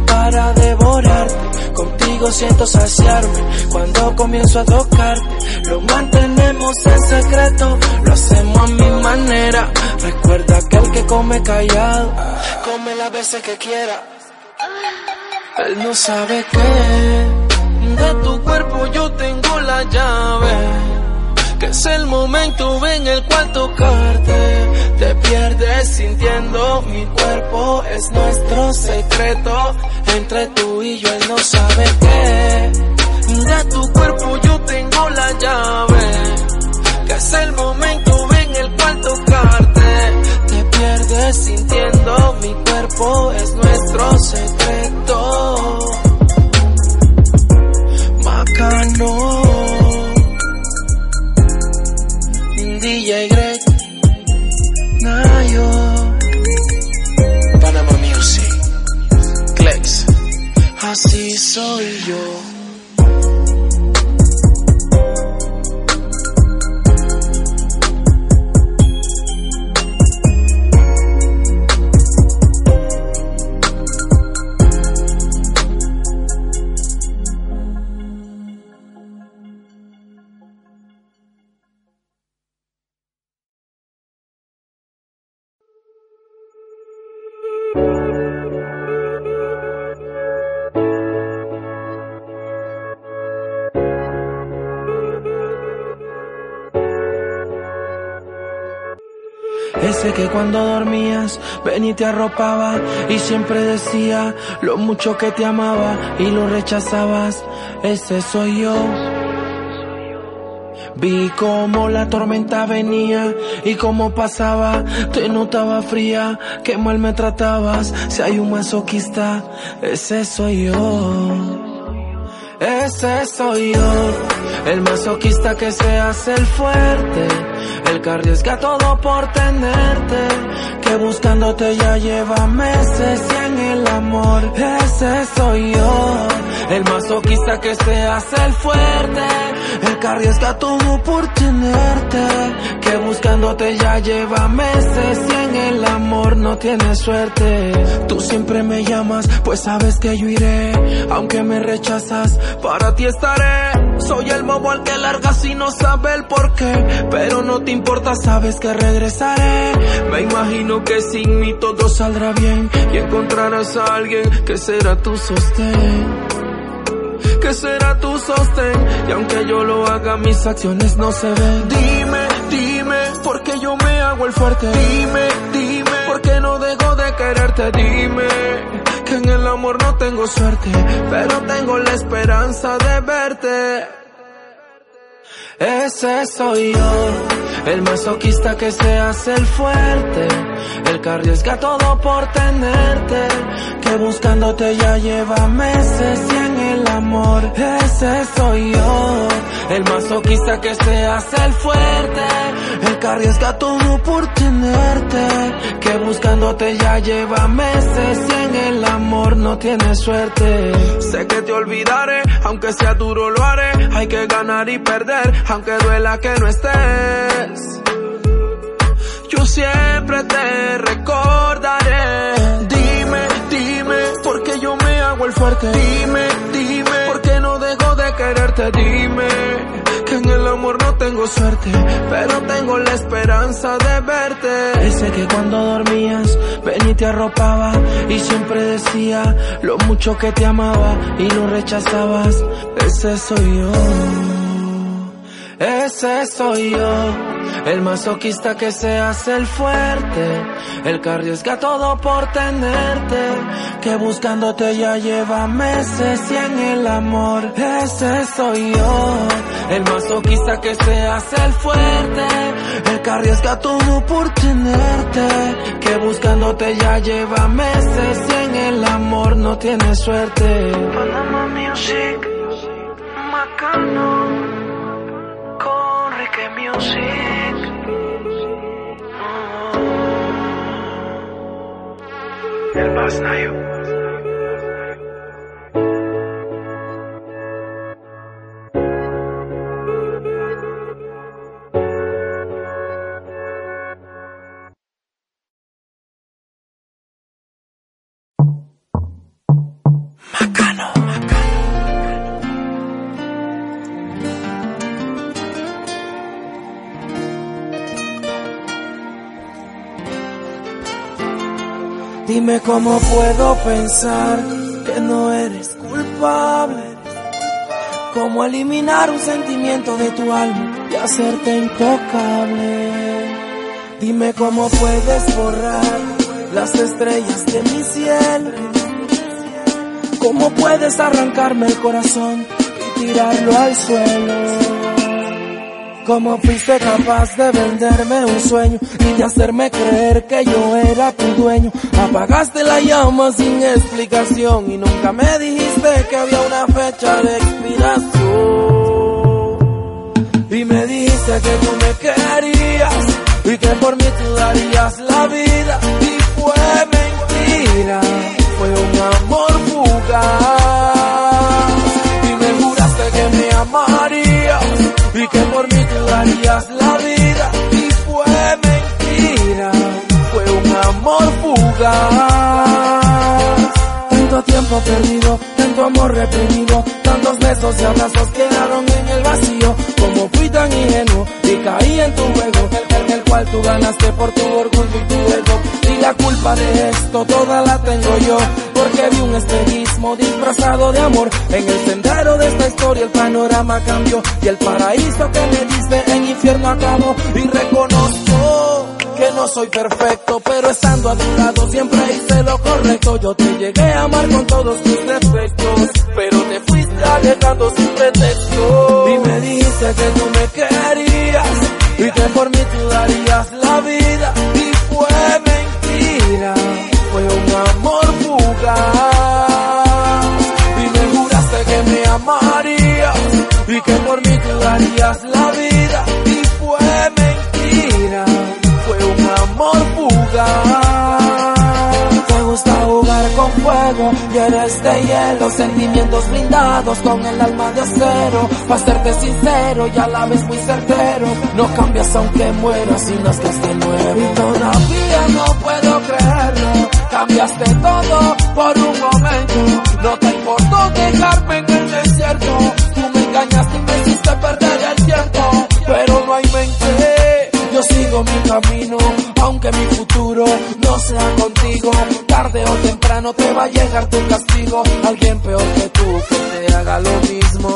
Speaker 1: para devorarte. Contigo siento saciarme cuando comienzo a tocarte. Lo mantenemos en secreto, lo hacemos a mi manera. Recuerda que el que come callado, come las veces que quiera. Él no sabe que de tu cuerpo yo tengo la llave, que es el momento en el cual tocarte te pierdes sintiendo mi cuerpo. Es nuestro secreto entre tú y yo. Él no sabe que de tu cuerpo yo tengo la llave, que es el momento en el cual tocarte te pierdes sintiendo mi cuerpo. Es nuestro secreto. Macano, D J Greg, Nayo,
Speaker 10: Panama Music, Clex.
Speaker 1: así soy yo. Ese que cuando dormías venía y te arropaba y siempre decía lo mucho que te amaba y lo rechazabas. Ese soy yo. Vi cómo la tormenta venía y cómo pasaba, te notaba fría, qué mal me tratabas. Si hay un masoquista, ese soy yo. Ese soy yo, el masoquista que se hace el fuerte, el que arriesga todo por tenerte, que buscándote ya lleva meses y en el amor. Ese soy yo, el masoquista que se hace el fuerte, el que arriesga todo por tenerte, que buscándote ya lleva meses y en el amor no tiene suerte. Tú siempre me llamas, pues sabes que yo iré, aunque me rechazas, para ti estaré. Soy el bobo al que largas y no sabe el porqué, pero no te importa, sabes que regresaré. Me imagino que sin mí todo saldrá bien y encontrarás a alguien que será tu sostén, que será tu sostén. Y aunque yo lo haga, mis acciones no se ven. Dime, dime, ¿por qué yo me hago el fuerte? Dime, dime, ¿por qué no dejo de quererte? Dime, que en el amor no tengo suerte, pero tengo la esperanza de verte. Ese soy yo, el masoquista que se hace el fuerte, el que arriesga todo por tenerte, que buscándote ya lleva meses y en el amor. Ese soy yo, el masoquista que se hace el fuerte, el que arriesga todo por tenerte, que buscándote ya lleva meses y en el amor no tiene suerte. Sé que te olvidaré, aunque sea duro lo haré. Hay que ganar y perder, aunque duela que no estés. Yo siempre te recordaré. Dime, dime, ¿por qué yo me hago el fuerte? Dime, dime, ¿por qué no dejo de quererte? Dime, que en el amor no tengo suerte, pero tengo la esperanza de verte. Ese que cuando dormías venía y te arropaba y siempre decía lo mucho que te amaba y lo rechazabas. Ese soy yo. Ese soy yo, el masoquista que se hace el fuerte, el que arriesga todo por tenerte, que buscándote ya lleva meses y en el amor. Ese soy yo, el masoquista que se hace el fuerte, el que arriesga todo por tenerte, que buscándote ya lleva meses y en el amor no tiene suerte.
Speaker 12: Panama Music, Macano, Enrique Music. Oh. El Bass Nayo.
Speaker 1: Dime cómo puedo pensar que no eres culpable. Cómo eliminar un sentimiento de tu alma y hacerte intocable. Dime cómo puedes borrar las estrellas de mi cielo. Cómo puedes arrancarme el corazón y tirarlo al suelo. Cómo fuiste capaz de venderme un sueño y de hacerme creer que yo era tu dueño. Apagaste la llama sin explicación y nunca me dijiste que había una fecha de expiración. Y me dijiste que tú me querías y que por mí tú darías la vida. Y fue mentira, fue un amor fugaz. Y me juraste que me amarías y que por mí tú darías la vida. Y fue mentira, fue un amor fugaz. Tanto tiempo perdido, tanto amor reprimido, tantos besos y abrazos quedaron en el vacío. Como fui tan ingenuo y caí en tu juego, en el cual tú ganaste por tu orgullo y tu ego. Y la culpa de esto toda la tengo yo, porque vi un espejismo disfrazado de amor. En el sendero de esta historia el panorama cambió y el paraíso que me diste en infierno acabó. Y reconozco que no soy perfecto, pero estando a tu lado siempre hice lo correcto. Yo te llegué a amar con todos tus defectos, pero te fuiste alejando sin pretexto. Y me dijiste que tú me querías y que por mí tú darías la vida. Y fue mentira, fue un amor fugaz. Y me juraste que me amarías y que por mí tú darías la vida. Y fue mentira, fue un amor fugaz. Te gusta jugar con fuego y eres de hielo, sentimientos blindados con el alma de acero. Pa' serte sincero y a la vez muy certero, no cambias aunque mueras y nazcas de nuevo. Y todavía no puedo creerlo, cambiaste todo por un momento. No te importó dejarme en el desierto, tú me engañaste y me hiciste perder el tiempo. Pero no hay mente, yo sigo mi camino, aunque mi futuro no sea contigo. Tarde o temprano te va a llegar tu castigo, alguien peor que tú que te haga lo mismo.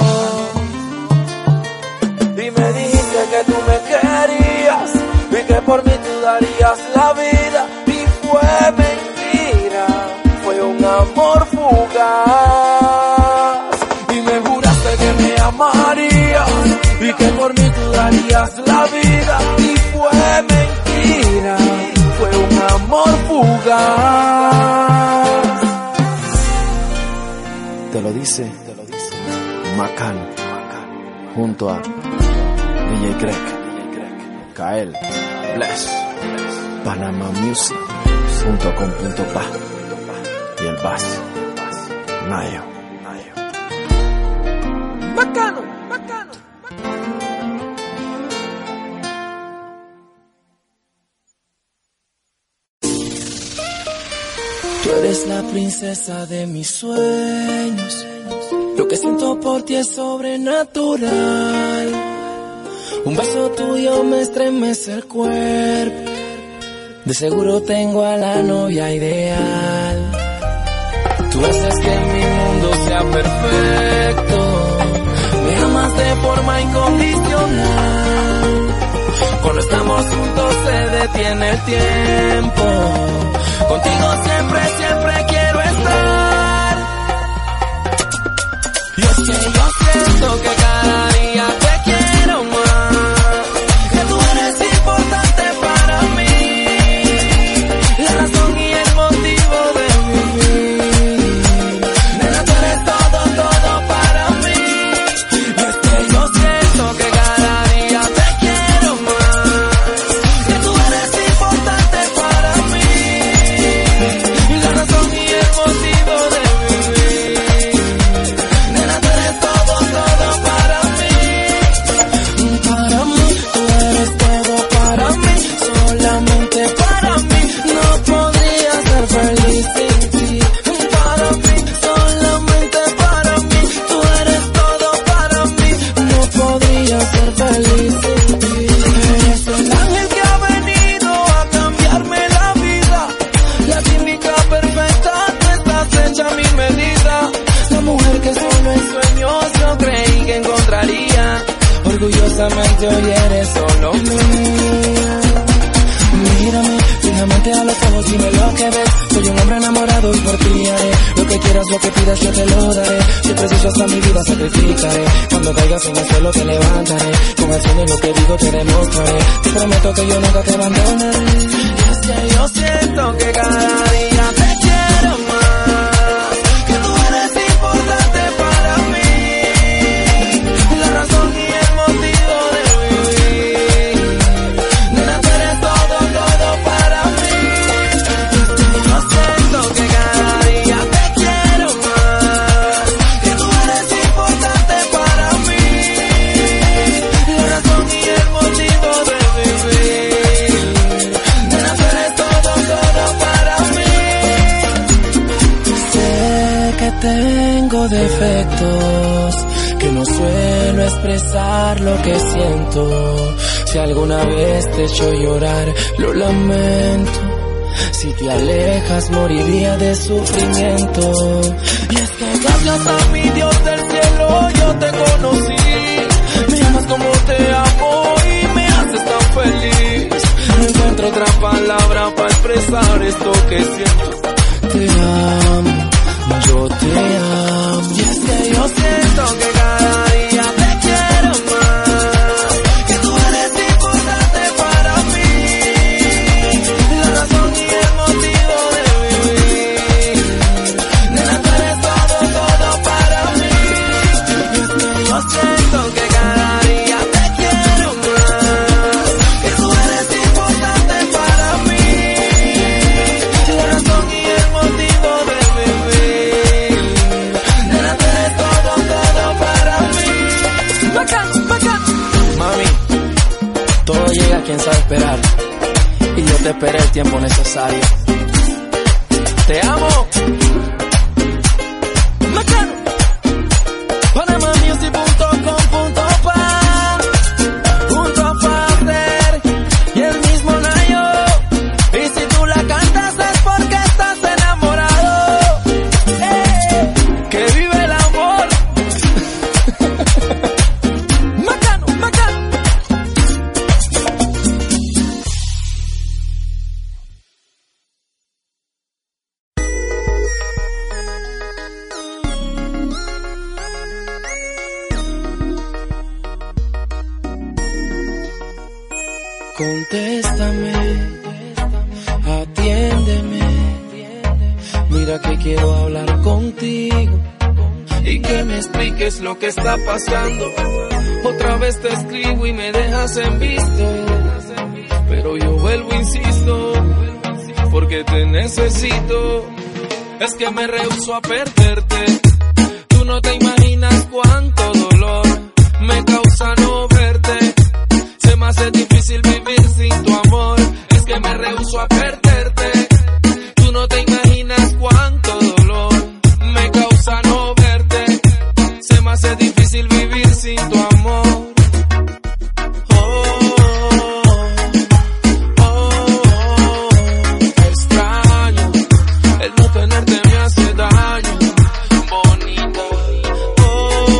Speaker 1: Y me dijiste que tú me querías y que por mí tú darías la vida. Y fue mentira, fue un amor fugaz. Y me juraste que me amarías y que por mí tú darías la vida. Y fue mentira, fue un amor fugaz.
Speaker 10: Te lo dice, te lo dice Macano, junto a D J Greg, Kael, Bless, Panama Music punto com punto pa y el Bass, Nayo.
Speaker 1: Bacano, bacano.
Speaker 15: Tú eres la princesa de mis sueños. Lo que siento por ti es sobrenatural. Un beso tuyo me estremece el cuerpo. De seguro tengo a la novia ideal. Tú haces que mi mundo sea perfecto. Me amas de forma incondicional. Cuando estamos juntos se detiene el tiempo. Contigo siempre, siempre quiero estar. Y es que yo siento que cada día te quiero más. Que tú eres importante para mí. La razón y el motivo de vivir. Nena, tú eres todo, todo para mí. Y es que yo siento que cada día te quiero más. Que tú eres importante para mí. La razón y el motivo de vivir. Nena, tú eres todo, todo para mí.
Speaker 8: quieras yo te lo daré. Si preciso hasta mi vida sacrificaré. Cuando caigas en el suelo te levantaré. Con acciones lo que digo te demostraré. Te prometo que yo nunca te abandonaré.
Speaker 15: Y es que yo siento que cada día te quiero más, que tú eres importante para mí, la razón y el motivo de vivir. Nena, tú eres todo, todo para mí. Y es que yo siento que cada día te quiero más, que tú eres importante para mí, la razón y el motivo de vivir. Nena, tú eres todo, todo para mí.
Speaker 8: Sé que tengo defectos, que no suelo expresar lo que siento. Si alguna vez te he hecho llorar, lo lamento. Si te alejas, moriría de sufrimiento.
Speaker 15: Y es que gracias a mi Dios del cielo yo te conocí. Me amas como te amo y me haces tan feliz. No encuentro otra palabra para expresar esto que siento.
Speaker 8: Te amo, yo te amo.
Speaker 15: Y es que yo siento que cada día te quiero más, que tú eres importante para mí, la razón y el motivo de vivir. Nena, tú eres todo, todo para mí. Y es que yo siento que cada día te quiero más, que tú eres importante para mí, la razón y el motivo de vivir. Nena, tú eres todo, todo para mí. Bacán, bacán.
Speaker 8: Mami, todo llega a quien sabe esperar. Y yo te esperé el tiempo necesario. Te amo.
Speaker 15: Bacano. Panama Music punto com punto pa, junto a Fader y el mismo Nayo. Y si tú la cantas es porque estás enamorado. ¡Eh! Que vive el amor. Bacano, bacano.
Speaker 8: Contéstame, atiéndeme. Mira que quiero hablar contigo y que me expliques lo que está pasando. Otra vez te escribo y me dejas en visto, pero yo vuelvo, insisto, porque te necesito. Es que me rehúso a perderte. Tú no te imaginas cuánto dolor me causa no verte. Se me hace difícil vivir sin tu amor. Es que me rehúso a perderte. Tú no te imaginas cuánto dolor me causa no verte. Se me hace difícil vivir sin tu amor. Oh, oh, oh, extraño. El no tenerte me hace daño. Bonita. Oh,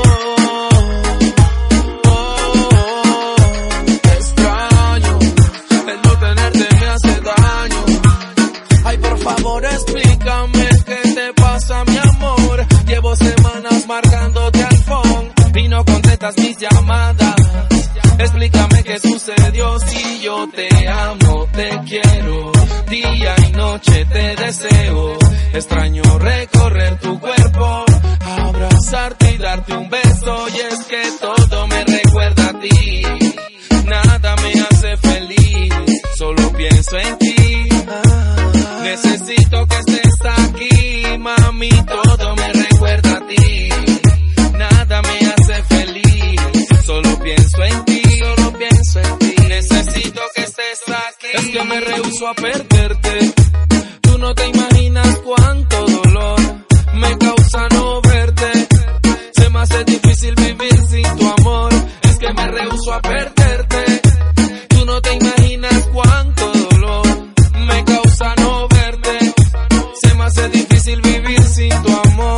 Speaker 8: oh, oh, extraño. El no tenerte me hace daño. Ay, por favor, explícame qué te pasa, mi amor. Llevo semanas marcándote al phone y no contestas mis llamadas. Explícame qué sucedió. Si yo te amo, te quiero, día y noche te deseo. Extraño recorrer tu cuerpo, abrazarte y darte un beso. Y es que todo me recuerda a ti, nada me hace feliz, solo pienso en ti. Necesito que estés aquí, mami, todo me recuerda a ti. Nada me hace feliz, solo pienso en ti, solo pienso en ti. Necesito que estés aquí. Es que me rehúso a perderte. Tú no te imaginas cuánto dolor me causa no verte. Se me hace difícil vivir sin tu amor. Es que me rehúso a perderte. Tú no te imaginas cuánto dolor me causa no verte. Se me hace difícil vivir sin tu amor.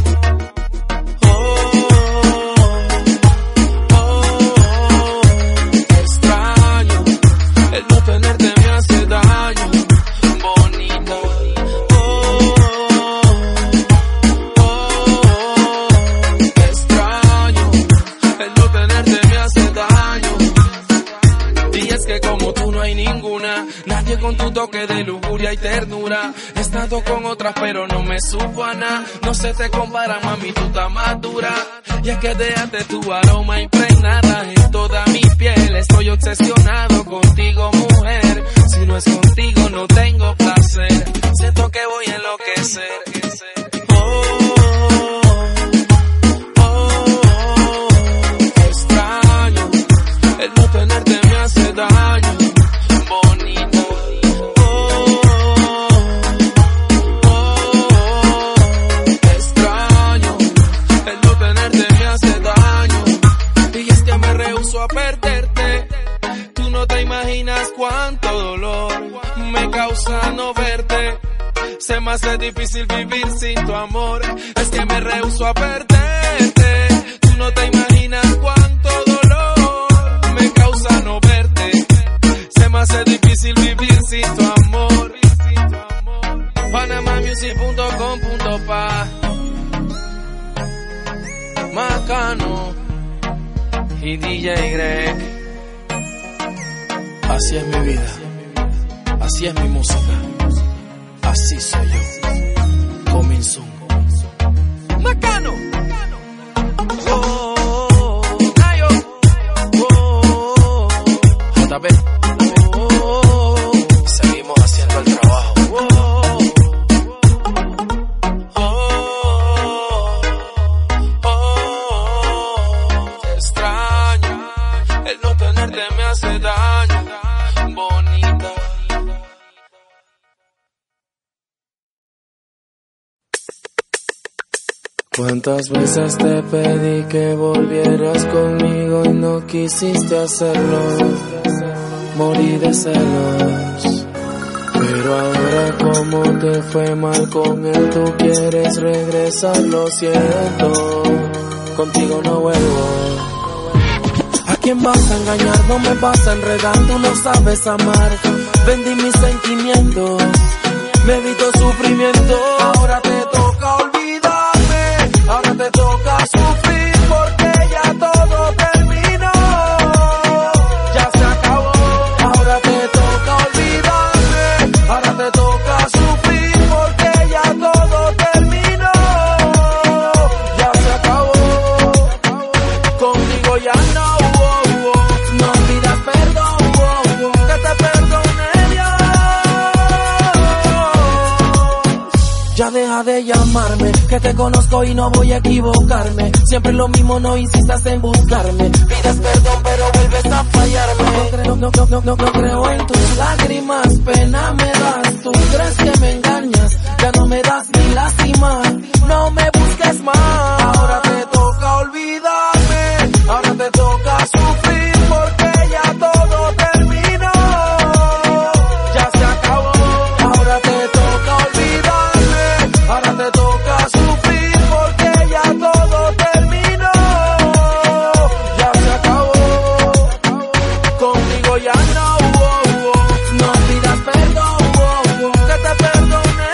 Speaker 8: Oh, oh, oh, extraño. El no tenerte me hace daño. Bonita. que como tú no hay ninguna. Nadie con tu toque de lujuria y ternura. He estado con otras pero no me supo a nada. No se te compara, mami, tú estás más dura. Y es que déjate tu aroma impregnada en toda mi piel. Estoy obsesionado contigo, mujer. Si no es contigo no tengo placer. Siento que voy a enloquecer. Oh, oh, oh, extraño. El no tenerte me hace daño. Bonita. Oh, oh, extraño. El no tenerte me hace daño. Y es que me rehúso a perderte. Tú no te imaginas cuánto dolor me causa no verte. Se me hace difícil vivir sin tu amor. Es que me rehúso a perderte. Tú no te imaginas cuánto dolor me causa no verte. Se me hace difícil vivir sin tu amor. Panama Music punto com punto pa Macano y D J Greg. Así es mi vida, así es mi música, así soy yo. Coming soon. Macano. Oh, oh, Nayo. Oh, J B. Oh, seguimos haciendo el trabajo. Oh, oh, oh, extraño. El no tenerte me hace daño. Bonita.
Speaker 9: ¿Cuántas veces te pedí que volvieras conmigo y no quisiste hacerlo? Morí de celos. Pero ahora como te fue mal con él, tú quieres regresar, lo siento. Contigo no vuelvo. ¿A quién vas a engañar? No me vas a enredar, tú no sabes amar. Vendí mis sentimientos, me evito sufrimiento. Ahora te toca olvidarme, ahora te toca sufrir porque ya todo terminó. Ya se acabó. Ahora te toca olvidarme, ahora te toca sufrir porque ya todo terminó. Ya se acabó. Conmigo ya no. No pidas perdón, que te perdone Dios. Ya deja de llamarme, que te conozco y no voy a equivocarme. Siempre lo mismo, no insistas en buscarme. Pides perdón pero vuelves a fallarme. No creo, no, no, no, no, no creo en tus lágrimas, pena me das. Tú crees que me engañas, ya no me das ni lástima. No me busques más. Ahora te toca olvidarme, ahora te toca sufrir porque ya todo terminó. Ya se acabó. Ahora te toca olvidarme, ahora te toca sufrir porque ya todo terminó. Ya se acabó. Conmigo ya no. No pidas perdón, que te perdone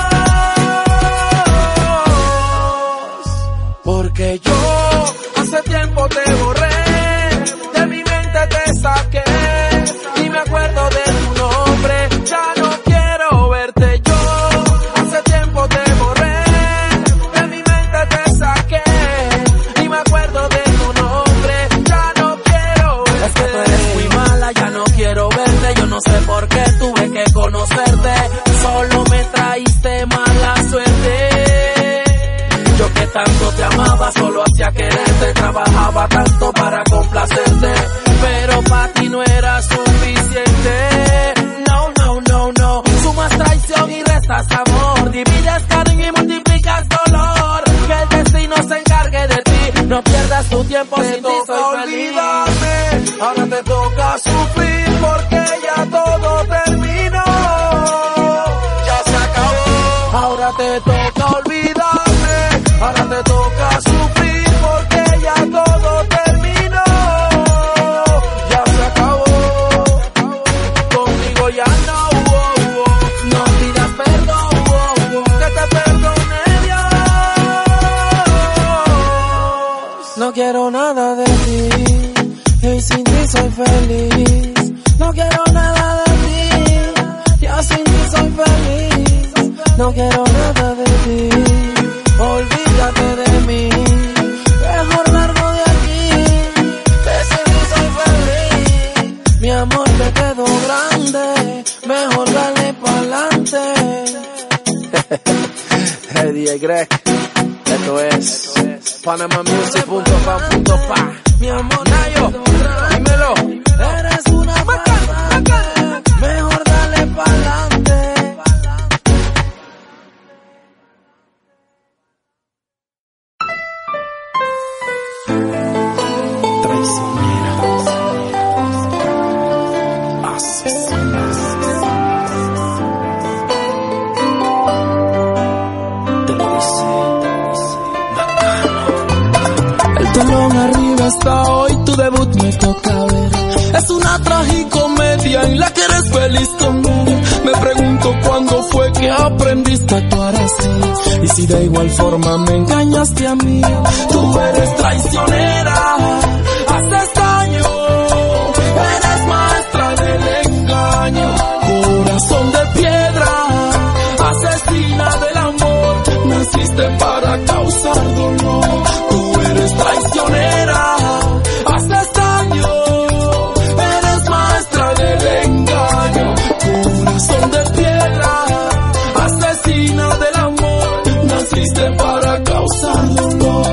Speaker 9: Dios. Porque yo hace tiempo te borré, de mi mente te saqué, y me acuerdo de tu nombre, ya no quiero verte. Yo hace tiempo te borré, de mi mente te saqué, y me acuerdo de tu nombre, ya no quiero verte. Es que tú eres muy mala, ya no quiero verte. Yo no sé por qué tuve que conocerte, solo me traíste mala suerte. Yo que tanto te amaba, solo hacía quererte, trabajaba tanto para complacerte, pero para ti no era suficiente. No, no, no, no, sumas traición y restas amor, divides cariño y multiplicas dolor. Que el destino se encargue de ti, no pierdas tu tiempo, sin ti soy feliz. Ahora te toca sufrir porque ya todo terminó. Ya se acabó. Ahora te toca olvidarme, ahora te toca sufrir porque ya todo terminó. Ya se acabó. Conmigo ya no. No pidas perdón, que te perdone Dios. No quiero nada de ti, y sin ti soy feliz. No quiero
Speaker 1: mejor dale pa'lante.
Speaker 10: Hey, D J Greg, esto es Panama Music punto com punto pa.
Speaker 1: Mi amor,
Speaker 10: Nayo, dímelo.
Speaker 1: eres una bacana, mejor dale pa'lante.
Speaker 13: Telón arriba está hoy, tu debut me toca ver. Es una tragicomedia en la que eres feliz conmigo. Me pregunto cuándo fue que aprendiste a actuar así. Y si de igual forma me engañaste a mí. Tú eres traicionera, haces daño. Eres maestra del engaño. Corazón de piedra, asesina del amor. Naciste para causar dolor. Tú eres traicionera, haces daño, eres maestra del engaño, corazón de piedra, asesina del amor, naciste para causar dolor.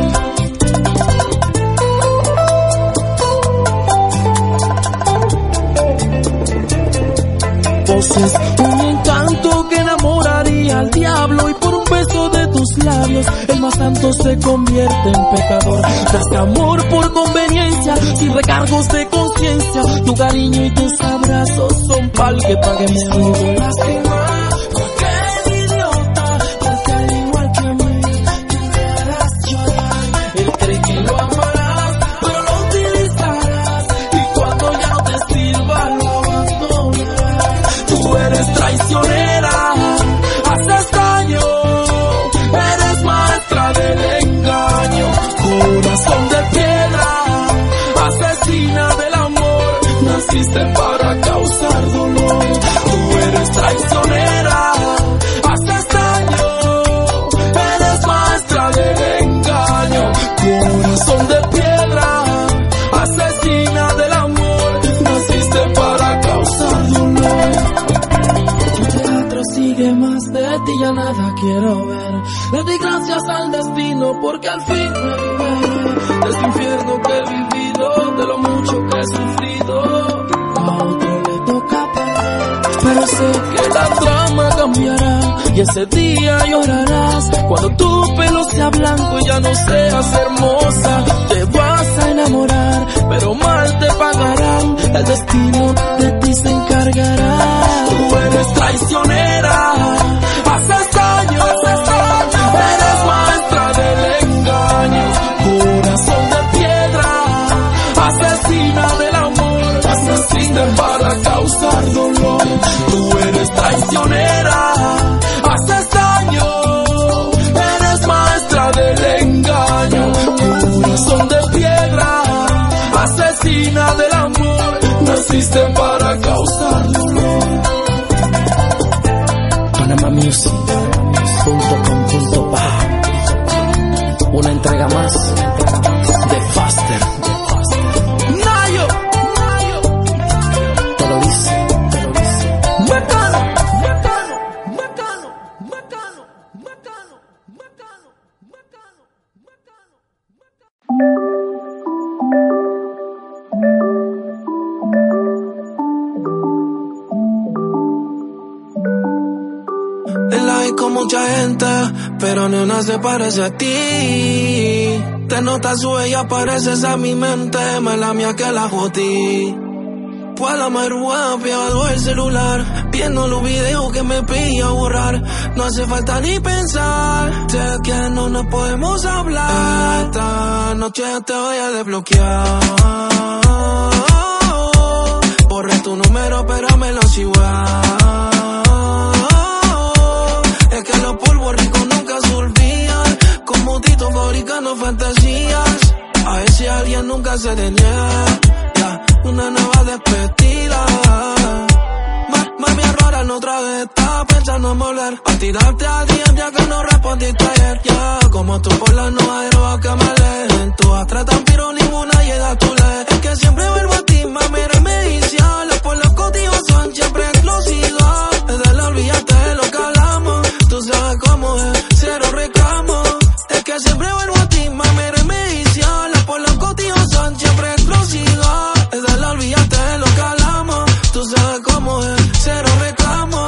Speaker 13: Poses un encanto que enamoraría al diablo y por un beso de tus labios el más santo se convierte en pecador. Das amor por conveniencia, sin recargos de conciencia. Tu cariño y tus abrazos son pa'l que pague mi amigo. Lástima, porque el idiota, porque al igual que a mí, tú me harás llorar. Él cree que lo amarás, pero lo utilizarás. Y cuando ya no te sirva, lo abandonarás. Tú eres traicionera, haces daño. Eres maestra del engaño, corazón de piedra, asesina del amor, naciste para causar dolor. Tú eres traicionera, haces daño, eres maestra del engaño, corazón de piedra, asesina del amor, naciste para causar dolor. Tu teatro sigue más, de ti ya nada quiero ver. Le di gracias al destino porque al fin me liberé de este infierno que he vivido, de lo mucho que he sufrido. A otro le toca perder, pero sé que la trama cambiará y ese día llorarás cuando tu pelo sea blanco y ya no seas hermosa. Te vas a enamorar, pero mal te pagarán. El destino de ti se encargará. Tú eres traicionera, haces daño, eres maestra del engaño, corazón de piedra, asesina del amor, naciste para causar dolor. Tú eres traicionera, haces daño, eres maestra del engaño, corazón de piedra, asesina del amor, naciste para causar dolor. Panama Music punto com punto pa. Una entrega más de Faster. Nayo, te lo dice, te lo dice. Bacano, bacano, bacano, bacano, bacano, bacano, bacano,
Speaker 1: En la hay con mucha gente, pero ni una se parece a ti. Te notas su ella, pareces a mi mente, más la mía que la jodí. Pues la marihuana pegado el celular, viendo los videos que me pilla borrar. No hace falta ni pensar, sé que no nos podemos hablar. Esta noche te voy a desbloquear. Borré tu número, pero me lo igual. Es que los polvos ricos nunca se olvidan, como Tito fabricando fantasías. A ver si alguien nunca se le niega, yeah, una nueva despedida. Ma, mami, ahora no otra vez, estaba pensando en volver a tirarte a día ya que no respondiste ayer. Ya, yeah, como tú por la noche droga que me leen. Tú tratan pero ninguna llega a tu ley. Es que siempre vuelvo a ti, mami, eres medicina. Los por los códigos son siempre explosivos.
Speaker 5: eh, cero reclamo.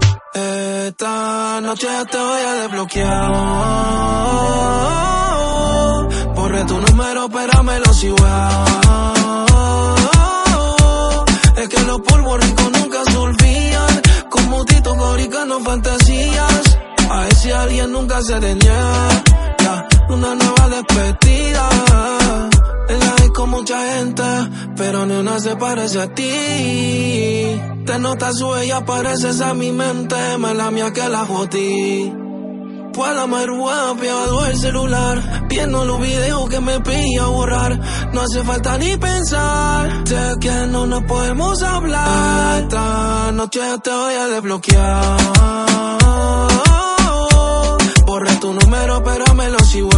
Speaker 5: Esta noche te voy a desbloquear. Borré tu número, pero me lo sigo. Es que los polvos ricos nunca se olvidan. Como Tito coricando fantasías. A ver si alguien nunca se te niega. Ya, una nueva despedida. En la disco mucha gente, pero ni una se parece a ti. Te notas su ella, pareces a mi mente. Más la mía que la jodí. Pues la marihuana pegado el celular, viendo los videos que me pilla borrar. No hace falta ni pensar, sé que no nos podemos hablar. Esta noche te voy a desbloquear. Borré tu número, pero me lo sigo.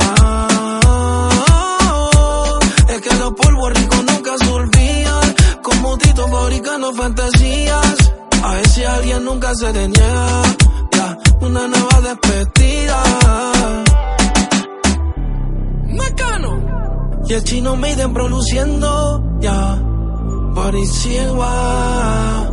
Speaker 5: Es que los polvos ricos nunca se olvidan. Como Tito fabricando fantasías. A ver si alguien nunca se te niega. Ya, una nueva despedida. Macano. Y el chino Maiden produciendo. Ya, Body Silva.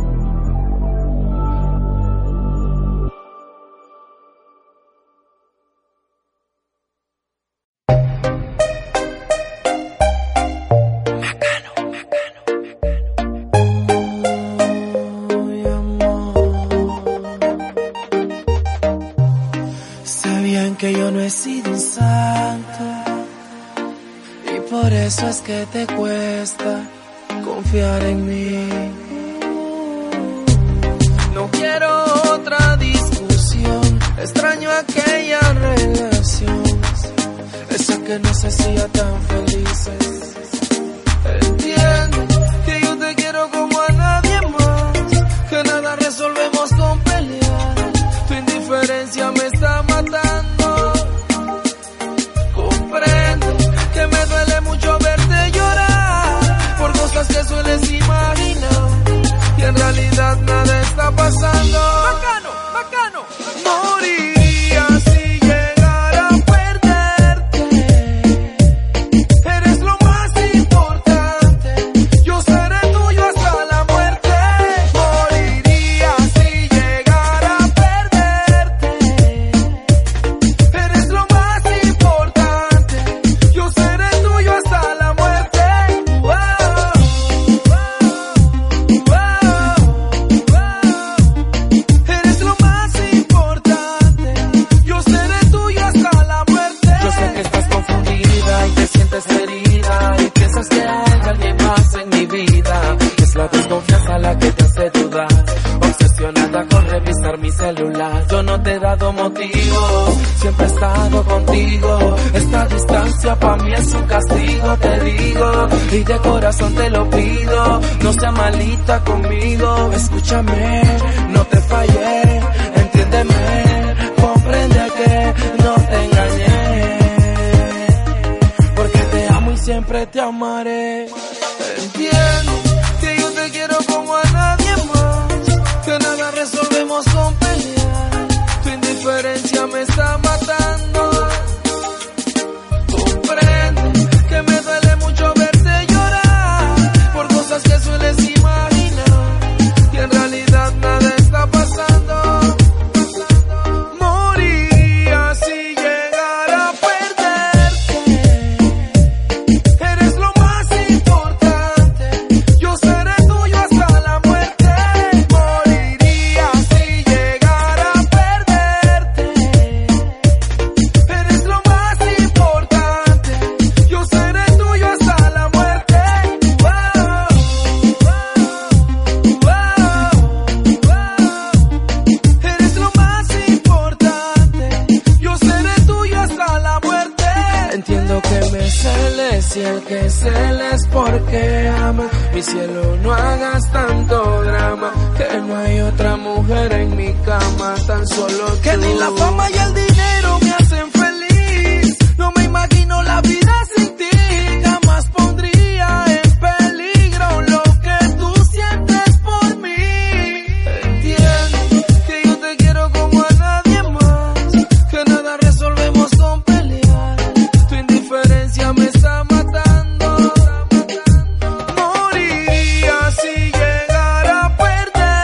Speaker 1: Que yo no he sido un santo y por eso es que te cuesta confiar en mí. No quiero otra discusión, extraño aquella relación, esa que nos hacía tan felices. Entiende que yo te quiero como a nadie más, que nada resolvemos con pelear. Tu indiferencia me está matando. Que me duele mucho verte llorar por cosas que sueles imaginar y en realidad nada está pasando. Bacano, bacano. Moriría si llegara a perderte. Eres lo más importante. Yo seré tuyo hasta la muerte. Moriría si llegara a perderte. Eres lo más importante. Yo seré tuyo hasta la muerte. Wow, wow, wow. Eres lo más importante. Yo seré tuyo hasta la muerte.
Speaker 15: Yo sé que estás confundida y te sientes herida y piensas que hay alguien más en mi vida. Es la desconfianza la que te hace dudar, obsesionada con revisar mi celular. Yo no te he dado motivo, siempre he estado contigo. Esta distancia pa' mí es un castigo, te digo, y de corazón te lo pido. No seas malita conmigo, escúchame, no te fallé, entiéndeme, comprende que no te engañé, porque te amo y siempre te amaré.
Speaker 1: Entiendo que yo te quiero como a nadie más, que nada resolvemos con pelear. Tu indiferencia me está matando. Comprende que me duele mucho verte llorar por cosas que sueles imaginar y en realidad nada está pasando. Moriría si llegara a perderte. Eres lo más importante. Yo seré tuyo hasta la muerte. Moriría si llegara a perderte. Eres lo más importante. Yo seré tuyo hasta la muerte. Wow, wow, wow. Eres lo más importante. Yo seré tuyo hasta la muerte.
Speaker 15: Entiendo que me celes y el que celes porque ama. Mi cielo, no hagas tanto drama, que no hay otra mujer en mi cama, tan solo tú.
Speaker 1: Que ni la fama y el dinero me hacen feliz. No me imagino la vida sin ti. Jamás pondría en peligro lo que tú sientes por mí. Entiendo que yo te quiero como a nadie más, que nada resolvemos con pelear. Tu indiferencia me está matando. Moriría si llegara a perderte.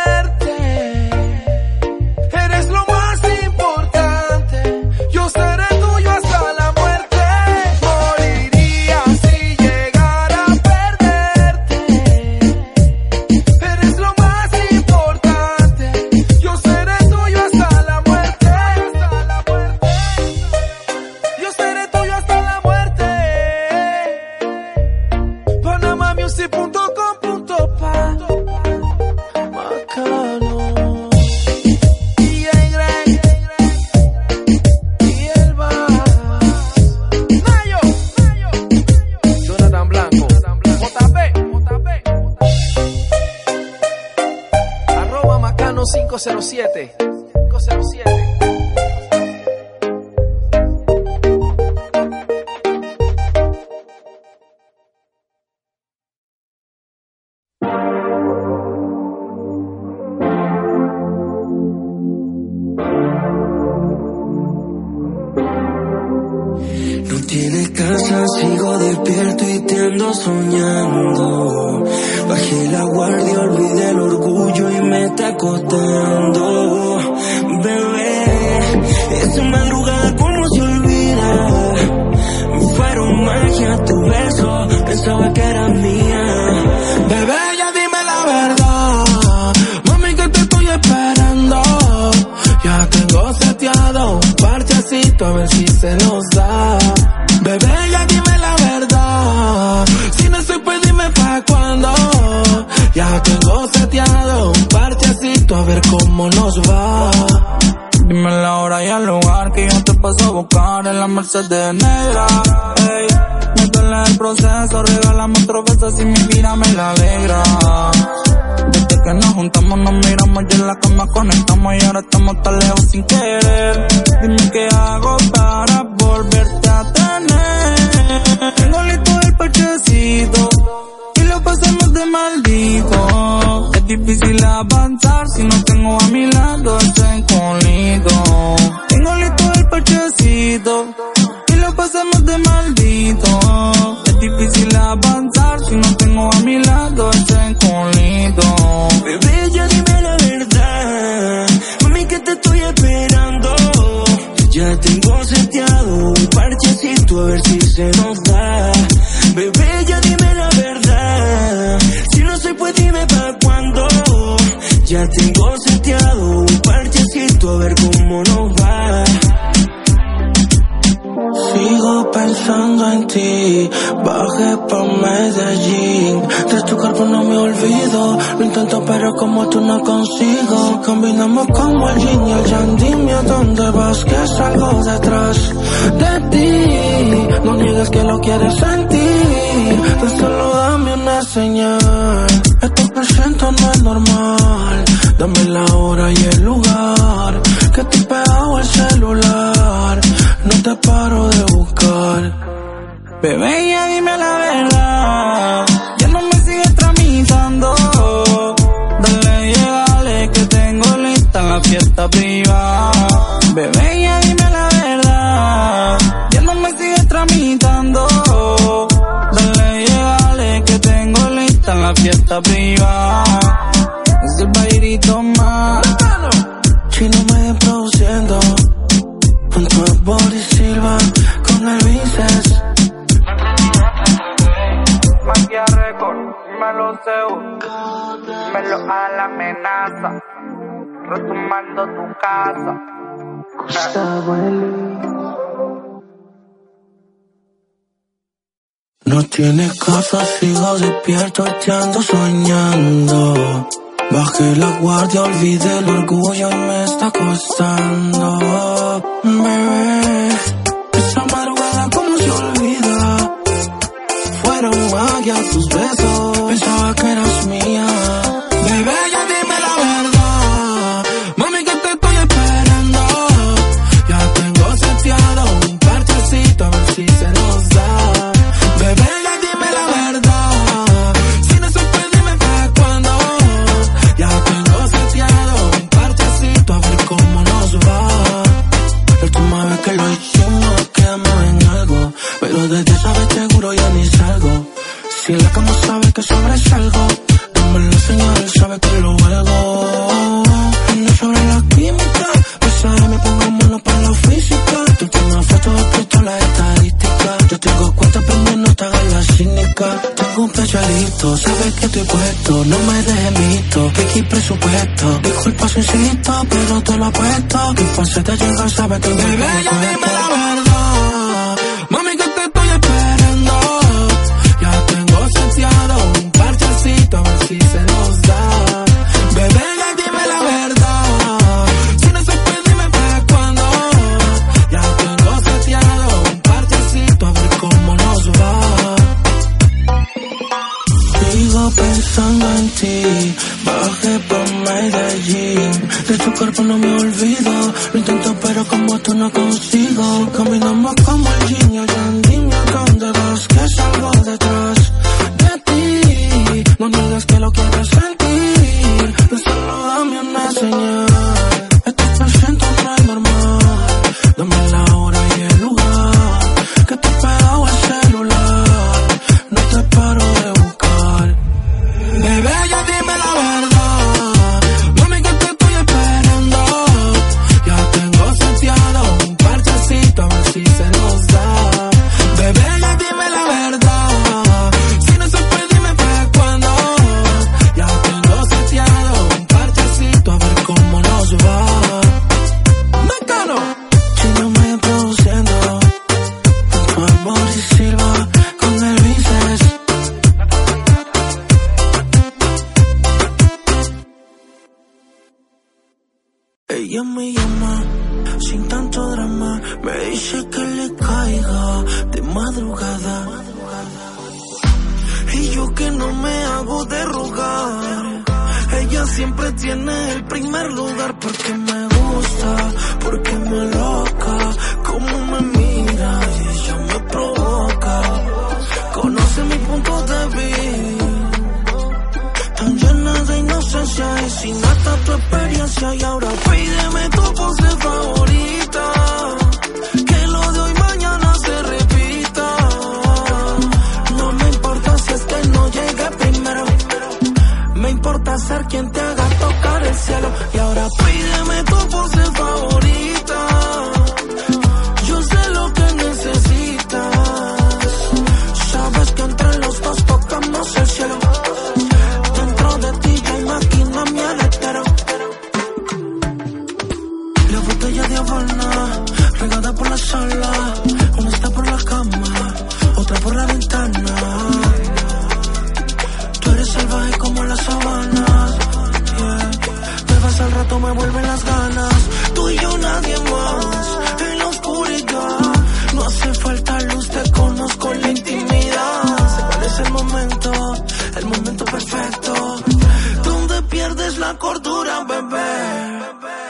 Speaker 16: uno cinco cero siete. cinco cero siete.
Speaker 17: Sigo despierto y te ando soñando. Bajé la guardia, olvidé el orgullo y me está costando. Bebé, esa madrugada como se olvida. Fueron magia tu beso, pensaba que era mía.
Speaker 5: Bebé, ya dime la verdad, mami, que te estoy esperando. Ya tengo seteado un parchecito a ver si se nos da. Bebé, ya dime la verdad, si no soy pues dime pa' cuándo. Ya tengo seteado un parchecito a ver cómo nos va.
Speaker 4: Dime la hora y el lugar que yo te paso a buscar en la Mercedes negra. Ey, métele el proceso, regálame otro beso si mi vida me la alegra. Desde que nos juntamos nos miramos y en la cama conectamos y ahora estamos tan lejos sin querer. Dime qué hago para volverte a tener. Tengo listo el parchecito y lo pasamos de maldito. Es difícil avanzar si no tengo a mi lado ese colito. Tengo listo el parchecito y lo pasamos de maldito. Es difícil avanzar si no tengo a mi lado ese colito.
Speaker 17: Bebé, ya dime la verdad, mami, que te estoy esperando. Ya tengo seteado un parchecito a ver si se nos da. Bebé, ya dime la verdad, si no se puede dime pa' cuándo. Ya tengo seteado un parchecito a ver cómo nos va. Sigo pensando en ti, bajé pa' Medellín. De tu cuerpo no me olvido, lo intento pero como tú no consigo. Combinamos como el yin y el yang, dime a dónde vas que salgo detrás de ti. No niegues que lo quieres sentir, tan solo dame una señal. Esto que siento no es normal, dame la hora y el lugar, que estoy pegado al celular, no te paro de buscar.
Speaker 4: Bebé, ya dime la verdad, ya no me sigues tramitando. Dale, llegale que tengo lista la fiesta privada. Bebé, ya dime la verdad, ya no me sigues tramitando. Dale, llegale que tengo lista la fiesta privada. Es el bailito más
Speaker 17: Chino me produciendo junto a Boris Silva con el Vinces.
Speaker 4: Magia Record, dímelo Zeus, dímelo a la amenaza, retomando tu casa.
Speaker 17: No tiene casa, sigo despierto, te ando soñando. Bajé la guardia, olvidé el orgullo y me está costando. Bebé, esa madrugada como se olvida. Fueron magia tus besos, pensaba que eras mía.
Speaker 5: Bebé, ya dime la verdad, mami, que te estoy esperando. Ya tengo seteado un parchecito a ver si se nos da. Bebé, ya dime la verdad, si no se puede dime pa' cuándo. Ya tengo seteado un parchecito a ver cómo nos va.
Speaker 17: La última vez que lo hicimos quedamos en algo, pero desde esa vez seguro ya ni salgo. Si en la cama sabe que sobresalgo, dame la señal, sabe que lo hago. No sobre la química, pues ahora me pongo mano para la física. Tu última foto explica la estadística. Yo tengo cuenta pendiente, no te hagas la cínica. Tengo un specialito, sabes que estoy puesto, no me dejes mito, que aquí presupuesto. Disculpa si insisto, pero te lo apuesto, que fácil te llega, sabes que
Speaker 5: bebé, ya dime la verdad, mami, que te estoy esperando. Ya tengo seteado un parchecito a ver si se nos da. Bebé, ya dime la verdad, si no se puede dime pa' cuándo. Ya tengo seteado un parchecito a ver cómo nos va.
Speaker 17: Sigo pensando en ti, bajé por Medellín. De tu cuerpo no me olvido. Lo intento pero como tú no consigo. Caminamos como el yin y el yang. Dime a dónde vas, que salgo detrás de ti. No digas que lo quieres sentir. No solo dame una señal. Esto es presente, no es normal. Dame la hora y el lugar. Que te he pegado el celular. No te paro de buscar.
Speaker 5: Bebé, ya dime la verdad. Mami, que te estoy esperando. Ya tengo seteado un parchecito a ver si se nos da. Bebé, ya dime la verdad. Si no se puede, dime para cuándo. Ya tengo seteado un parchecito a ver cómo nos va. Mecano.
Speaker 17: Sígueme produciendo. Junto a Boris Silva con el Vinces. Ella me llama sin tanto drama. Me dice que le caiga de madrugada. Y yo que no me hago de rogar. Ella siempre tiene el primer lugar. Porque me gusta, porque me loca. Como me mira y ella me provoca. Conoce mi punto débil. Tan llena de inocencia y sin hasta tu experiencia. Y ahora pídeme tu pose favorita. Que lo de hoy mañana se repita. No me importa si es que no llegue primero. Me importa ser quien te haga tocar el cielo. Y ahora pídeme tu pose favorita. Yo sé lo que necesitas. Sabes que entre los dos tocamos el cielo. Dentro de ti ya hay máquina mi aletero. La botella de Habana regada por la sala. Una está por la cama, otra por la ventana. Tú eres salvaje como la sabana, yeah. Te vas al rato, me vuelven las ganas. Tú y yo nadie más. En la oscuridad no hace falta luz, te conozco en la intimidad. Sé cuál es el momento, el momento perfecto, donde pierdes la cordura, bebé.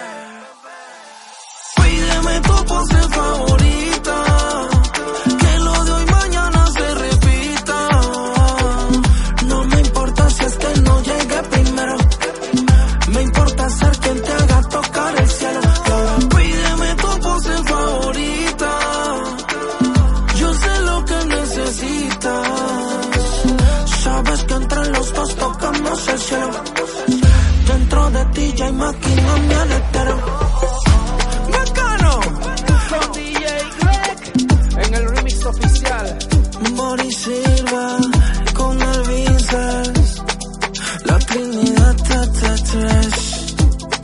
Speaker 17: Pídeme tu pose favorita. Que lo de hoy mañana se repita. No me importa si es que no llegue primero. Me importa ser quien te haga tocar el cielo. Y ahora pídeme tu pose favorita. Yo sé lo que necesitas. Sabes que entre los dos tocamos el cielo. Dentro de ti ya hay máquina mi aletero.
Speaker 16: Mecano con D J Greg en el remix oficial.
Speaker 17: Boris Silva con el Vinces. La Trinidad tres.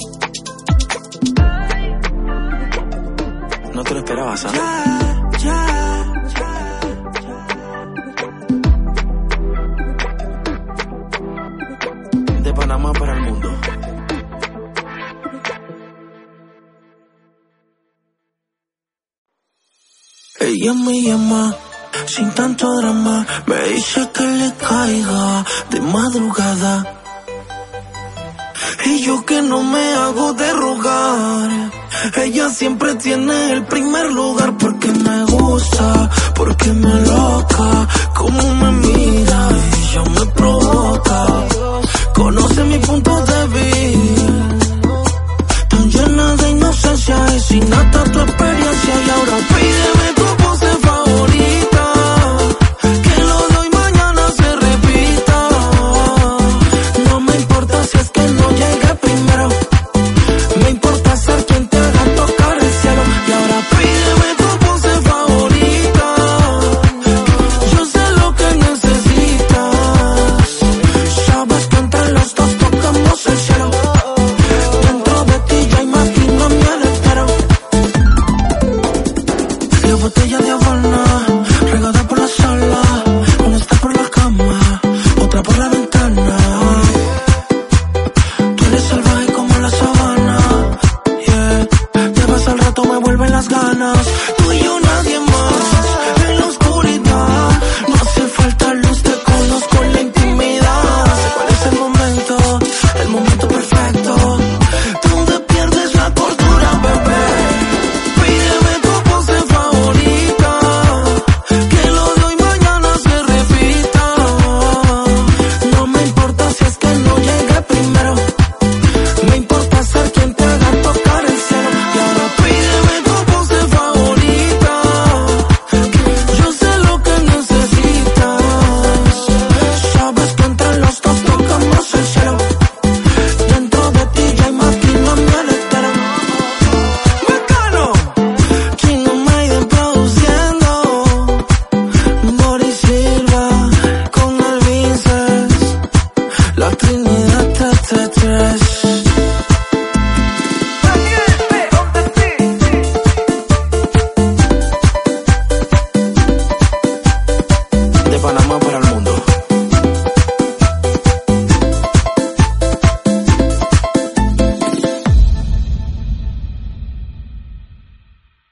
Speaker 10: No te lo esperabas, ¿sabes?
Speaker 17: Ya, ya,
Speaker 10: De Panamá para el mundo.
Speaker 17: Ella me llama sin tanto drama. Me dice que le caiga de madrugada. Y yo que no me hago de rogar. Ella siempre tiene el primer lugar. Porque me gusta, porque me loca. Como me mira y ella me provoca. Conoce mi punto débil.